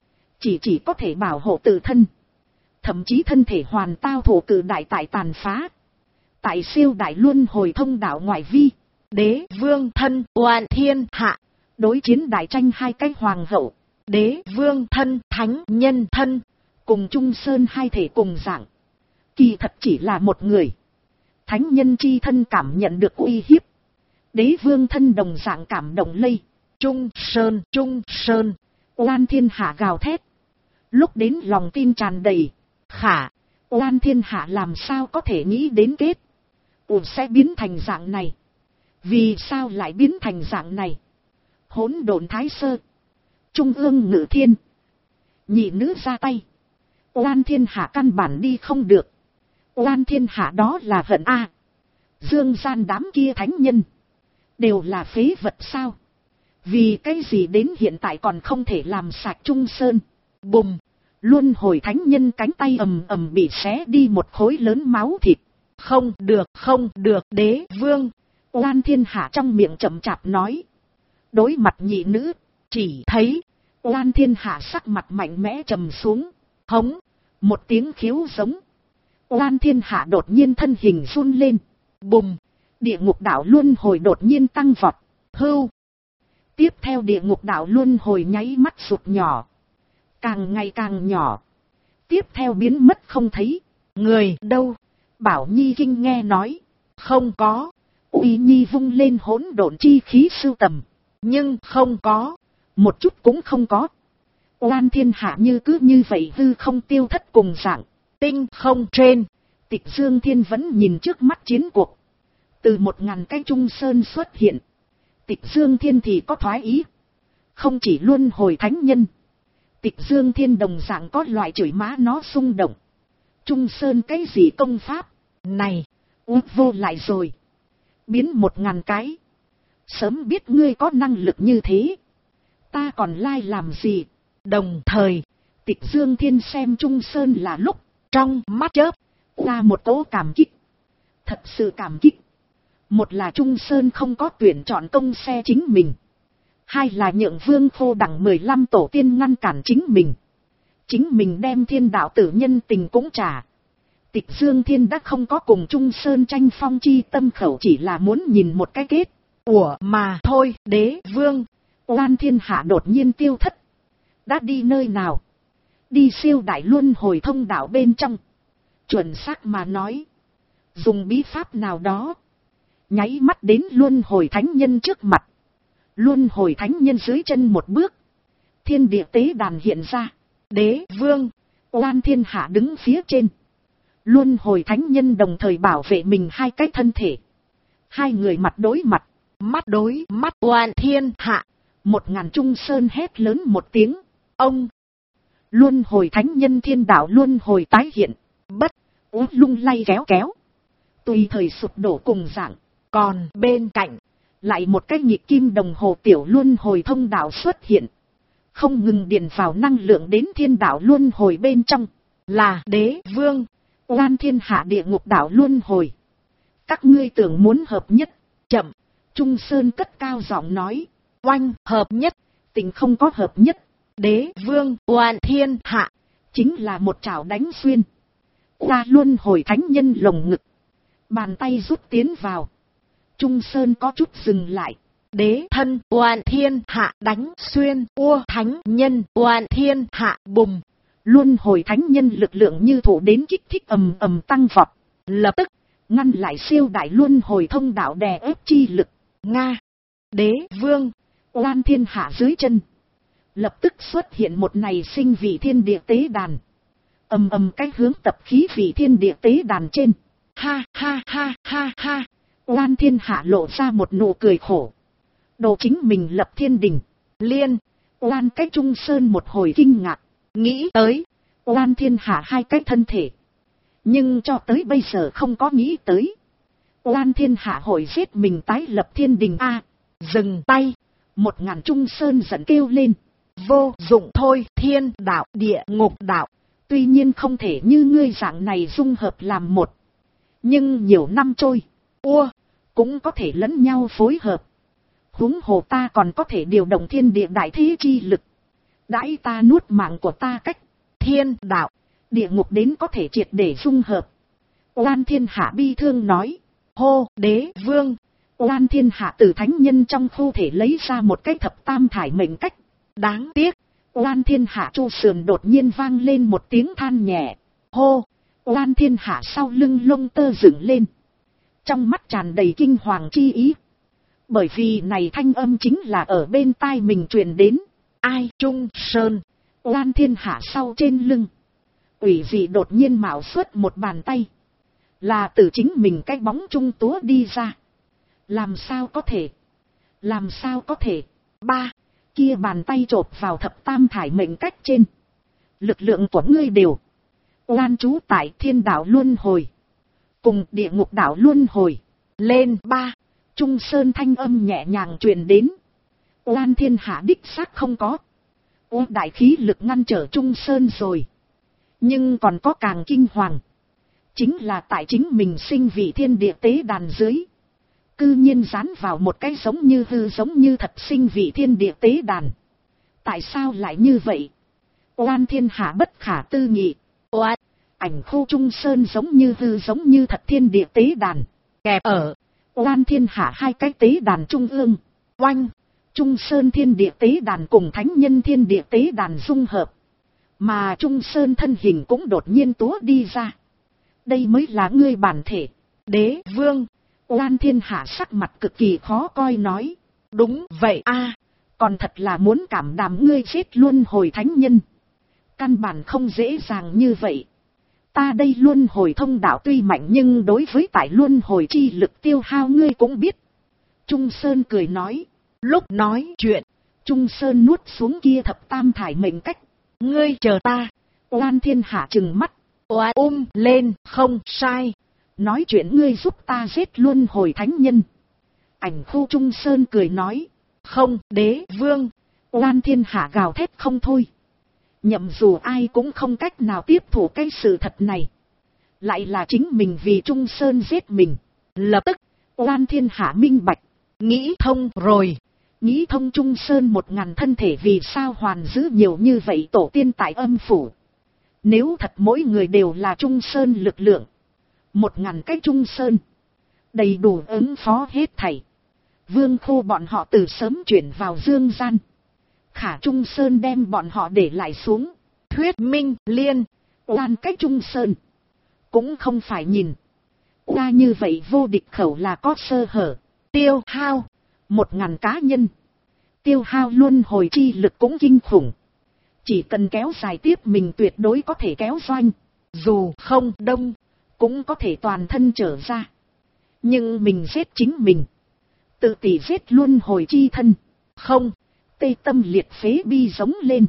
Chỉ có thể bảo hộ tự thân. Thậm chí thân thể hoàn tao thổ cử đại tại tàn phá. Tại siêu đại luân hồi thông đạo ngoại vi. Đế vương thân oan thiên hạ. Đối chiến đại tranh hai cái hoàng hậu. Đế vương thân thánh nhân thân. Cùng Trung Sơn hai thể cùng dạng. Kỳ thật chỉ là một người. Thánh nhân chi thân cảm nhận được uy hiếp. Đế vương thân đồng dạng cảm động lây. Trung Sơn. Oan thiên hạ gào thét. Lúc đến lòng tin tràn đầy. Khả. Oan thiên hạ làm sao có thể nghĩ đến kết. Sẽ biến thành dạng này. Vì sao lại biến thành dạng này. Hỗn độn thái sơ. Trung ương ngự thiên. Nhị nữ ra tay. Oan thiên hạ căn bản đi không được. Oan thiên hạ đó là hận a. Dương gian đám kia thánh nhân. Đều là phế vật sao. Vì cái gì đến hiện tại còn không thể làm sạch Trung Sơn. Bùm. Luân hồi thánh nhân cánh tay ầm bị xé đi một khối lớn máu thịt. Không được đế vương. Oan thiên hạ trong miệng chậm chạp nói. Đối mặt nhị nữ. Chỉ thấy. Oan thiên hạ sắc mặt mạnh mẽ trầm xuống. Hống. Một tiếng khiếu giống. Oan thiên hạ đột nhiên thân hình run lên. Bùm. Địa ngục đạo luân hồi đột nhiên tăng vọt. Hưu. Tiếp theo địa ngục đạo luân hồi nháy mắt sụt nhỏ. Càng ngày càng nhỏ. Tiếp theo biến mất không thấy. Người đâu? Bảo Nhi kinh nghe nói. Không có. Uy Nhi vung lên hỗn độn chi khí sưu tầm. Nhưng không có. Một chút cũng không có. Oan thiên hạ như cứ như vậy hư không tiêu thất cùng dạng. Tinh không trên. Tịch Dương Thiên vẫn nhìn trước mắt chiến cuộc. Từ 1000 cái Trung Sơn xuất hiện. Tịch Dương Thiên thì có thoái ý. Không chỉ luân hồi thánh nhân, Tịch Dương Thiên đồng dạng có loại chửi má nó xung động. Trung Sơn cái gì công pháp này, út vô lại rồi, biến 1000 cái. Sớm biết ngươi có năng lực như thế, ta còn lai làm gì. Đồng thời, Tịch Dương Thiên xem Trung Sơn là lúc, trong mắt chớp ra một cỗ cảm kích. Thật sự cảm kích. Một là Trung Sơn không có tuyển chọn công xe chính mình. Hai là nhượng Vương Khô đẳng 15 tổ tiên ngăn cản chính mình. Chính mình đem thiên đạo tử nhân tình cũng trả. Tịch Dương Thiên đã không có cùng Trung Sơn tranh phong chi tâm khẩu, chỉ là muốn nhìn một cái kết. Ủa mà thôi. Đế Vương Oan Thiên Hạ đột nhiên tiêu thất. Đã đi nơi nào? Đi siêu đại luân hồi thông đạo bên trong. Chuẩn xác mà nói, dùng bí pháp nào đó, nháy mắt đến luân hồi thánh nhân trước mặt. Luân hồi thánh nhân dưới chân một bước, thiên địa tế đàn hiện ra. Đế Vương Oan Thiên Hạ đứng phía trên. Luân hồi thánh nhân đồng thời bảo vệ mình hai cái thân thể. Hai người mặt đối mặt, mắt đối mắt. Oan Thiên Hạ 1000 Trung Sơn hét lớn một tiếng. Ông luân hồi thánh nhân thiên đạo luân hồi tái hiện, bất lung lay kéo kéo, tùy thời sụp đổ cùng dạng. Còn bên cạnh, lại một cái nhịp kim đồng hồ tiểu luân hồi thông đạo xuất hiện, không ngừng điền vào năng lượng đến thiên đạo luân hồi bên trong. Là Đế Vương Oan Thiên Hạ địa ngục đạo luân hồi. Các ngươi tưởng muốn hợp nhất? Chậm. Trung Sơn cất cao giọng nói. Oanh, hợp nhất, tình không có hợp nhất. Đế Vương Oan Thiên Hạ chính là một chảo đánh xuyên qua luân hồi thánh nhân lồng ngực. Bàn tay rút tiến vào. Trung Sơn có chút dừng lại. Đế thân Oan Thiên Hạ đánh xuyên ua thánh nhân Oan Thiên Hạ bùng. Luân hồi thánh nhân lực lượng như thủ đến kích thích ầm ầm tăng vọt. Lập tức ngăn lại siêu đại luân hồi thông đạo đè ép chi lực. Nga. Đế Vương Oan Thiên Hạ dưới chân lập tức xuất hiện một này sinh vị thiên địa tế đàn. Ầm ầm cái hướng tập khí vị thiên địa tế đàn trên. Ha ha ha ha ha. Oan Thiên Hạ lộ ra một nụ cười khổ. Đồ chính mình lập thiên đình. Liên. Oan cái Trung Sơn một hồi kinh ngạc. Nghĩ tới. Oan Thiên Hạ hai cái thân thể. Nhưng cho tới bây giờ không có nghĩ tới. Oan Thiên Hạ hội giết mình tái lập thiên đình a. Dừng tay. 1000 Trung Sơn giận kêu lên. Vô dụng thôi. Thiên đạo địa ngục đạo tuy nhiên không thể như ngươi dạng này dung hợp làm một. Nhưng nhiều năm trôi, cũng có thể lẫn nhau phối hợp. Huống hồ ta còn có thể điều động thiên địa đại thế chi lực. Đãi ta nuốt mạng của ta cách thiên đạo, địa ngục đến có thể triệt để dung hợp. Oan Thiên Hạ bi thương nói. Hô. Đế Vương Oan Thiên Hạ từ thánh nhân trong khu thể lấy ra một cái thập tam thải mệnh cách. Đáng tiếc. Oan Thiên Hạ chu sườn đột nhiên vang lên một tiếng than nhẹ. Hô. Oan Thiên Hạ sau lưng lông tơ dựng lên. Trong mắt tràn đầy kinh hoàng chi ý. Bởi vì này thanh âm chính là ở bên tai mình truyền đến. Ai? Trung Sơn. Oan Thiên Hạ sau trên lưng. Ủy dị đột nhiên mạo xuất một bàn tay. Là từ chính mình cái bóng trung túa đi ra. Làm sao có thể? Làm sao có thể? Ba. Kia bàn tay chộp vào thập tam thải mệnh cách trên. Lực lượng của ngươi đều oan trú tại thiên đạo luân hồi cùng địa ngục đạo luân hồi. Lên. Ba. Trung Sơn thanh âm nhẹ nhàng truyền đến. Oan Thiên Hạ đích xác không có đại khí lực ngăn trở Trung Sơn rồi. Nhưng còn có càng kinh hoàng. Chính là tại chính mình sinh vị thiên địa tế đàn dưới. Cư nhiên dán vào một cái giống như hư giống như thật sinh vị thiên địa tế đàn. Tại sao lại như vậy? Oan Thiên Hạ bất khả tư nghị. Oan. Ảnh khu Trung Sơn giống như hư giống như thật thiên địa tế đàn. Kẹp ở Oan Thiên Hạ hai cái tế đàn trung ương. Oanh. Trung Sơn thiên địa tế đàn cùng thánh nhân thiên địa tế đàn dung hợp. Mà Trung Sơn thân hình cũng đột nhiên túa đi ra. Đây mới là ngươi bản thể. Đế Vương Oan Thiên Hạ sắc mặt cực kỳ khó coi nói. Đúng vậy a, còn thật là muốn cảm đảm ngươi chết luân hồi thánh nhân. Căn bản không dễ dàng như vậy. Ta đây luân hồi thông đạo tuy mạnh nhưng đối với tại luân hồi chi lực tiêu hao ngươi cũng biết. Trung Sơn cười nói. Lúc nói chuyện, Trung Sơn nuốt xuống kia thập tam thải mệnh cách. Ngươi chờ ta. Oan Thiên Hạ trừng mắt. Oan lên, không sai. Nói chuyện ngươi giúp ta giết luân hồi thánh nhân. Ảnh khu Trung Sơn cười nói. Không, đế vương. Oan Thiên Hạ gào thét không thôi. Nhậm dù ai cũng không cách nào tiếp thủ cái sự thật này. Lại là chính mình vì Trung Sơn giết mình. Lập tức, Oan Thiên Hạ minh bạch. Nghĩ thông rồi. Nghĩ thông Trung Sơn 1000 thân thể vì sao hoàn giữ nhiều như vậy tổ tiên tại âm phủ. Nếu thật mỗi người đều là Trung Sơn lực lượng. 1000 cái Trung Sơn. Đầy đủ ứng phó hết thảy. Vương Khô bọn họ từ sớm chuyển vào dương gian. Khả Trung Sơn đem bọn họ để lại xuống. Thuyết minh liên. Oan cái Trung Sơn. Cũng không phải nhìn. Qua như vậy vô địch khẩu là có sơ hở. Tiêu hao. 1000 cá nhân. Tiêu hao luân hồi chi lực cũng kinh khủng. Chỉ cần kéo dài tiếp mình tuyệt đối có thể kéo doanh. Dù không đông. Cũng có thể toàn thân trở ra. Nhưng mình giết chính mình. Tự tỷ giết luân hồi chi thân. Không. Tê tâm liệt phế bi giống lên.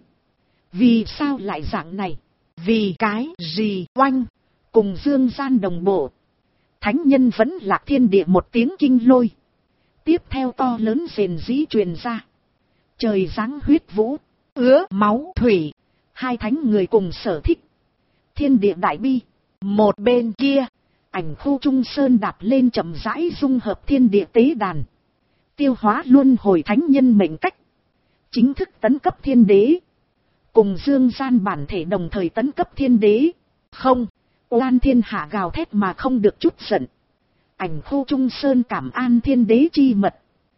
Vì sao lại dạng này? Vì cái gì oanh. Cùng dương gian đồng bộ. Thánh nhân vẫn lạc thiên địa một tiếng kinh lôi. Tiếp theo to lớn rền rĩ truyền ra. Trời giáng huyết vũ. Ứa máu thủy. Hai thánh người cùng sở thích. Thiên địa đại bi. Một bên kia. Ảnh khu Trung Sơn đạp lên chậm rãi dung hợp thiên địa tế đàn. Tiêu hóa luân hồi thánh nhân mệnh cách. Chính thức tấn cấp thiên đế. Cùng dương gian bản thể đồng thời tấn cấp thiên đế. Không. Oan Thiên Hạ gào thét mà không được chút giận. Ảnh khu Trung Sơn cảm an thiên đế chi mật.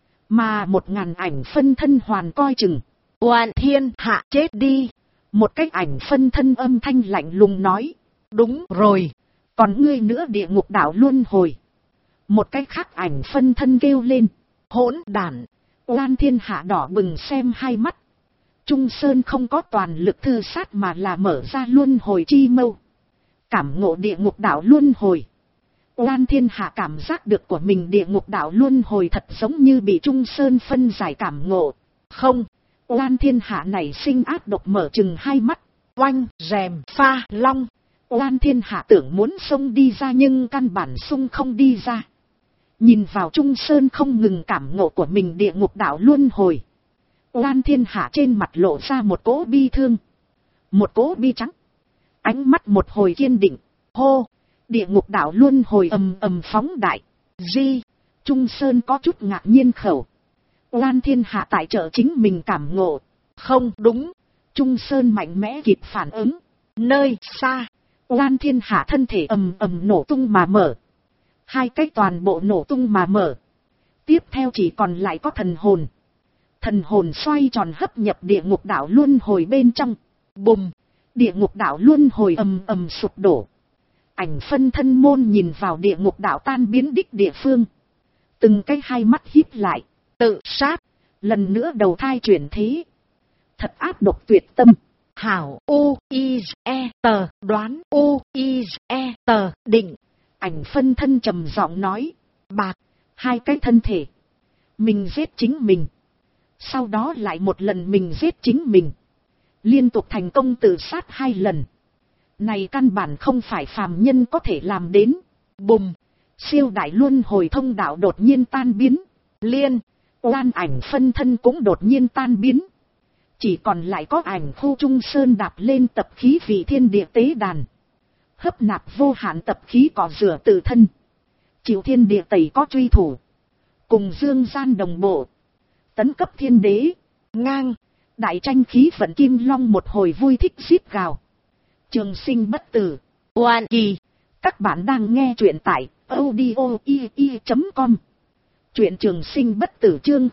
Mà 1000 ảnh phân thân hoàn coi chừng. Oan Thiên Hạ chết đi. Một cách ảnh phân thân âm thanh lạnh lùng nói. Đúng rồi. Còn ngươi nữa địa ngục đảo luân hồi. Một cách khác ảnh phân thân kêu lên. Hỗn đản. Oan Thiên Hạ đỏ bừng xem hai mắt. Trung Sơn không có toàn lực thư sát mà là mở ra luân hồi chi mâu. Cảm ngộ địa ngục đảo luân hồi. Oan Thiên Hạ cảm giác được của mình địa ngục đảo luân hồi thật giống như bị Trung Sơn phân giải cảm ngộ. Không. Oan Thiên Hạ này sinh ác độc mở chừng hai mắt. Oanh rèm pha long. Oan Thiên Hạ tưởng muốn xông đi ra nhưng căn bản xung không đi ra. Nhìn vào Trung Sơn không ngừng cảm ngộ của mình địa ngục đảo luân hồi. Oan Thiên Hạ trên mặt lộ ra một cỗ bi thương. Một cỗ bi trắng. Ánh mắt một hồi kiên định. Hô. Địa ngục đảo luân hồi ầm ầm phóng đại. Di. Trung Sơn có chút ngạc nhiên khẩu. Oan Thiên Hạ tại trợ chính mình cảm ngộ. Không đúng. Trung Sơn mạnh mẽ kịp phản ứng. Nơi xa. Oan Thiên Hạ thân thể ầm ầm nổ tung mà mở. Hai cái toàn bộ nổ tung mà mở. Tiếp theo chỉ còn lại có thần hồn. Thần hồn xoay tròn hấp nhập địa ngục đảo luân hồi bên trong. Bùm. Địa ngục đảo luân hồi ầm ầm sụp đổ. Ảnh phân thân môn nhìn vào địa ngục đảo tan biến đích địa phương. Từng cái hai mắt híp lại. Tự sát. Lần nữa đầu thai chuyển thế. Thật ác độc tuyệt tâm. Hảo U-I-E-T đoán U-I-E-T định. Ảnh phân thân trầm giọng nói. Bạc. Hai cái thân thể. Mình giết chính mình. Sau đó lại một lần mình giết chính mình. Liên tục thành công tự sát 2 lần. Này căn bản không phải phàm nhân có thể làm đến. Bùm. Siêu đại luân hồi thông đạo đột nhiên tan biến. Liên. Oan ảnh phân thân cũng đột nhiên tan biến. Chỉ còn lại có ảnh khu Trung Sơn đạp lên tập khí vị thiên địa tế đàn. Hấp nạp vô hạn tập khí cỏ rửa tự thân. Chịu thiên địa tẩy có truy thủ. Cùng dương gian đồng bộ. Tấn cấp thiên đế. Ngang. Đại tranh khí vận kim long một hồi vui thích xít gào. Trường sinh bất tử. Oan kỳ. Các bạn đang nghe truyện tại audio.com. Truyện trường sinh bất tử chương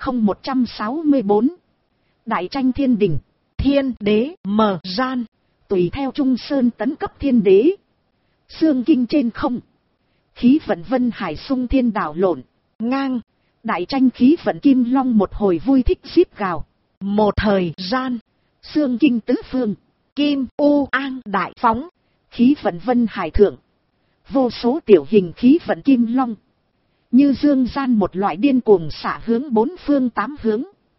0164. Đại tranh thiên đình. Thiên đế mở gian. Tùy theo Trung Sơn tấn cấp thiên đế. Xương kinh trên không. Khí vận vân hải sung thiên đảo lộn. Ngang. Đại tranh khí vận kim long một hồi vui thích xít gào. Một thời gian. Xương kinh tứ phương. Kim u an đại phóng. Khí vận vân hải thượng. Vô số tiểu hình khí vận kim long. Như dương gian một loại điên cuồng xả hướng 4 phương 8 hướng.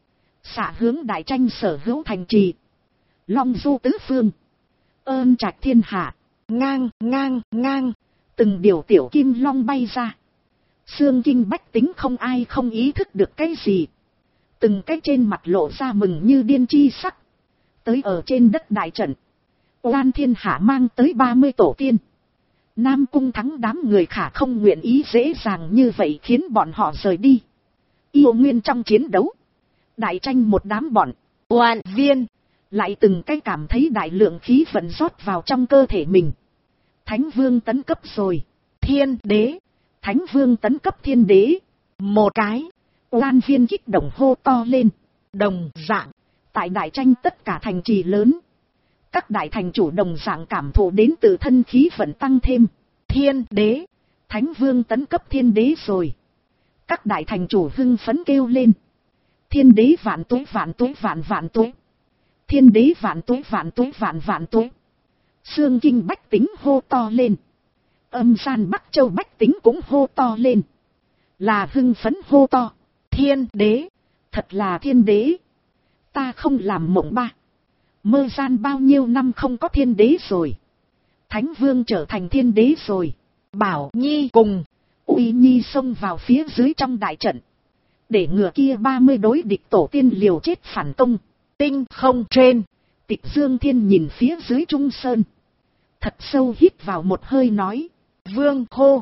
xạ hướng đại tranh sở hữu thành trì. Long du tứ phương, ơn trạch thiên hạ, ngang ngang ngang, từng điều tiểu kim long bay ra. Xương kinh bách tính không ai không ý thức được cái gì. Từng cái trên mặt lộ ra mừng như điên chi sắc. Tới ở trên đất đại trận, oan thiên hạ mang tới 30 tổ tiên. Nam cung thắng đám người khả không nguyện ý dễ dàng như vậy khiến bọn họ rời đi. Yêu nguyên trong chiến đấu, đại tranh một đám bọn oan viên lại từng cái cảm thấy đại lượng khí vận rót vào trong cơ thể mình. Thánh vương tấn cấp rồi, thiên đế. Thánh vương tấn cấp thiên đế. Một cái oan viên kích động hô to lên. Đồng dạng, tại đại tranh tất cả thành trì lớn, các đại thành chủ đồng dạng cảm thụ đến từ thân khí vận tăng thêm. Thiên đế, thánh vương tấn cấp thiên đế rồi. Các đại thành chủ hưng phấn kêu lên. Thiên đế vạn tuế vạn tuế vạn vạn tuế. Thiên đế vạn tuế vạn tuế vạn vạn tuế. Xương kinh bách tính hô to lên. Âm gian Bắc Châu bách tính cũng hô to lên. Là hưng phấn hô to. Thiên đế, thật là thiên đế. Ta không làm mộng ba. Mơ gian bao nhiêu năm không có thiên đế rồi. Thánh vương trở thành thiên đế rồi. Bảo Nhi cùng Uy Nhi xông vào phía dưới trong đại trận, để ngừa kia 30 đối địch tổ tiên liều chết phản công. Tinh không trên, Tịch Dương Thiên nhìn phía dưới Trung Sơn, thật sâu hít vào một hơi nói. Vương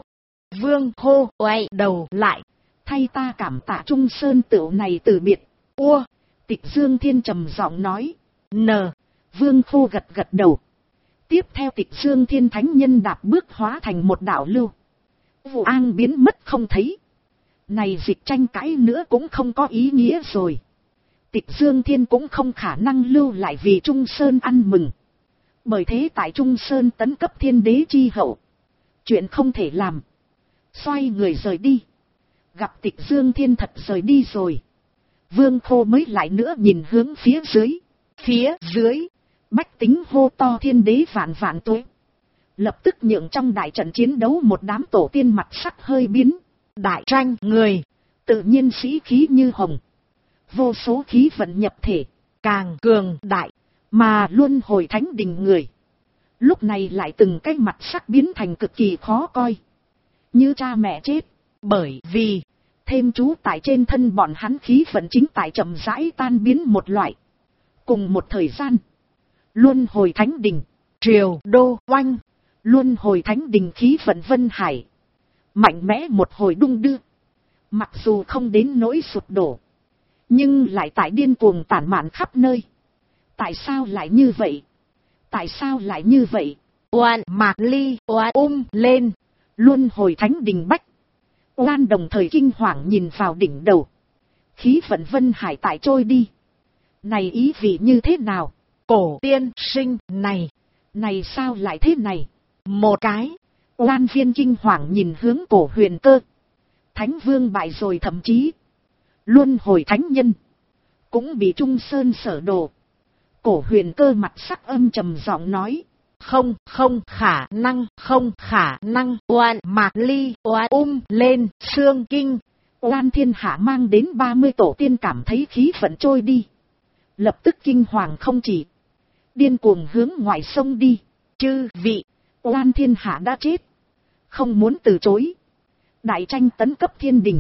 hô quay đầu lại, thay ta cảm tạ Trung Sơn tựu này từ biệt. Tịch Dương Thiên trầm giọng nói. Vương Khô gật gật đầu. Tiếp theo Tịch Dương Thiên thánh nhân đạp bước hóa thành một đạo lưu. Vụ An biến mất không thấy. Này dịch tranh cãi nữa cũng không có ý nghĩa rồi. Tịch Dương Thiên cũng không khả năng lưu lại vì Trung Sơn ăn mừng. Bởi thế tại Trung Sơn tấn cấp thiên đế chi hậu, chuyện không thể làm. Xoay người rời đi. Gặp Tịch Dương Thiên thật rời đi rồi, Vương Khô mới lại nữa nhìn hướng phía dưới. Phía dưới, bách tính hô to thiên đế vạn vạn tuế. Lập tức nhượng trong đại trận chiến đấu một đám tổ tiên mặt sắc hơi biến. Đại tranh người, tự nhiên sĩ khí như hồng. Vô số khí vận nhập thể, càng cường đại, mà luân hồi thánh đình người. Lúc này lại từng cái mặt sắc biến thành cực kỳ khó coi. Như cha mẹ chết, bởi vì thêm chú tại trên thân bọn hắn khí vận chính tại chậm rãi tan biến một loại. Cùng một thời gian, luân hồi thánh đình, triều đô oanh, luân hồi thánh đình khí vận vân hải. Mạnh mẽ một hồi đung đưa. Mặc dù không đến nỗi sụp đổ, nhưng lại tại điên cuồng tản mạn khắp nơi. Tại sao lại như vậy? Tại sao lại như vậy? Oan Mạc Ly oan lên. Luân hồi thánh đình bách oan đồng thời kinh hoàng nhìn vào đỉnh đầu. Khí vận vân hải tại trôi đi. Này ý vị như thế nào? Cổ tiên sinh này sao lại thế này? Một cái oan viên kinh hoàng nhìn hướng Cổ Huyền Cơ. Thánh vương bại rồi, thậm chí luân hồi thánh nhân cũng bị Trung Sơn sở đồ. Cổ Huyền Cơ mặt sắc âm trầm giọng nói. Không khả năng. Oan Mạc Ly oan lên. Xương kinh oan thiên hạ mang đến 30 tổ tiên cảm thấy khí vận trôi đi, lập tức kinh hoàng không chỉ, điên cuồng hướng ngoài sông đi. Chư vị, oan thiên hạ đã chết, không muốn từ chối. Đại tranh tấn cấp thiên đình.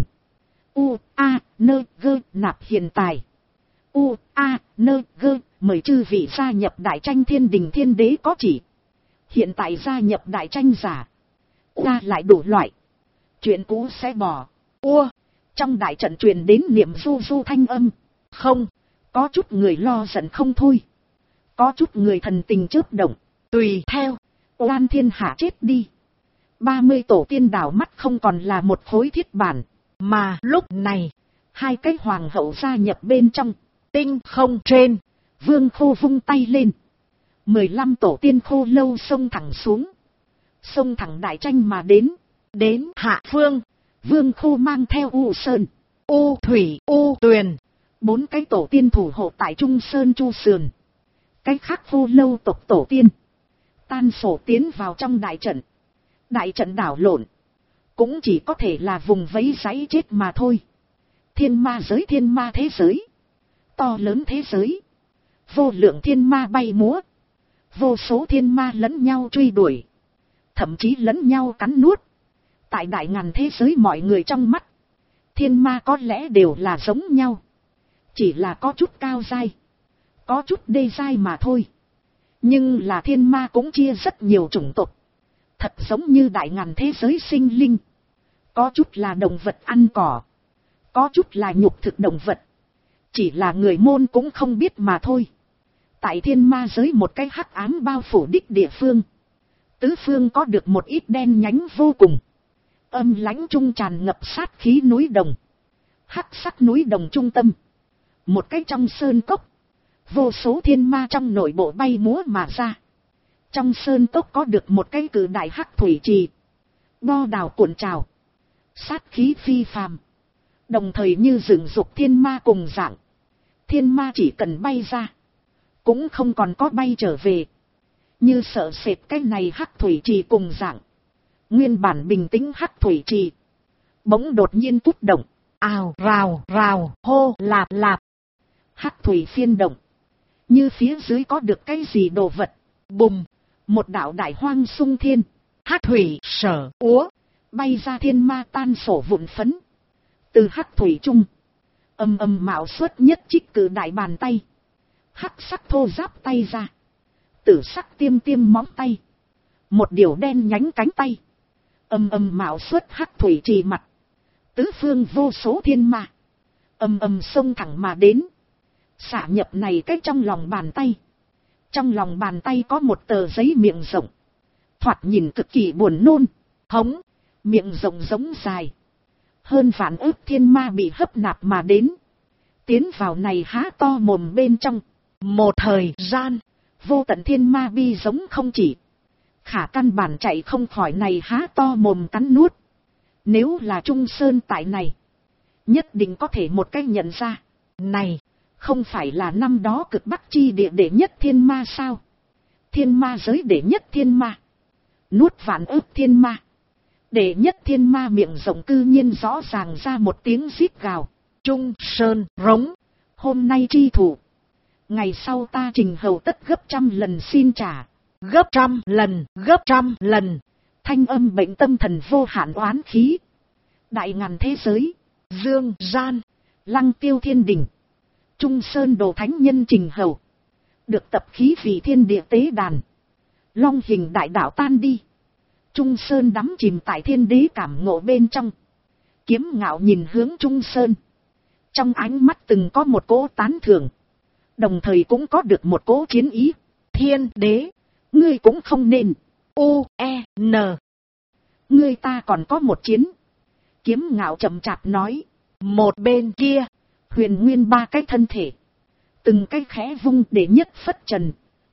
Nạp hiện tại. Mời chư vị gia nhập đại tranh thiên đình. Thiên đế có chỉ. Hiện tại gia nhập đại tranh giả, lại đủ loại chuyện cũ sẽ bỏ. Trong đại trận truyền đến niệm du du thanh âm. Không, có chút người lo giận không thôi, có chút người thần tình chớp động. Tùy theo, oan thiên hạ chết đi. 30 tổ tiên đảo mắt không còn là một khối thiết bản, mà lúc này, hai cái hoàng hậu gia nhập bên trong. Tinh không trên, Vương Khô vung tay lên. 15 tổ tiên khô lâu xông thẳng xuống, xông thẳng đại tranh mà đến. Đến hạ phương, Vương Khô mang theo U Sơn, U Thủy, U Tuyền, 4 cái tổ tiên thủ hộ tại Trung Sơn Chu Sườn. Cái khác khô lâu tộc tổ tiên tan sổ tiến vào trong đại trận. Đại trận đảo lộn, cũng chỉ có thể là vùng vẫy giấy chết mà thôi. Thiên ma giới, thiên ma thế giới, To lớn thế giới, vô lượng thiên ma bay múa, vô số thiên ma lẫn nhau truy đuổi, thậm chí lẫn nhau cắn nuốt. Tại đại ngàn thế giới mọi người trong mắt, thiên ma có lẽ đều là giống nhau, chỉ là có chút cao dai, có chút đê dai mà thôi. Nhưng là thiên ma cũng chia rất nhiều chủng tộc, thật giống như đại ngàn thế giới sinh linh. Có chút là động vật ăn cỏ, có chút là nhục thực động vật, chỉ là người môn cũng không biết mà thôi. Tại thiên ma giới một cái hắc ám bao phủ đích địa phương, tứ phương có được một ít đen nhánh vô cùng, âm lãnh trung tràn ngập sát khí núi đồng. Hắc sắc núi đồng trung tâm, một cái trong sơn cốc, vô số thiên ma trong nội bộ bay múa mà ra. Trong sơn cốc có được một cái cử đại hắc thủy trì, bo đào cuộn trào, sát khí phi phàm, đồng thời như dựng dục thiên ma cùng dạng. Thiên ma chỉ cần bay ra, cũng không còn có bay trở về, như sợ sệt cái này hắc thủy trì cùng dạng. Nguyên bản bình tĩnh hắc thủy trì bỗng đột nhiên cút động, ào rào rào hô lạp lạp, hắc thủy phiên động, như phía dưới có được cái gì đồ vật. Bùm, một đạo đại hoang sung thiên, hắc thủy sở úa, bay ra thiên ma tan sổ vụn phấn. Từ hắc thủy trung, ầm ầm mạo xuất nhất trích cử đại bàn tay, hắc sắc thô giáp tay ra, tử sắc tiêm tiêm móng tay, một điều đen nhánh cánh tay, ầm ầm mạo xuất hắc thủy trì mặt. Tứ phương vô số thiên ma ầm ầm xông thẳng mà đến, xả nhập này cái trong lòng bàn tay. Trong lòng bàn tay có một tờ giấy miệng rộng, thoạt nhìn cực kỳ buồn nôn, hống, miệng rộng giống dài. Hơn vạn ức thiên ma bị hấp nạp mà đến, tiến vào này há to mồm bên trong. Một thời gian, vô tận thiên ma bi giống không chỉ, khả căn bản chạy không khỏi này há to mồm cắn nuốt. Nếu là Trung Sơn tại này, nhất định có thể một cách nhận ra, này không phải là năm đó cực bắc chi địa đệ nhất thiên ma sao? Thiên ma giới đệ nhất thiên ma, nuốt vạn ức thiên ma. Đệ nhất thiên ma miệng rộng cư nhiên rõ ràng ra một tiếng rít gào. Trung Sơn rống, hôm nay chi thủ, ngày sau ta Trình Hầu tất gấp trăm lần xin trả. Gấp trăm lần, gấp trăm lần. Thanh âm bệnh tâm thần vô hạn oán khí. Đại ngàn thế giới, dương gian, lăng tiêu thiên đình, Trung Sơn đồ thánh nhân Trình Hầu, được tập khí vì thiên địa tế đàn, long hình đại đạo tan đi. Trung Sơn đắm chìm tại thiên đế cảm ngộ bên trong, kiếm ngạo nhìn hướng Trung Sơn, trong ánh mắt từng có một cỗ tán thưởng, đồng thời cũng có được một cỗ chiến ý. Thiên đế, ngươi cũng không nên U-E-N, ngươi ta còn có một chiến. Kiếm ngạo chậm chạp nói. Một bên kia, Huyền Nguyên ba cái thân thể, từng cái khẽ vung để nhất phất trần.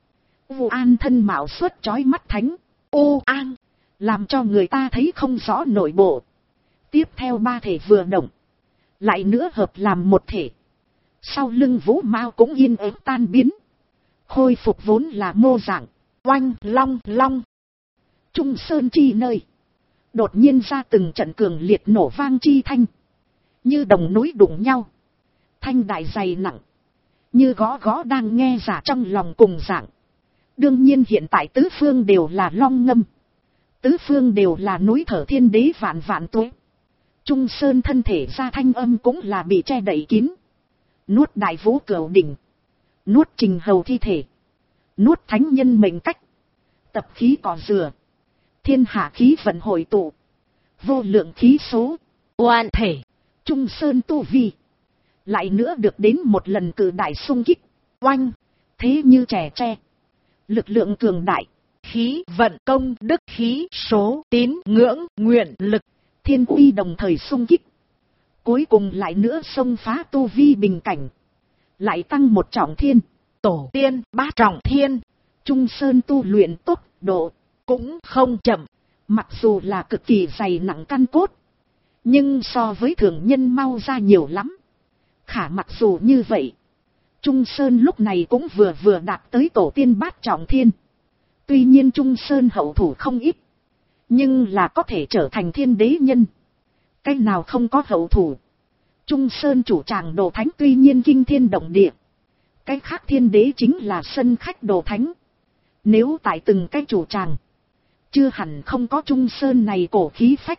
U An thân mạo xuất chói mắt thánh U An, làm cho người ta thấy không rõ nội bộ. Tiếp theo ba thể vừa động, lại nữa hợp làm một thể. Sau lưng Vũ Mao cũng yên ắng tan biến, khôi phục vốn là mô dạng. Oanh long long, Trung Sơn chi nơi, đột nhiên ra từng trận cường liệt nổ vang chi thanh, như đồng núi đụng nhau, thanh đại dày nặng, như gõ gõ đang nghe giả trong lòng cùng dạng. Đương nhiên hiện tại tứ phương đều là long ngâm, tứ phương đều là núi thở thiên đế vạn vạn tuế. Trung Sơn thân thể ra thanh âm cũng là bị che đậy kín, nuốt đại vũ cửu đỉnh, nuốt Trình Hầu thi thể, nuốt thánh nhân mệnh cách, tập khí cỏ dừa, thiên hạ khí vận hội tụ, vô lượng khí số, oan thể. Trung Sơn tu vi lại nữa được đến một lần cử đại xung kích. Oanh, thế như trẻ tre, lực lượng cường đại, khí vận công đức khí số tín ngưỡng nguyện lực, thiên uy đồng thời xung kích. Cuối cùng lại nữa xông phá tu vi bình cảnh, lại tăng một trọng thiên, tổ tiên ba trọng thiên. Trung Sơn tu luyện tốc độ cũng không chậm, mặc dù là cực kỳ dày nặng căn cốt, nhưng so với thường nhân mau ra nhiều lắm. Khả mặc dù như vậy, Trung Sơn lúc này cũng vừa đạt tới tổ tiên bát trọng thiên. Tuy nhiên Trung Sơn hậu thủ không ít, nhưng là có thể trở thành thiên đế nhân. Cái nào không có hậu thủ, Trung Sơn chủ tràng đồ thánh tuy nhiên kinh thiên động địa. Cái khác thiên đế chính là sân khách đồ thánh. Nếu tại từng cái chủ tràng, chưa hẳn không có Trung Sơn này cổ khí phách.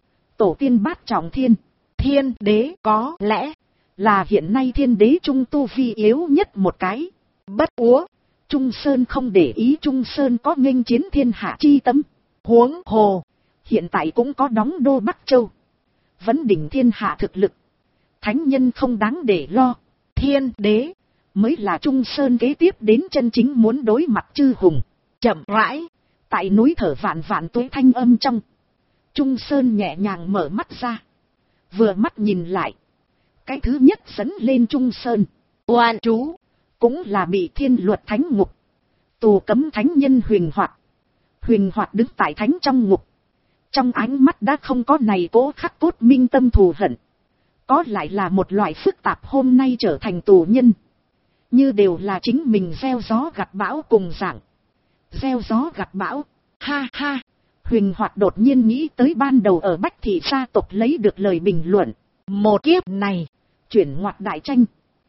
Tổ tiên bát trọng thiên, thiên đế có lẽ là hiện nay thiên đế trung tu vi yếu nhất một cái. Bất úa, Trung Sơn không để ý Trung Sơn có nghênh chiến thiên hạ chi tâm. Huống hồ, hiện tại cũng có đóng đô Bắc Châu. Vấn đỉnh thiên hạ thực lực, thánh nhân không đáng để lo. Thiên đế mới là Trung Sơn kế tiếp đến chân chính muốn đối mặt chư hùng. Chậm rãi, tại núi thở vạn vạn tuế thanh âm trong, Trung Sơn nhẹ nhàng mở mắt ra. Vừa mắt nhìn lại, cái thứ nhất dẫn lên Trung Sơn oan chú, cũng là bị thiên luật thánh ngục tù cấm thánh nhân Huyền Hoạt. Huyền Hoạt đứng tại thánh trong ngục, trong ánh mắt đã không có này cố khắc cốt minh tâm thù hận, có lại là một loại phức tạp hôm nay trở thành tù nhân, như đều là chính mình gieo gió gặt bão cùng dạng. Gieo gió gặt bão, ha ha. Huyền Hoạt đột nhiên nghĩ tới ban đầu ở Bách Thị gia tộc lấy được lời bình luận. Một kiếp này, chuyển ngoặt đại tranh,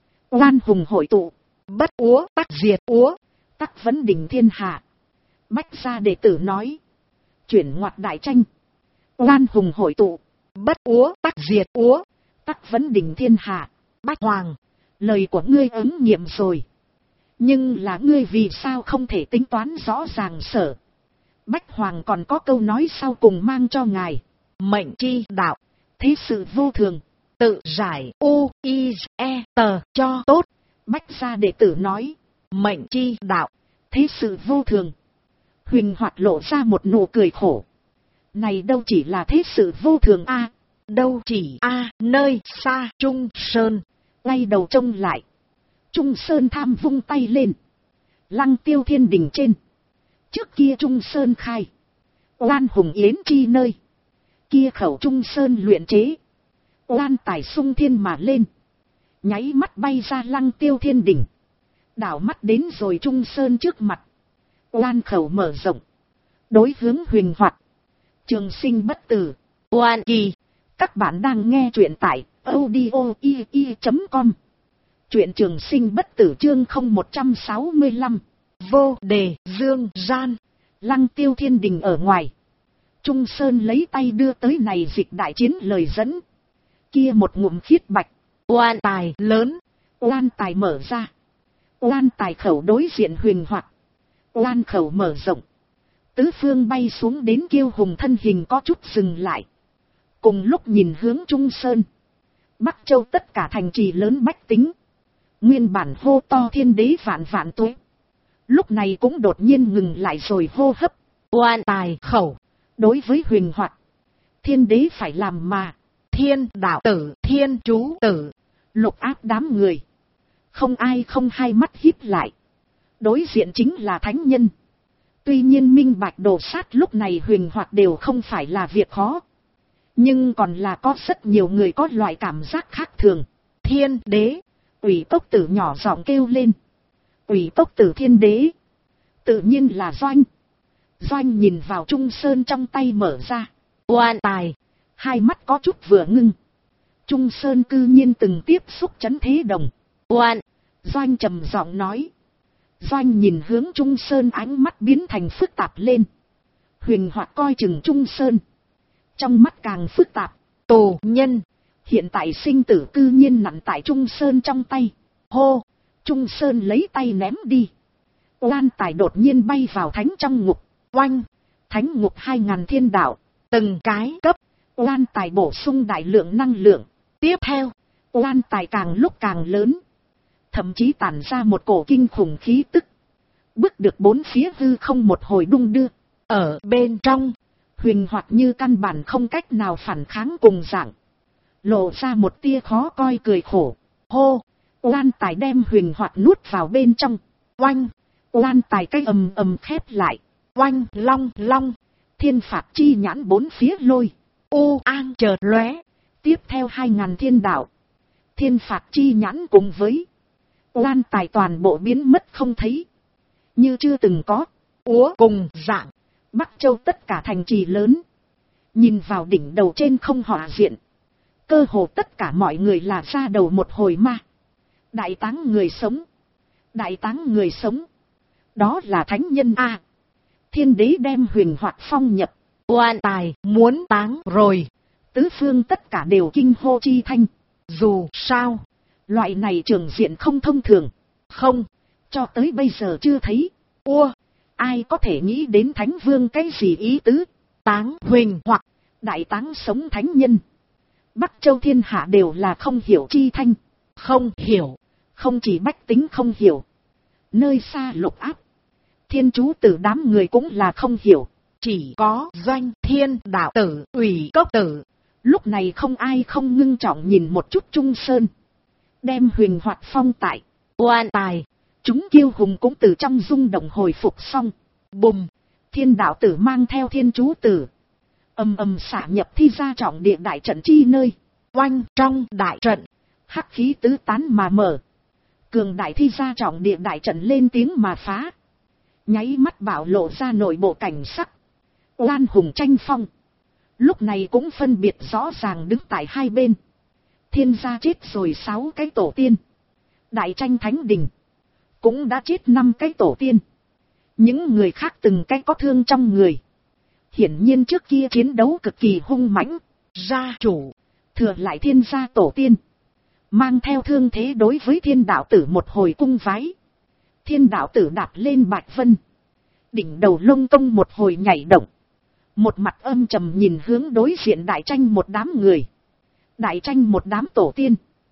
oan hùng hội tụ, bất úa tắc diệt úa, tắc vấn đỉnh thiên hạ. Bách gia đệ tử nói, chuyển ngoặt đại tranh, oan hùng hội tụ, bất úa tắc diệt úa, tắc vấn đỉnh thiên hạ. Bách Hoàng, lời của ngươi ứng nghiệm rồi. Nhưng là ngươi vì sao không thể tính toán rõ ràng sở. Bách Hoàng còn có câu nói sau cùng mang cho ngài. Mệnh chi đạo, thế sự vô thường, tự giải u i e tờ cho tốt. Bách gia đệ tử nói, mệnh chi đạo, thế sự vô thường. Huyền Hoạt lộ ra một nụ cười khổ. Này đâu chỉ là thế sự vô thường a, đâu chỉ a nơi xa Trung Sơn. Ngay đầu trông lại, Trung Sơn tham vung tay lên. Lăng Tiêu thiên đỉnh trên, trước kia Trung Sơn khai, oan hùng yến chi nơi. Kia khẩu Trung Sơn luyện chế, oan tài sung thiên mà lên. Nháy mắt bay ra Lăng Tiêu thiên đỉnh, đảo mắt đến rồi Trung Sơn trước mặt. Oan khẩu mở rộng, đối hướng Huyền Hoạt. Trường sinh bất tử, oan kỳ. Các bạn đang nghe truyện tại audio.com. Truyện trường sinh bất tử chương 0165. Vô đề dương gian. Lăng Tiêu thiên đình ở ngoài, Trung Sơn lấy tay đưa tới này dịch đại chiến lời dẫn. Kia một ngụm khiết bạch oan tài lớn, oan tài mở ra. Oan tài khẩu đối diện Huyền Hoạt, oan khẩu mở rộng. Tứ phương bay xuống đến kiêu hùng thân hình có chút dừng lại. Cùng lúc nhìn hướng Trung Sơn, Bắc Châu tất cả thành trì lớn bách tính, nguyên bản hô to thiên đế vạn vạn tuế, lúc này cũng đột nhiên ngừng lại rồi hô hấp. Oan tài khẩu đối với Huyền Hoạt, thiên đế phải làm mà. Thiên đạo tử, thiên chú tử, lục áp đám người, không ai không hai mắt híp lại. Đối diện chính là thánh nhân. Tuy nhiên minh bạch đồ sát lúc này Huyền Hoạt đều không phải là việc khó, nhưng còn là có rất nhiều người có loại cảm giác khác thường. Thiên đế, Ủy Cốc Tử nhỏ giọng kêu lên. Ủy Cốc Tử thiên đế, tự nhiên là Doanh. Doanh nhìn vào Trung Sơn trong tay mở ra oan tài, hai mắt có chút vừa ngưng. Trung Sơn cư nhiên từng tiếp xúc chấn thế đồng. Oan, Doanh trầm giọng nói. Doanh nhìn hướng Trung Sơn, ánh mắt biến thành phức tạp lên. Huyền Hoạt coi chừng Trung Sơn, trong mắt càng phức tạp. Tù nhân, hiện tại sinh tử cư nhiên nằm tại Trung Sơn trong tay. Hô, Trung Sơn lấy tay ném đi. Oan tài đột nhiên bay vào thánh trong ngục. Oanh, thánh ngục 2000 thiên đạo, từng cái cấp. Oan tài bổ sung đại lượng năng lượng. Tiếp theo, oan tài càng lúc càng lớn, thậm chí tản ra một cổ kinh khủng khí tức. Bước được bốn phía hư không một hồi đung đưa. Ở bên trong, Huyền Hoạt như căn bản không cách nào phản kháng cùng dạng, lộ ra một tia khó coi cười khổ. Hô, oan tài đem Huyền Hoạt nuốt vào bên trong. Oanh, oan tài cái ầm ầm khép lại. Oanh, long long, thiên phạt chi nhãn bốn phía lôi. U an chợt lóe. Tiếp theo 2000 thiên đạo, thiên phạt chi nhãn cùng với oan tài toàn bộ biến mất không thấy, như chưa từng có. Úa cùng dạng, Bắc Châu tất cả thành trì lớn, nhìn vào đỉnh đầu trên không hỏa diện, Cơ hồ tất cả mọi người là ra đầu một hồi ma. Đại táng người sống. Đại táng người sống. Đó là thánh nhân a. Thiên đế đem Huyền Hoạt Phong nhập. Oan tài muốn táng rồi. Tứ phương tất cả đều kinh hô chi thanh. Dù sao, loại này trường diện không thông thường. Không, cho tới bây giờ chưa thấy. Ai có thể nghĩ đến thánh vương cái gì ý tứ? Táng Huyền Hoạt, đại táng sống thánh nhân. Bắc Châu thiên hạ đều là không hiểu chi thanh. Không hiểu, không chỉ bách tính không hiểu. Nơi xa lục áp, thiên chú tử đám người cũng là không hiểu. Chỉ có Doanh Thiên đạo tử, Ủy Cốc tử. Lúc này không ai không ngưng trọng nhìn một chút Trung Sơn. Đem Huyền Hoạt Phong tại oan tài. Chúng kiêu hùng cũng từ trong rung động hồi phục xong. Bùm, thiên đạo tử mang theo thiên chú tử. Ầm ầm xả nhập thi ra trọng địa đại trận chi nơi. Oanh trong đại trận, hắc khí tứ tán mà mở. Cường đại thi ra trọng địa đại trận lên tiếng mà phá. Nháy mắt bảo lộ ra nội bộ cảnh sắc. Oan hùng tranh phong. Lúc này cũng phân biệt rõ ràng đứng tại hai bên. Thiên gia chết rồi 6 cái tổ tiên. Đại tranh thánh đình cũng đã chết 5 cái tổ tiên. Những người khác từng cái có thương trong người. Hiển nhiên trước kia chiến đấu cực kỳ hung mãnh. Gia chủ thừa lại thiên gia tổ tiên, mang theo thương thế đối với thiên đạo tử một hồi cung vái. Thiên đạo tử đạp lên bạch vân, đỉnh đầu lông công một hồi nhảy động. Một mặt âm trầm nhìn hướng đối diện đại tranh một đám người. Đại tranh một đám tổ tiên.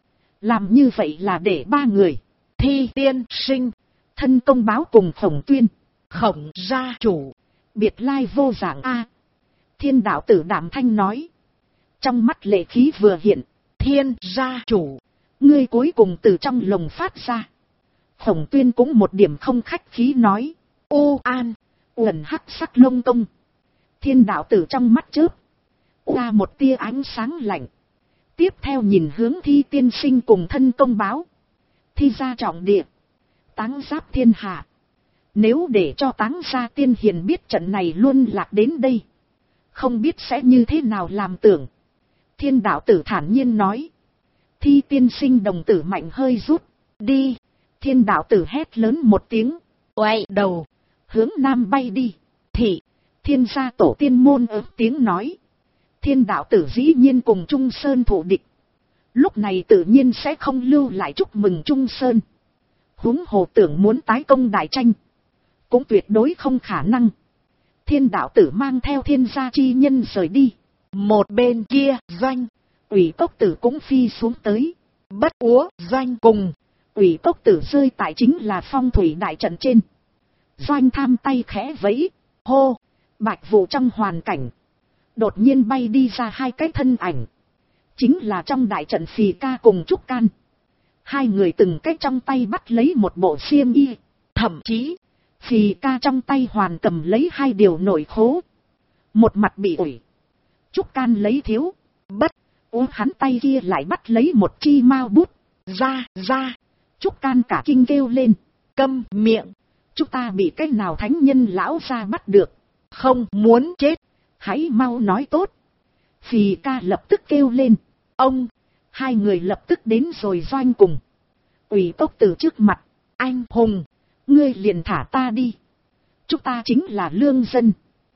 Làm như vậy là để 3 người. Thi tiên sinh, thân công báo cùng Khổng Tuyên, Khổng gia chủ, biệt lai vô dạng a. Thiên đạo tử đảm thanh nói. Trong mắt lệ khí vừa hiện. Thiên gia chủ, ngươi cuối cùng từ trong lồng phát ra. Khổng Tuyên cũng một điểm không khách khí nói. Ô an, uẩn hắc sắc lông công. Thiên đạo tử trong mắt chớp qua một tia ánh sáng lạnh. Tiếp theo nhìn hướng Thi tiên sinh cùng thân công báo. Thi gia trọng địa, táng giáp thiên hạ. Nếu để cho táng gia tiên hiền biết trận này luôn lạc đến đây, không biết sẽ như thế nào làm tưởng. Thiên đạo tử thản nhiên nói. Thi tiên sinh đồng tử mạnh hơi rút. Đi. Thiên đạo tử hét lớn một tiếng. Quay đầu, hướng nam bay đi. Thị, thiên gia tổ tiên môn ớt tiếng nói. Thiên đạo tử dĩ nhiên cùng Trung Sơn thủ địch. Lúc này tự nhiên sẽ không lưu lại chúc mừng Trung Sơn. Huống hồ tưởng muốn tái công đại tranh, cũng tuyệt đối không khả năng. Thiên đạo tử mang theo thiên gia chi nhân rời đi. Một bên kia, Doanh, Ủy Cốc tử cũng phi xuống tới. Bất úa, Doanh cùng Ủy Cốc tử rơi tại chính là phong thủy đại trận trên. Doanh tham tay khẽ vẫy, hô, bạch vụ trong hoàn cảnh. Đột nhiên bay đi ra 2 cái thân ảnh. Chính là trong đại trận Phì Ca cùng Trúc Can. 2 người từng cái trong tay bắt lấy một bộ xiêm y. Thậm chí, Phì Ca trong tay hoàn cầm lấy 2 điều nội khố. Một mặt bị ủi. Trúc Can lấy thiếu, bất, hắn tay kia lại bắt lấy một chi mao bút. Ra, Trúc Can cả kinh kêu lên. Câm miệng, chúng ta bị cái nào thánh nhân lão ra bắt được. Không muốn chết, hãy mau nói tốt. Phì Ca lập tức kêu lên. Ông, 2 người lập tức đến rồi Doanh cùng Ủy Cốc tử trước mặt. Anh hùng, ngươi liền thả ta đi. Chúng ta chính là lương dân.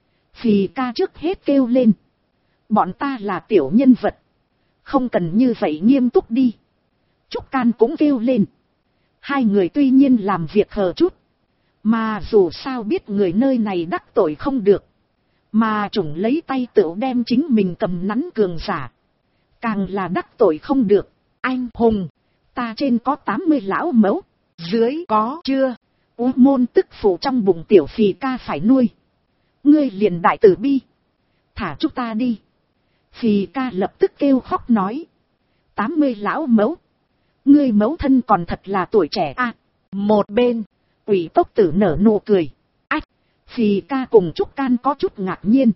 Phì Ca trước hết kêu lên. Bọn ta là tiểu nhân vật, không cần như vậy nghiêm túc đi. Trúc Can cũng kêu lên. 2 người tuy nhiên làm việc hờ chút, mà dù sao biết người nơi này đắc tội không được, mà chủng lấy tay tựu đem chính mình cầm nắn cường giả, càng là đắc tội không được. Anh hùng, ta trên có 80 lão mẫu, dưới có chưa, môn tức phụ trong bụng tiểu Phì Ca phải nuôi. Ngươi liền đại tử bi, thả chúng ta đi. Phì Ca lập tức kêu khóc nói. 80 lão mẫu, ngươi mẫu thân còn thật là tuổi trẻ a. Một bên, Ủy Cốc tử nở nụ cười. Ách, Phì Ca cùng Trúc Can có chút ngạc nhiên.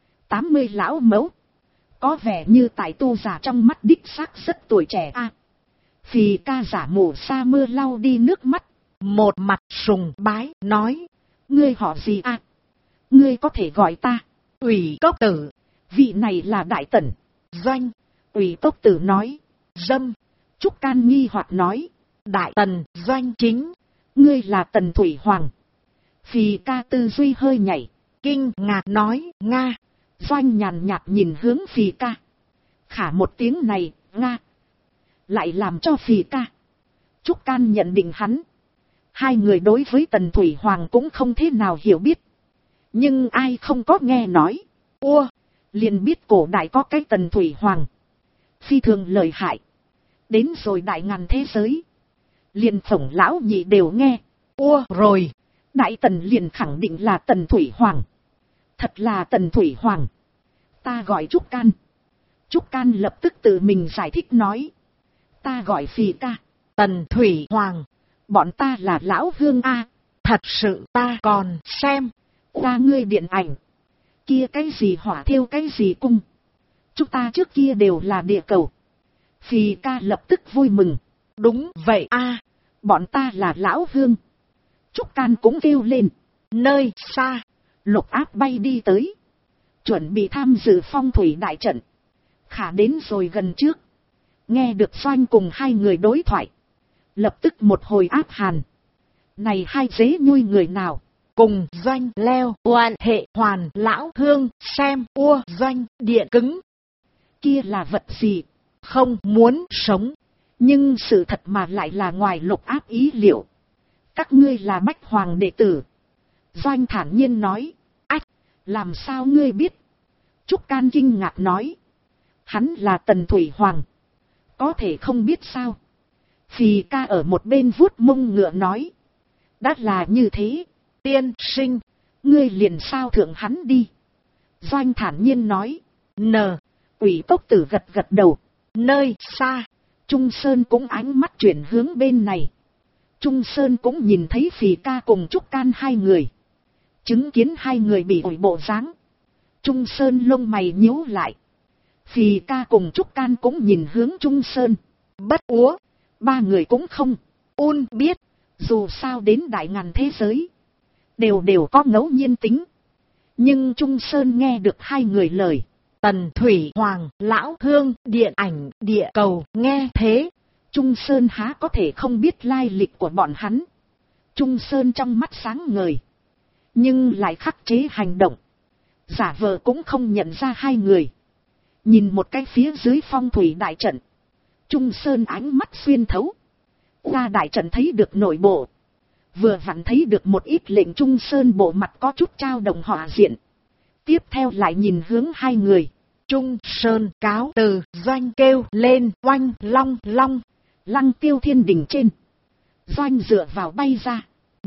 80 lão mẫu, có vẻ như tại tu giả trong mắt đích xác rất tuổi trẻ a. Phì Ca giả mù sa mưa lau đi nước mắt, một mặt sùng bái nói. Ngươi họ gì a? Ngươi có thể gọi ta Ủy Cốc tử. Vị này là đại tẩn. Doanh, Ủy Tốc Tử nói. Dâm. Trúc Can nghi hoặc nói. Đại Tần Doanh Chính. Ngươi là Tần Thủy Hoàng. Phì Ca tư duy hơi nhảy. Kinh ngạc nói. Nga. Doanh nhàn nhạt nhìn hướng Phì Ca. Khả một tiếng này, Nga. Lại làm cho Phì Ca. Trúc Can nhận định hắn. Hai người đối với Tần Thủy Hoàng cũng không thế nào hiểu biết. Nhưng ai không có nghe nói. Liền biết cổ đại có cái Tần Thủy Hoàng. Phi thường lợi hại. Đến rồi đại ngàn thế giới. Liền Phổng lão nhị đều nghe. Rồi. Đại Tần liền khẳng định là Tần Thủy Hoàng. Thật là Tần Thủy Hoàng. Ta gọi Trúc Can. Trúc Can lập tức tự mình giải thích nói. Ta gọi Phì Ca. Tần Thủy Hoàng. Bọn ta là lão hương A. Thật sự ta còn xem qua ngươi điện ảnh. Kia cái gì hỏa thiêu cái gì cung. Chúng ta trước kia đều là địa cầu. Phì Ca lập tức vui mừng. Đúng vậy A. Bọn ta là lão hương. Trúc Can cũng kêu lên. Nơi xa. Lục Áp bay đi tới. Chuẩn bị tham dự phong thủy đại trận. Khả đến rồi gần trước. Nghe được Doanh cùng hai người đối thoại. Lập tức một hồi áp hàn. Này hai dế nhui người nào. Cùng Doanh leo oan hệ hoàn lão hương xem Doanh điện cứng. Kia là vật gì? Không muốn sống. Nhưng sự thật mà lại là ngoài Lục Áp ý liệu. Các ngươi là Bách Hoàng đệ tử. Doanh thản nhiên nói. Ách, làm sao ngươi biết? Trúc Can kinh ngạc nói. Hắn là Tần Thủy Hoàng. Có thể không biết sao? Phì Ca ở một bên vuốt mông ngựa nói. Đã là như thế. Tiên sinh. Ngươi liền sao thượng hắn đi. Doanh thản nhiên nói. Ủy Tốc Tử gật gật đầu. Nơi xa. Trung Sơn cũng ánh mắt chuyển hướng bên này. Trung Sơn cũng nhìn thấy Phì Ca cùng Trúc Can hai người. Chứng kiến hai người bị ủi bộ dáng. Trung Sơn lông mày nhíu lại. Phì Ca cùng Trúc Can cũng nhìn hướng Trung Sơn. Bất úa. Ba người cũng không. Biết. Dù sao đến đại ngàn thế giới. Đều có ngẫu nhiên tính. Nhưng Trung Sơn nghe được hai người lời. Tần Thủy Hoàng, lão hương, điện ảnh, địa cầu, nghe thế. Trung Sơn há có thể không biết lai lịch của bọn hắn. Trung Sơn trong mắt sáng ngời. Nhưng lại khắc chế hành động. Giả vờ cũng không nhận ra hai người. Nhìn một cái phía dưới phong thủy đại trận. Trung Sơn ánh mắt xuyên thấu. Qua đại trận thấy được nội bộ. Vừa vặn thấy được một ít lệnh Trung Sơn bộ mặt có chút trao động họa diện. Tiếp theo lại nhìn hướng hai người. Trung Sơn cáo từ Doanh kêu lên oanh long long. Lăng Tiêu Thiên Đình trên. Doanh dựa vào bay ra.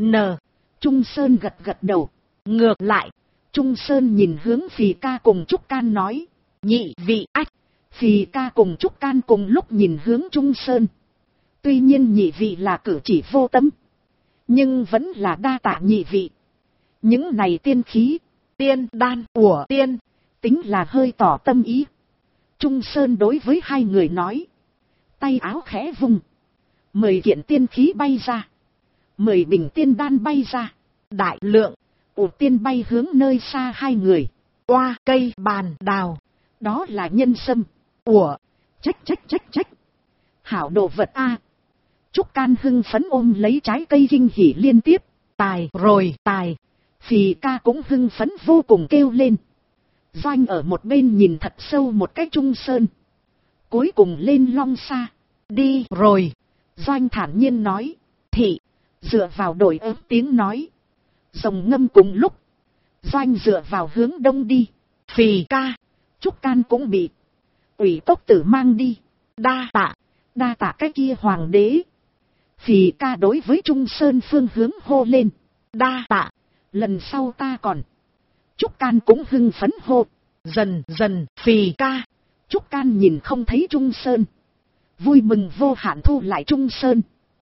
Trung Sơn gật gật đầu. Ngược lại. Trung Sơn nhìn hướng Phì Ca cùng Trúc Can nói. Nhị vị ách. Phì Ca cùng Trúc Can cùng lúc nhìn hướng Trung Sơn. Tuy nhiên nhị vị là cử chỉ vô tâm. Nhưng vẫn là đa tạ nhị vị. Những này tiên khí. Tiên đan của tiên. Tính là hơi tỏ tâm ý. Trung Sơn đối với hai người nói. Tay áo khẽ vung. 10 kiện tiên khí bay ra. 10 bình tiên đan bay ra. Đại lượng. Tiên bay hướng nơi xa hai người. Qua cây bàn đào. Đó là nhân sâm. Trách. Hảo đồ vật A. Trúc Can hưng phấn ôm lấy trái cây kinh hỉ liên tiếp. Tài rồi tài. Phì Ca cũng hưng phấn vô cùng kêu lên. Doanh ở một bên nhìn thật sâu một cái Trung Sơn. Cuối cùng lên long xa. Đi rồi. Doanh thản nhiên nói. Thị. Dựa vào đổi ớt tiếng nói. Rồng ngâm cùng lúc. Doanh dựa vào hướng đông đi. Phì Ca. Trúc Can cũng bị. Ủy Tốc Tử mang đi. Đa tạ cái kia hoàng đế. Phì Ca đối với Trung Sơn phương hướng hô lên. Đa tạ. Lần sau ta còn. Trúc Can cũng hưng phấn hô. Dần Phì Ca. Trúc Can nhìn không thấy Trung Sơn. Vui mừng vô hạn thu lại Trung Sơn.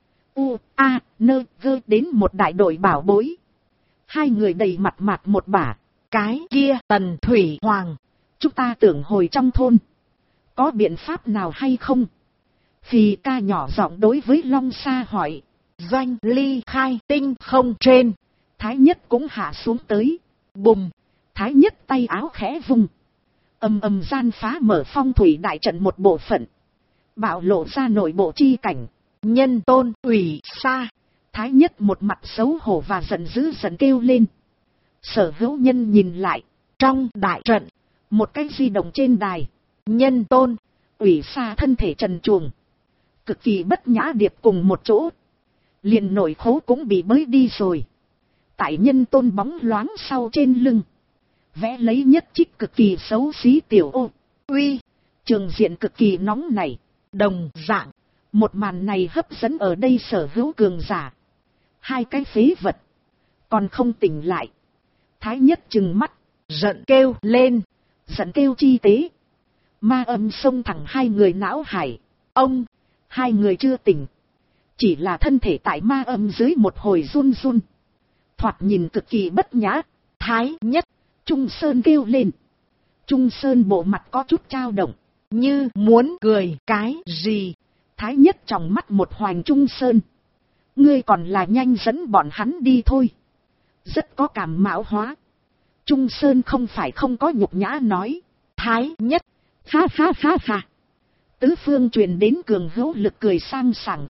Đến một đại đội bảo bối. Hai người đầy mặt một bả. Cái kia Tần Thủy Hoàng. Chúng ta tưởng hồi trong thôn. Có biện pháp nào hay không? Phì Ca nhỏ giọng đối với Long Sa hỏi. Doanh ly khai tinh không trên. Thái Nhất cũng hạ xuống tới. Bùm. Thái Nhất tay áo khẽ vung. ầm gian phá mở phong thủy đại trận một bộ phận, bạo lộ ra nội bộ chi cảnh. Nhân Tôn, Ủy Sa, Thái Nhất một mặt xấu hổ và giận dữ dần kêu lên. Sở Hữu Nhân nhìn lại, trong đại trận, một cái di động trên đài, Nhân Tôn, Ủy Sa thân thể trần truồng, cực kỳ bất nhã điệp cùng một chỗ, liền nội khố cũng bị bới đi rồi. Tại Nhân Tôn bóng loáng sau trên lưng, vẽ lấy nhất trích cực kỳ xấu xí tiểu ô, uy, trường diện cực kỳ nóng này. Đồng dạng, một màn này hấp dẫn ở đây sở hữu cường giả. Hai cái phế vật, còn không tỉnh lại. Thái Nhất trừng mắt, giận kêu lên, giận kêu chi tế. Ma âm xông thẳng hai người não hải. Ông, hai người chưa tỉnh, chỉ là thân thể tại ma âm dưới một hồi run run, thoạt nhìn cực kỳ bất nhã. Thái Nhất, Trung Sơn kêu lên. Trung Sơn bộ mặt có chút dao động, như muốn cười cái gì. Thái Nhất trong mắt một hoành. Trung Sơn, ngươi còn là nhanh dẫn bọn hắn đi thôi, rất có cảm mạo hóa. Trung Sơn không phải không có nhục nhã nói. Thái Nhất, ha ha ha ha. Tứ phương truyền đến cường hữu lực cười sang sảng.